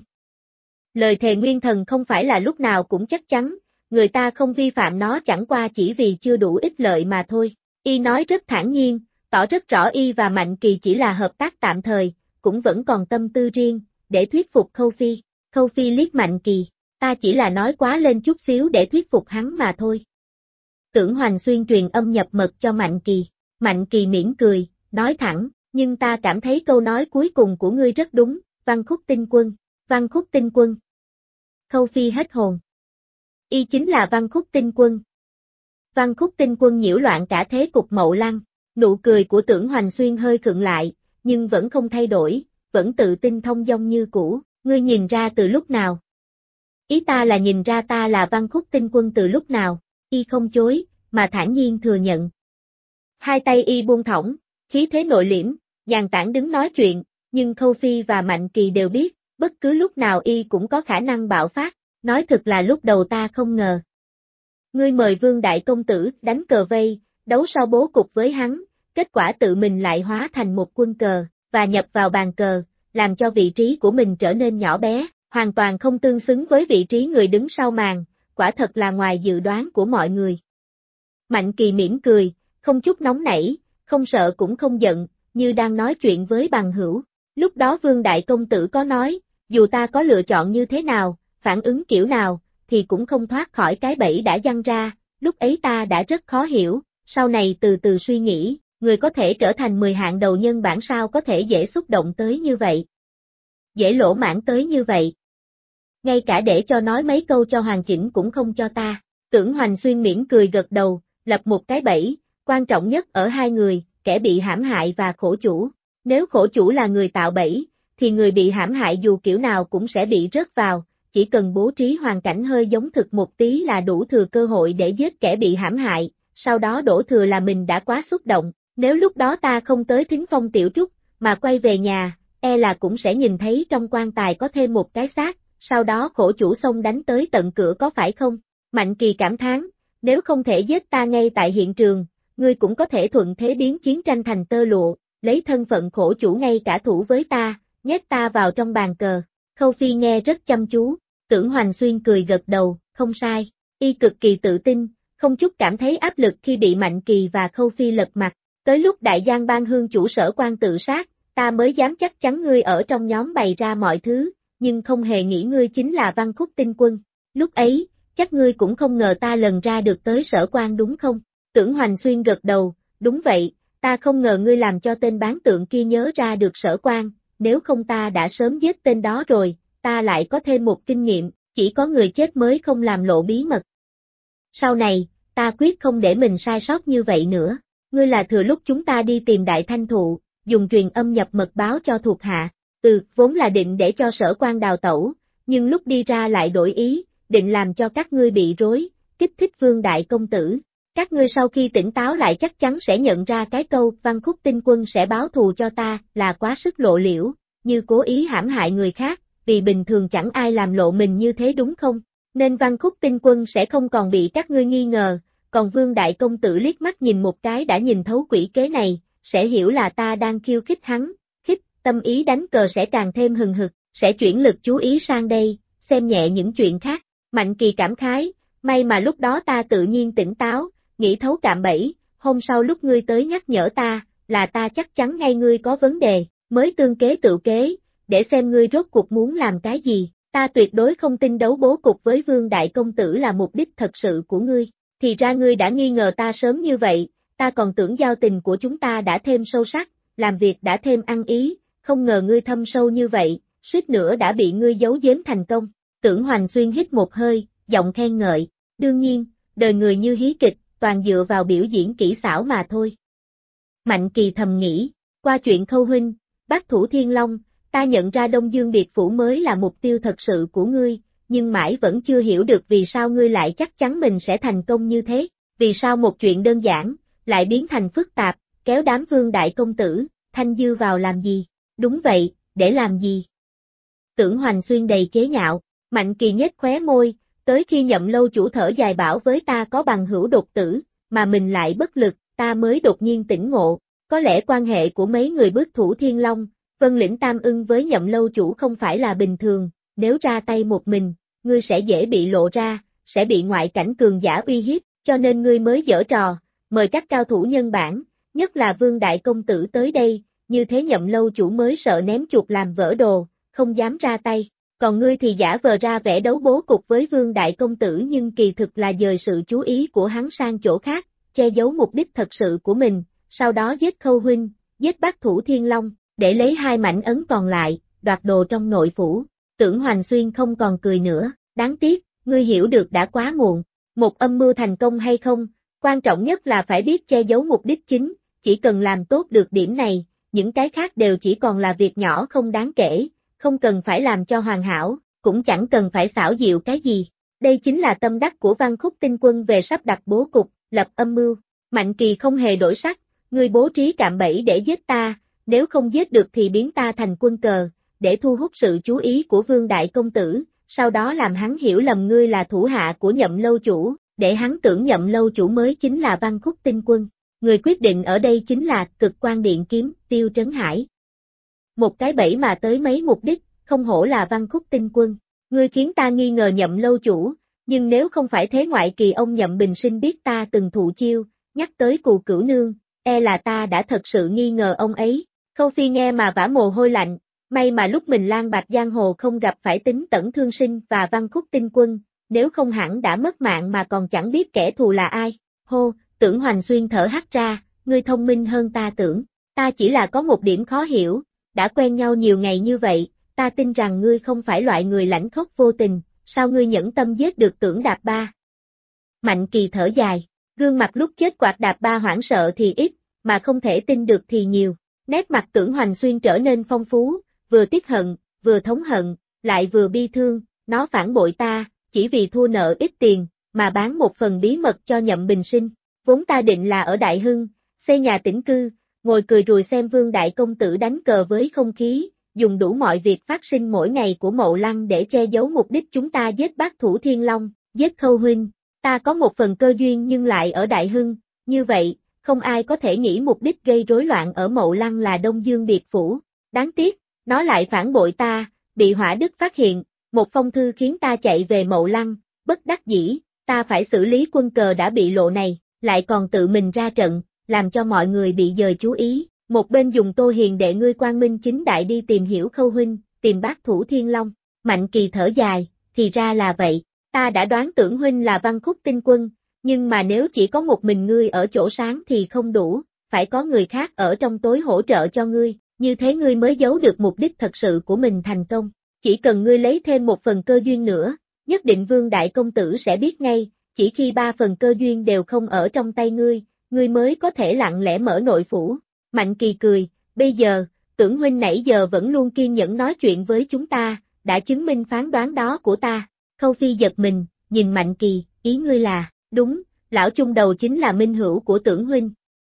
Lời thề nguyên thần không phải là lúc nào cũng chắc chắn, người ta không vi phạm nó chẳng qua chỉ vì chưa đủ ích lợi mà thôi. Y nói rất thản nhiên, tỏ rất rõ Y và Mạnh Kỳ chỉ là hợp tác tạm thời, cũng vẫn còn tâm tư riêng, để thuyết phục Khâu Phi. Khâu Phi liếc Mạnh Kỳ, ta chỉ là nói quá lên chút xíu để thuyết phục hắn mà thôi. Tưởng Hoành Xuyên truyền âm nhập mật cho Mạnh Kỳ, Mạnh Kỳ mỉm cười, nói thẳng, Nhưng ta cảm thấy câu nói cuối cùng của ngươi rất đúng, Văn Khúc Tinh Quân. Văn Khúc Tinh Quân. Khâu Phi hết hồn. Y chính là Văn Khúc Tinh Quân. Văn Khúc Tinh Quân nhiễu loạn cả thế cục Mậu Lăng, nụ cười của Tưởng Hoành Xuyên hơi khựng lại, nhưng vẫn không thay đổi, vẫn tự tin thông dong như cũ, ngươi nhìn ra từ lúc nào? Ý ta là nhìn ra ta là Văn Khúc Tinh Quân từ lúc nào, y không chối, mà thản nhiên thừa nhận. Hai tay y buông thõng, khí thế nội liễm, nhàn tản đứng nói chuyện, nhưng Khâu Phi và Mạnh Kỳ đều biết, bất cứ lúc nào y cũng có khả năng bạo phát, nói thật là lúc đầu ta không ngờ. Ngươi mời Vương Đại Công Tử đánh cờ vây, đấu sau bố cục với hắn, kết quả tự mình lại hóa thành một quân cờ, và nhập vào bàn cờ, làm cho vị trí của mình trở nên nhỏ bé, hoàn toàn không tương xứng với vị trí người đứng sau màn, quả thật là ngoài dự đoán của mọi người. Mạnh Kỳ mỉm cười, không chút nóng nảy, không sợ cũng không giận, như đang nói chuyện với bằng hữu. Lúc đó Vương Đại Công Tử có nói, dù ta có lựa chọn như thế nào, phản ứng kiểu nào, thì cũng không thoát khỏi cái bẫy đã giăng ra, lúc ấy ta đã rất khó hiểu, sau này từ từ suy nghĩ, người có thể trở thành 10 hạng đầu nhân bản sao có thể dễ xúc động tới như vậy. Dễ lỗ mãn tới như vậy. Ngay cả để cho nói mấy câu cho hoàn chỉnh cũng không cho ta. Tưởng Hoành Xuyên mỉm cười gật đầu, lập một cái bẫy, quan trọng nhất ở hai người, kẻ bị hãm hại và khổ chủ. Nếu khổ chủ là người tạo bẫy, thì người bị hãm hại dù kiểu nào cũng sẽ bị rớt vào, chỉ cần bố trí hoàn cảnh hơi giống thực một tí là đủ thừa cơ hội để giết kẻ bị hãm hại, sau đó đổ thừa là mình đã quá xúc động. Nếu lúc đó ta không tới Thính Phong Tiểu Trúc, mà quay về nhà, e là cũng sẽ nhìn thấy trong quan tài có thêm một cái xác, sau đó khổ chủ xông đánh tới tận cửa có phải không? Mạnh Kỳ cảm thán, nếu không thể giết ta ngay tại hiện trường, ngươi cũng có thể thuận thế biến chiến tranh thành tơ lụa, lấy thân phận khổ chủ ngay cả thủ với ta, nhét ta vào trong bàn cờ. Khâu Phi nghe rất chăm chú, Tưởng Hoành Xuyên cười gật đầu, không sai, y cực kỳ tự tin, không chút cảm thấy áp lực khi bị Mạnh Kỳ và Khâu Phi lật mặt. Tới lúc Đại Giang Bang Hương chủ Sở Quan tự sát, ta mới dám chắc chắn ngươi ở trong nhóm bày ra mọi thứ, nhưng không hề nghĩ ngươi chính là Văn Khúc Tinh Quân. Lúc ấy, chắc ngươi cũng không ngờ ta lần ra được tới Sở Quan đúng không? Tưởng Hoành Xuyên gật đầu, đúng vậy, ta không ngờ ngươi làm cho tên bán tượng kia nhớ ra được Sở Quan, nếu không ta đã sớm giết tên đó rồi, ta lại có thêm một kinh nghiệm, chỉ có người chết mới không làm lộ bí mật. Sau này, ta quyết không để mình sai sót như vậy nữa. Ngươi là thừa lúc chúng ta đi tìm Đại Thanh Thụ, dùng truyền âm nhập mật báo cho thuộc hạ, vốn là định để cho Sở Quan đào tẩu, nhưng lúc đi ra lại đổi ý, định làm cho các ngươi bị rối, kích thích Vương Đại Công Tử. Các ngươi sau khi tỉnh táo lại chắc chắn sẽ nhận ra cái câu Văn Khúc Tinh Quân sẽ báo thù cho ta là quá sức lộ liễu, như cố ý hãm hại người khác, vì bình thường chẳng ai làm lộ mình như thế đúng không? Nên Văn Khúc Tinh Quân sẽ không còn bị các ngươi nghi ngờ. Còn Vương Đại Công Tử liếc mắt nhìn một cái đã nhìn thấu quỷ kế này, sẽ hiểu là ta đang khiêu khích hắn, tâm ý đánh cờ sẽ càng thêm hừng hực, sẽ chuyển lực chú ý sang đây, xem nhẹ những chuyện khác. Mạnh Kỳ cảm khái, may mà lúc đó ta tự nhiên tỉnh táo, nghĩ thấu cạm bẫy, hôm sau lúc ngươi tới nhắc nhở ta, là ta chắc chắn ngay ngươi có vấn đề, mới tương kế tự kế, để xem ngươi rốt cuộc muốn làm cái gì, ta tuyệt đối không tin đấu bố cục với Vương Đại Công Tử là mục đích thật sự của ngươi. Thì ra ngươi đã nghi ngờ ta sớm như vậy, ta còn tưởng giao tình của chúng ta đã thêm sâu sắc, làm việc đã thêm ăn ý, không ngờ ngươi thâm sâu như vậy, suýt nữa đã bị ngươi giấu giếm thành công. Tưởng Hoành Xuyên hít một hơi, giọng khen ngợi, đương nhiên, đời người như hí kịch, toàn dựa vào biểu diễn kỹ xảo mà thôi. Mạnh Kỳ thầm nghĩ, qua chuyện Khâu huynh, Bác Thủ Thiên Long, ta nhận ra Đông Dương Biệt Phủ mới là mục tiêu thật sự của ngươi. Nhưng mãi vẫn chưa hiểu được vì sao ngươi lại chắc chắn mình sẽ thành công như thế, vì sao một chuyện đơn giản, lại biến thành phức tạp, kéo đám Vương Đại Công Tử, Thanh Dư vào làm gì? Đúng vậy, để làm gì? Tưởng Hoành Xuyên đầy chế nhạo, Mạnh Kỳ nhếch khóe môi, tới khi Nhậm lâu chủ thở dài bảo với ta có bằng hữu đột tử, mà mình lại bất lực, ta mới đột nhiên tỉnh ngộ, có lẽ quan hệ của mấy người Bức Thủ Thiên Long, Vân Lĩnh Tam Ưng với Nhậm lâu chủ không phải là bình thường. Nếu ra tay một mình, ngươi sẽ dễ bị lộ ra, sẽ bị ngoại cảnh cường giả uy hiếp, cho nên ngươi mới giở trò, mời các cao thủ nhân bản, nhất là Vương Đại Công Tử tới đây, như thế Nhậm lâu chủ mới sợ ném chuột làm vỡ đồ, không dám ra tay. Còn ngươi thì giả vờ ra vẻ đấu bố cục với Vương Đại Công Tử nhưng kỳ thực là dời sự chú ý của hắn sang chỗ khác, che giấu mục đích thật sự của mình, sau đó giết Khâu huynh, giết Bác Thủ Thiên Long, để lấy 2 mảnh ấn còn lại, đoạt đồ trong nội phủ. Tưởng Hoành Xuyên không còn cười nữa, đáng tiếc, ngươi hiểu được đã quá muộn. Một âm mưu thành công hay không, quan trọng nhất là phải biết che giấu mục đích chính, chỉ cần làm tốt được điểm này, những cái khác đều chỉ còn là việc nhỏ không đáng kể, không cần phải làm cho hoàn hảo, cũng chẳng cần phải xảo diệu cái gì. Đây chính là tâm đắc của Văn Khúc Tinh Quân về sắp đặt bố cục, lập âm mưu. Mạnh Kỳ không hề đổi sắc, ngươi bố trí cạm bẫy để giết ta, nếu không giết được thì biến ta thành quân cờ, để thu hút sự chú ý của Vương Đại Công Tử, sau đó làm hắn hiểu lầm ngươi là thủ hạ của Nhậm Lâu Chủ, để hắn tưởng Nhậm Lâu Chủ mới chính là Văn Khúc Tinh Quân. Người quyết định ở đây chính là Cực Quan Điện Kiếm, Tiêu Trấn Hải. Một cái bẫy mà tới mấy mục đích, không hổ là Văn Khúc Tinh Quân. Ngươi khiến ta nghi ngờ Nhậm Lâu Chủ, nhưng nếu không phải thế ngoại kỳ ông Nhậm Bình Sinh biết ta từng thụ chiêu, nhắc tới Cù Cửu Nương, e là ta đã thật sự nghi ngờ ông ấy. Khâu Phi nghe mà vã mồ hôi lạnh, may mà lúc mình lang bạc giang hồ không gặp phải Tính Tẩn Thương Sinh và Văn Khúc Tinh Quân, nếu không hẳn đã mất mạng mà còn chẳng biết kẻ thù là ai. Hô, Tưởng Hoành Xuyên thở hắt ra, ngươi thông minh hơn ta tưởng, ta chỉ là có một điểm khó hiểu, đã quen nhau nhiều ngày như vậy, ta tin rằng ngươi không phải loại người lãnh khốc vô tình, sao ngươi nhẫn tâm giết được Tưởng Đạp Ba? Mạnh Kỳ thở dài, gương mặt lúc chết Quạt Đạp Ba hoảng sợ thì ít, mà không thể tin được thì nhiều. Nét mặt Tưởng Hoành Xuyên trở nên phong phú, vừa tiếc hận, vừa thống hận, lại vừa bi thương, nó phản bội ta, chỉ vì thua nợ ít tiền, mà bán một phần bí mật cho Nhậm Bình Sinh. Vốn ta định là ở Đại Hưng, xây nhà tĩnh cư, ngồi cười rùi xem Vương Đại Công Tử đánh cờ với không khí, dùng đủ mọi việc phát sinh mỗi ngày của Mậu Lăng để che giấu mục đích chúng ta giết Bác Thủ Thiên Long, giết Khâu Huynh. Ta có một phần cơ duyên nhưng lại ở Đại Hưng, như vậy, không ai có thể nghĩ mục đích gây rối loạn ở Mậu Lăng là Đông Dương Biệt Phủ. Đáng tiếc, nó lại phản bội ta, bị Hỏa Đức phát hiện, một phong thư khiến ta chạy về Mậu Lăng, bất đắc dĩ, ta phải xử lý quân cờ đã bị lộ này, lại còn tự mình ra trận, làm cho mọi người bị dời chú ý. Một bên dùng Tô Hiền đệ ngươi quang minh chính đại đi tìm hiểu Khâu Huynh, tìm Bác Thủ Thiên Long. Mạnh Kỳ thở dài, thì ra là vậy, ta đã đoán Tưởng Huynh là Văn Khúc Tinh Quân, nhưng mà nếu chỉ có một mình ngươi ở chỗ sáng thì không đủ, phải có người khác ở trong tối hỗ trợ cho ngươi, như thế ngươi mới giấu được mục đích thật sự của mình thành công. Chỉ cần ngươi lấy thêm một phần cơ duyên nữa, nhất định Vương Đại Công Tử sẽ biết ngay, chỉ khi 3 phần cơ duyên đều không ở trong tay ngươi mới có thể lặng lẽ mở nội phủ. Mạnh Kỳ cười, bây giờ, Tưởng Huynh nãy giờ vẫn luôn kiên nhẫn nói chuyện với chúng ta, đã chứng minh phán đoán đó của ta. Khâu Phi giật mình, nhìn Mạnh Kỳ, ý ngươi là, đúng, lão trung đầu chính là minh hữu của Tưởng Huynh.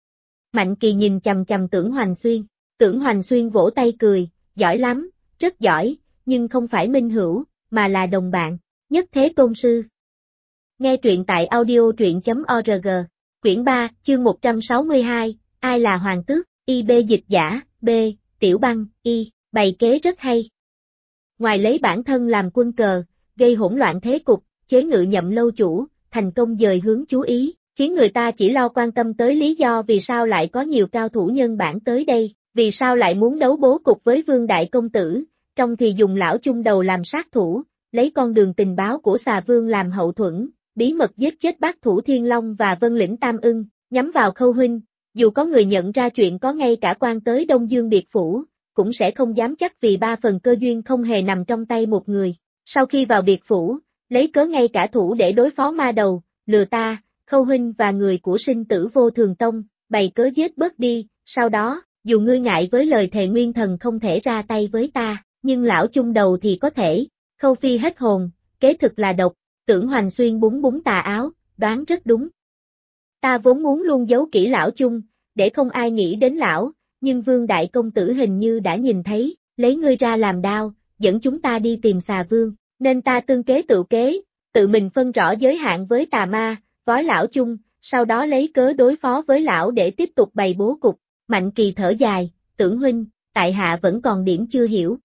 Mạnh Kỳ nhìn chằm chằm Tưởng Hoành Xuyên, Tưởng Hoành Xuyên vỗ tay cười, giỏi lắm, rất giỏi, nhưng không phải minh hữu, mà là đồng bạn, nhất thế tôn sư. Nghe truyện tại audio.org, quyển 3, chương 162, ai là Hoàng Tước, IB dịch giả, B, Tiểu Băng, Y, bày kế rất hay. Ngoài lấy bản thân làm quân cờ, gây hỗn loạn thế cục, chế ngự Nhậm Lâu Chủ, thành công dời hướng chú ý, khiến người ta chỉ lo quan tâm tới lý do vì sao lại có nhiều cao thủ nhân bản tới đây, vì sao lại muốn đấu bố cục với Vương Đại Công Tử, trong thì dùng lão chung đầu làm sát thủ, lấy con đường tình báo của Xà Vương làm hậu thuẫn, bí mật giết chết Bác Thủ Thiên Long và Vân Lĩnh Tam Ưng, nhắm vào Khâu Huynh. Dù có người nhận ra chuyện có ngay cả quan tới Đông Dương Biệt Phủ, cũng sẽ không dám chắc vì 3 phần cơ duyên không hề nằm trong tay một người. Sau khi vào Biệt Phủ, lấy cớ ngay cả thủ để đối phó ma đầu, lừa ta, Khâu Huynh và người của Sinh Tử Vô Thường Tông, bày cớ giết bớt đi, sau đó, dù ngươi ngại với lời thề nguyên thần không thể ra tay với ta, nhưng lão chung đầu thì có thể. Khâu Phi hết hồn, kế thực là độc. Tưởng Hoành Xuyên búng búng tà áo, đoán rất đúng. Ta vốn muốn luôn giấu kỹ lão chung, để không ai nghĩ đến lão, nhưng Vương Đại Công Tử hình như đã nhìn thấy, lấy ngươi ra làm đao, dẫn chúng ta đi tìm Xà Vương, nên ta tương kế tự kế, tự mình phân rõ giới hạn với tà ma, vói lão chung, sau đó lấy cớ đối phó với lão để tiếp tục bày bố cục. Mạnh Kỳ thở dài, Tưởng Huynh, tại hạ vẫn còn điểm chưa hiểu.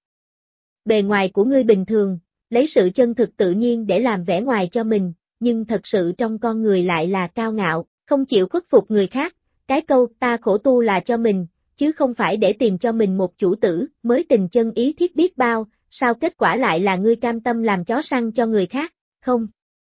Bề ngoài của ngươi bình thường, lấy sự chân thực tự nhiên để làm vẻ ngoài cho mình, nhưng thật sự trong con người lại là cao ngạo, không chịu khuất phục người khác, cái câu ta khổ tu là cho mình, chứ không phải để tìm cho mình một chủ tử, mới tình chân ý thiết biết bao, sao kết quả lại là ngươi cam tâm làm chó săn cho người khác, không.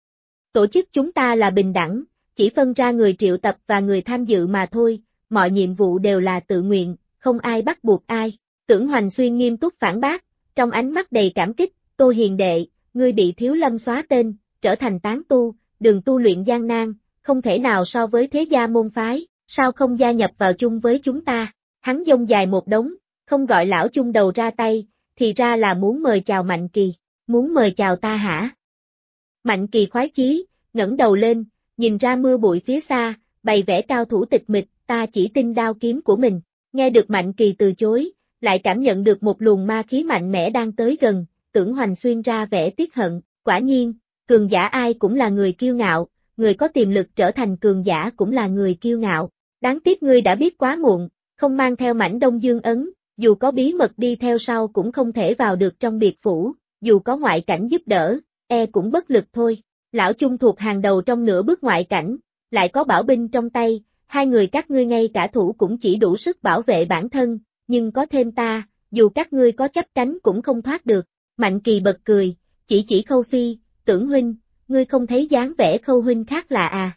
Tổ chức chúng ta là bình đẳng, chỉ phân ra người triệu tập và người tham dự mà thôi, mọi nhiệm vụ đều là tự nguyện, không ai bắt buộc ai. Tưởng Hoành Xuyên nghiêm túc phản bác, trong ánh mắt đầy cảm kích, Tô hiền đệ, ngươi bị Thiếu Lâm xóa tên, trở thành tán tu, đường tu luyện gian nan, không thể nào so với thế gia môn phái, sao không gia nhập vào chung với chúng ta? Hắn dông dài một đống, không gọi lão chung đầu ra tay, thì ra là muốn mời chào Mạnh Kỳ, muốn mời chào ta hả? Mạnh Kỳ khoái chí, ngẩng đầu lên, nhìn ra mưa bụi phía xa, bày vẽ cao thủ tịch mịch, ta chỉ tin đao kiếm của mình. Nghe được Mạnh Kỳ từ chối, lại cảm nhận được một luồng ma khí mạnh mẽ đang tới gần, Tưởng Hoành Xuyên ra vẻ tiếc hận, quả nhiên, cường giả ai cũng là người kiêu ngạo, người có tiềm lực trở thành cường giả cũng là người kiêu ngạo. Đáng tiếc ngươi đã biết quá muộn, không mang theo mảnh Đông Dương ấn, dù có bí mật đi theo sau cũng không thể vào được trong biệt phủ, dù có ngoại cảnh giúp đỡ, cũng bất lực thôi. Lão chung thuộc hàng đầu trong nửa bước ngoại cảnh, lại có bảo binh trong tay, hai người các ngươi ngay cả thủ cũng chỉ đủ sức bảo vệ bản thân, nhưng có thêm ta, dù các ngươi có chấp cánh cũng không thoát được. Mạnh Kỳ bật cười, chỉ Khâu Phi, Tưởng huynh, ngươi không thấy dáng vẻ Khâu huynh khác lạ à?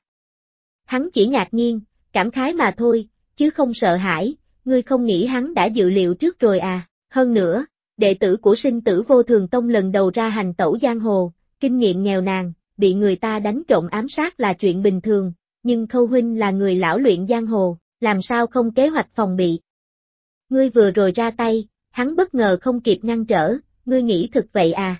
Hắn chỉ ngạc nhiên, cảm khái mà thôi, chứ không sợ hãi, ngươi không nghĩ hắn đã dự liệu trước rồi à? Hơn nữa, đệ tử của Sinh Tử Vô Thường Tông lần đầu ra hành tẩu giang hồ, kinh nghiệm nghèo nàn, bị người ta đánh trộm ám sát là chuyện bình thường, nhưng Khâu huynh là người lão luyện giang hồ, làm sao không kế hoạch phòng bị? Ngươi vừa rồi ra tay, hắn bất ngờ không kịp ngăn trở, ngươi nghĩ thực vậy à?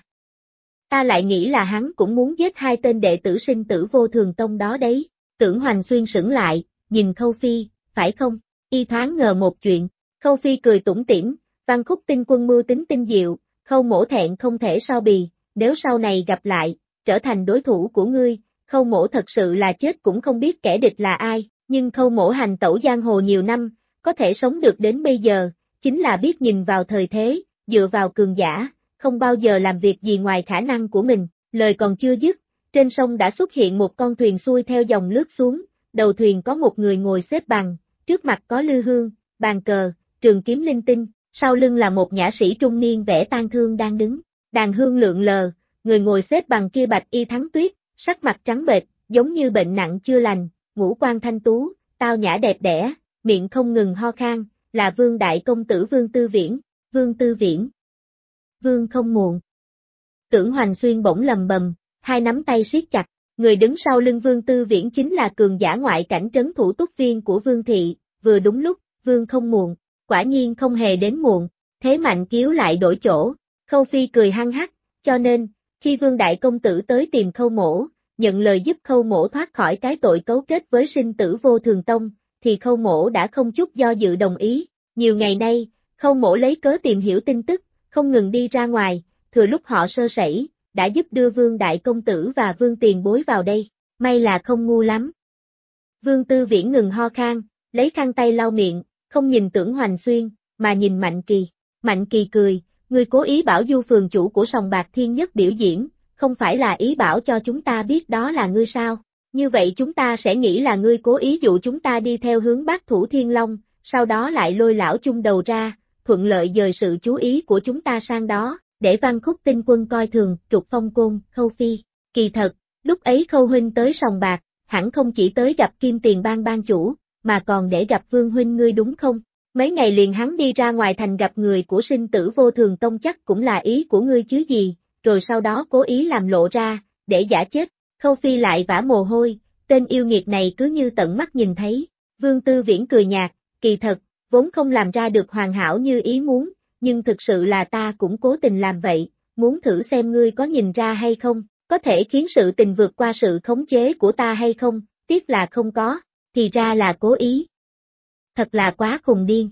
Ta lại nghĩ là hắn cũng muốn giết hai tên đệ tử Sinh Tử Vô Thường Tông đó đấy. Tưởng Hoành Xuyên sững lại, nhìn Khâu Phi, phải không? Y thoáng ngờ một chuyện. Khâu Phi cười tủm tỉm, Văn Khúc Tinh Quân mưu tính tinh diệu, Khâu mỗ thẹn không thể so bì, nếu sau này gặp lại, trở thành đối thủ của ngươi, Khâu mỗ thật sự là chết cũng không biết kẻ địch là ai, nhưng Khâu mỗ hành tẩu giang hồ nhiều năm, có thể sống được đến bây giờ, chính là biết nhìn vào thời thế, dựa vào cường giả, không bao giờ làm việc gì ngoài khả năng của mình. Lời còn chưa dứt, trên sông đã xuất hiện một con thuyền xuôi theo dòng lướt xuống, đầu thuyền có một người ngồi xếp bằng, trước mặt có lư hương, bàn cờ, trường kiếm linh tinh, sau lưng là một nhã sĩ trung niên vẻ tang thương đang đứng. Đàn hương lượn lờ, người ngồi xếp bằng kia bạch y thắng tuyết, sắc mặt trắng bệch, giống như bệnh nặng chưa lành, ngũ quan thanh tú, tao nhã đẹp đẽ, miệng không ngừng ho khan, là Vương đại công tử Vương Tư Viễn. Vương Tư Viễn. Vương không muộn. Tưởng Hoành Xuyên bỗng lầm bầm, hai nắm tay siết chặt, người đứng sau lưng Vương Tư Viễn chính là cường giả ngoại cảnh trấn thủ túc viên của Vương thị, vừa đúng lúc, Vương không muộn, quả nhiên không hề đến muộn, thế Mạnh Kiếu lại đổi chỗ. Khâu Phi cười hăng hắc, cho nên, khi Vương đại công tử tới tìm Khâu mỗ, nhận lời giúp Khâu mỗ thoát khỏi cái tội cấu kết với Sinh Tử Vô Thường Tông, thì Khâu mỗ đã không chút do dự đồng ý. Nhiều ngày nay, Khâu mỗ lấy cớ tìm hiểu tin tức, không ngừng đi ra ngoài, thừa lúc họ sơ sẩy, đã giúp đưa Vương đại công tử và Vương tiền bối vào đây, may là không ngu lắm. Vương Tư Viễn ngừng ho khan, lấy khăn tay lau miệng, không nhìn Tưởng Hoành Xuyên, mà nhìn Mạnh Kỳ. Mạnh Kỳ cười, ngươi cố ý bảo Du phường chủ của sòng bạc Thiên Nhất biểu diễn, không phải là ý bảo cho chúng ta biết đó là ngươi sao? Như vậy chúng ta sẽ nghĩ là ngươi cố ý dụ chúng ta đi theo hướng Bát Thủ Thiên Long, sau đó lại lôi lão chung đầu ra, thuận lợi dời sự chú ý của chúng ta sang đó, để Văn Khúc Tinh Quân coi thường, trục phong côn, Khâu Phi. Kỳ thật, lúc ấy Khâu huynh tới sòng bạc, hẳn không chỉ tới gặp Kim Tiền Bang ban chủ, mà còn để gặp Vương huynh ngươi đúng không? Mấy ngày liền hắn đi ra ngoài thành gặp người của Sinh Tử Vô Thường Tông chắc cũng là ý của ngươi chứ gì, rồi sau đó cố ý làm lộ ra, để giả chết. Khâu Phi lại vã mồ hôi, tên yêu nghiệt này cứ như tận mắt nhìn thấy. Vương Tư Viễn cười nhạt, kỳ thật, vốn không làm ra được hoàn hảo như ý muốn, nhưng thực sự là ta cũng cố tình làm vậy, muốn thử xem ngươi có nhìn ra hay không, có thể khiến sự tình vượt qua sự khống chế của ta hay không, tiếc là không có, thì ra là cố ý. Thật là quá khùng điên.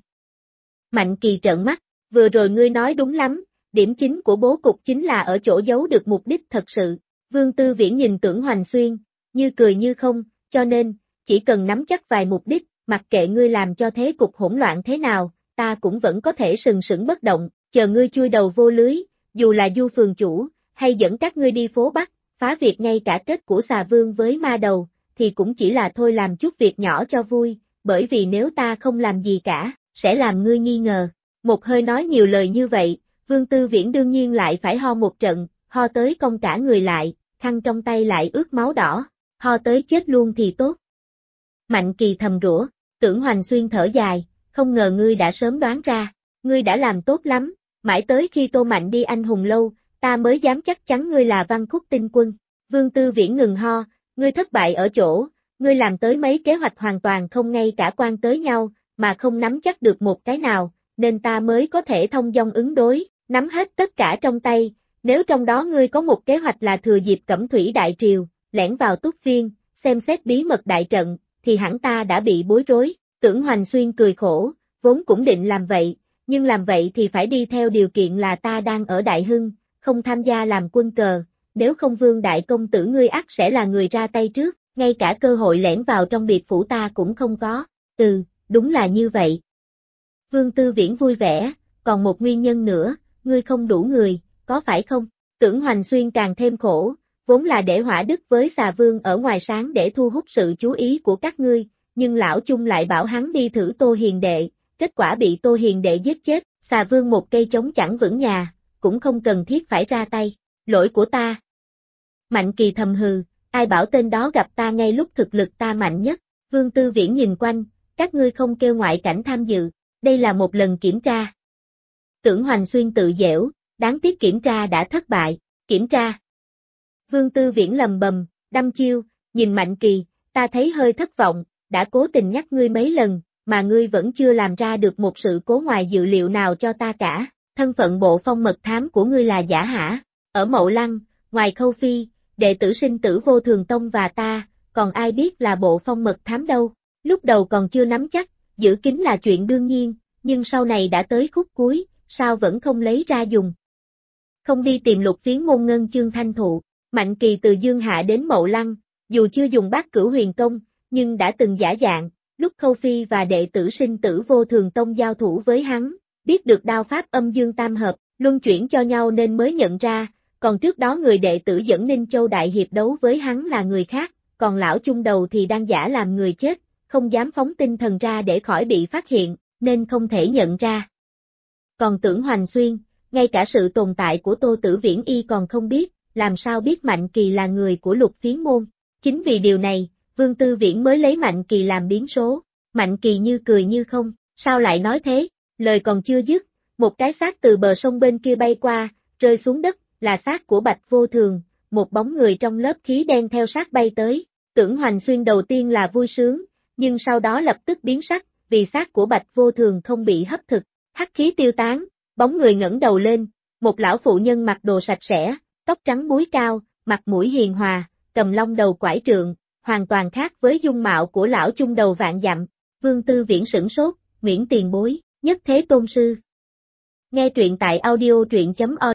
Mạnh Kỳ trợn mắt, vừa rồi ngươi nói đúng lắm, điểm chính của bố cục chính là ở chỗ giấu được mục đích thật sự. Vương Tư Viễn nhìn Tưởng Hoành Xuyên, như cười như không, cho nên, chỉ cần nắm chắc vài mục đích, mặc kệ ngươi làm cho thế cục hỗn loạn thế nào, ta cũng vẫn có thể sừng sững bất động, chờ ngươi chui đầu vô lưới, dù là Du phường chủ, hay dẫn các ngươi đi phố Bắc, phá việc ngay cả kết của xà vương với ma đầu, thì cũng chỉ là thôi làm chút việc nhỏ cho vui, bởi vì nếu ta không làm gì cả, sẽ làm ngươi nghi ngờ. Một hơi nói nhiều lời như vậy, Vương Tư Viễn đương nhiên lại phải ho một trận, ho tới cong cả người lại, khăn trong tay lại ướt máu đỏ, ho tới chết luôn thì tốt. Mạnh Kỳ thầm rủa, Tưởng Hoành Xuyên thở dài, không ngờ ngươi đã sớm đoán ra, ngươi đã làm tốt lắm, mãi tới khi Tô Mạnh đi anh hùng lâu, ta mới dám chắc chắn ngươi là Văn Khúc tinh quân. Vương Tư Viễn ngừng ho, ngươi thất bại ở chỗ, ngươi làm tới mấy kế hoạch hoàn toàn không ngay cả quan tới nhau, mà không nắm chắc được một cái nào, nên ta mới có thể thông dong ứng đối, nắm hết tất cả trong tay, nếu trong đó ngươi có một kế hoạch là thừa dịp Cẩm Thủy Đại Triều, lẻn vào Túc Phiên, xem xét bí mật đại trận, thì hẳn ta đã bị bối rối. Tưởng Hoành Xuyên cười khổ, vốn cũng định làm vậy, nhưng làm vậy thì phải đi theo điều kiện là ta đang ở Đại Hưng, không tham gia làm quân cờ, nếu không Vương Đại Công Tử ngươi ắt sẽ là người ra tay trước, ngay cả cơ hội lẻn vào trong biệt phủ ta cũng không có. Đúng là như vậy. Vương Tư Viễn vui vẻ, còn một nguyên nhân nữa, ngươi không đủ người, có phải không? Tưởng Hoành Xuyên càng thêm khổ, vốn là để Hỏa Đức với Xà Vương ở ngoài sáng để thu hút sự chú ý của các ngươi, nhưng lão Chung lại bảo hắn đi thử Tô Hiền Đệ, kết quả bị Tô Hiền Đệ giết chết, Xà Vương một cây chống chẳng vững nhà, cũng không cần thiết phải ra tay, lỗi của ta. Mạnh Kỳ thầm hừ, ai bảo tên đó gặp ta ngay lúc thực lực ta mạnh nhất, Vương Tư Viễn nhìn quanh, các ngươi không kêu ngoại cảnh tham dự, đây là một lần kiểm tra. Tưởng Hoành Xuyên tự giễu, đáng tiếc kiểm tra đã thất bại, kiểm tra. Vương Tư Viễn lầm bầm, đăm chiêu, nhìn Mạnh Kỳ, ta thấy hơi thất vọng, đã cố tình nhắc ngươi mấy lần, mà ngươi vẫn chưa làm ra được một sự cố ngoài dự liệu nào cho ta cả, thân phận bộ phong mật thám của ngươi là giả hả? Ở Mậu Lăng, ngoài Khâu Phi, đệ tử sinh tử Vô Thường Tông và ta, còn ai biết là bộ phong mật thám đâu, lúc đầu còn chưa nắm chắc, giữ kín là chuyện đương nhiên, nhưng sau này đã tới khúc cuối, sao vẫn không lấy ra dùng. Không đi tìm Lục Phiến môn ngân chương thanh thụ, Mạnh Kỳ từ Dương Hạ đến Mậu Lăng, dù chưa dùng Bát Cửu Huyền Công, nhưng đã từng giả dạng, lúc Khâu Phi và đệ tử sinh tử Vô Thường Tông giao thủ với hắn, biết được đao pháp âm dương tam hợp, luân chuyển cho nhau nên mới nhận ra, còn trước đó người đệ tử dẫn Ninh Châu Đại Hiệp đấu với hắn là người khác, còn lão Chung đầu thì đang giả làm người chết, không dám phóng tinh thần ra để khỏi bị phát hiện, nên không thể nhận ra. Còn Tưởng Hoành Xuyên, ngay cả sự tồn tại của Tô Tử Viễn y còn không biết, làm sao biết Mạnh Kỳ là người của Lục Phiến môn. Chính vì điều này, Vương Tư Viễn mới lấy Mạnh Kỳ làm biến số. Mạnh Kỳ như cười như không, sao lại nói thế? Lời còn chưa dứt, một cái xác từ bờ sông bên kia bay qua, rơi xuống đất, là xác của Bạch Vô Thường, một bóng người trong lớp khí đen theo xác bay tới. Tưởng Hoành Xuyên đầu tiên là vui sướng, nhưng sau đó lập tức biến sắc, vì xác của Bạch Vô Thường không bị hấp thực. Hắc khí tiêu tán, bóng người ngẩng đầu lên, một lão phụ nhân mặc đồ sạch sẽ, tóc trắng búi cao, mặt mũi hiền hòa, cầm long đầu quải trượng, hoàn toàn khác với dung mạo của lão Chung đầu vạn dặm. Vương Tư Viễn sửng sốt, Nguyễn tiền bối, nhất thế tôn sư. Nghe truyện tại audio truyện.org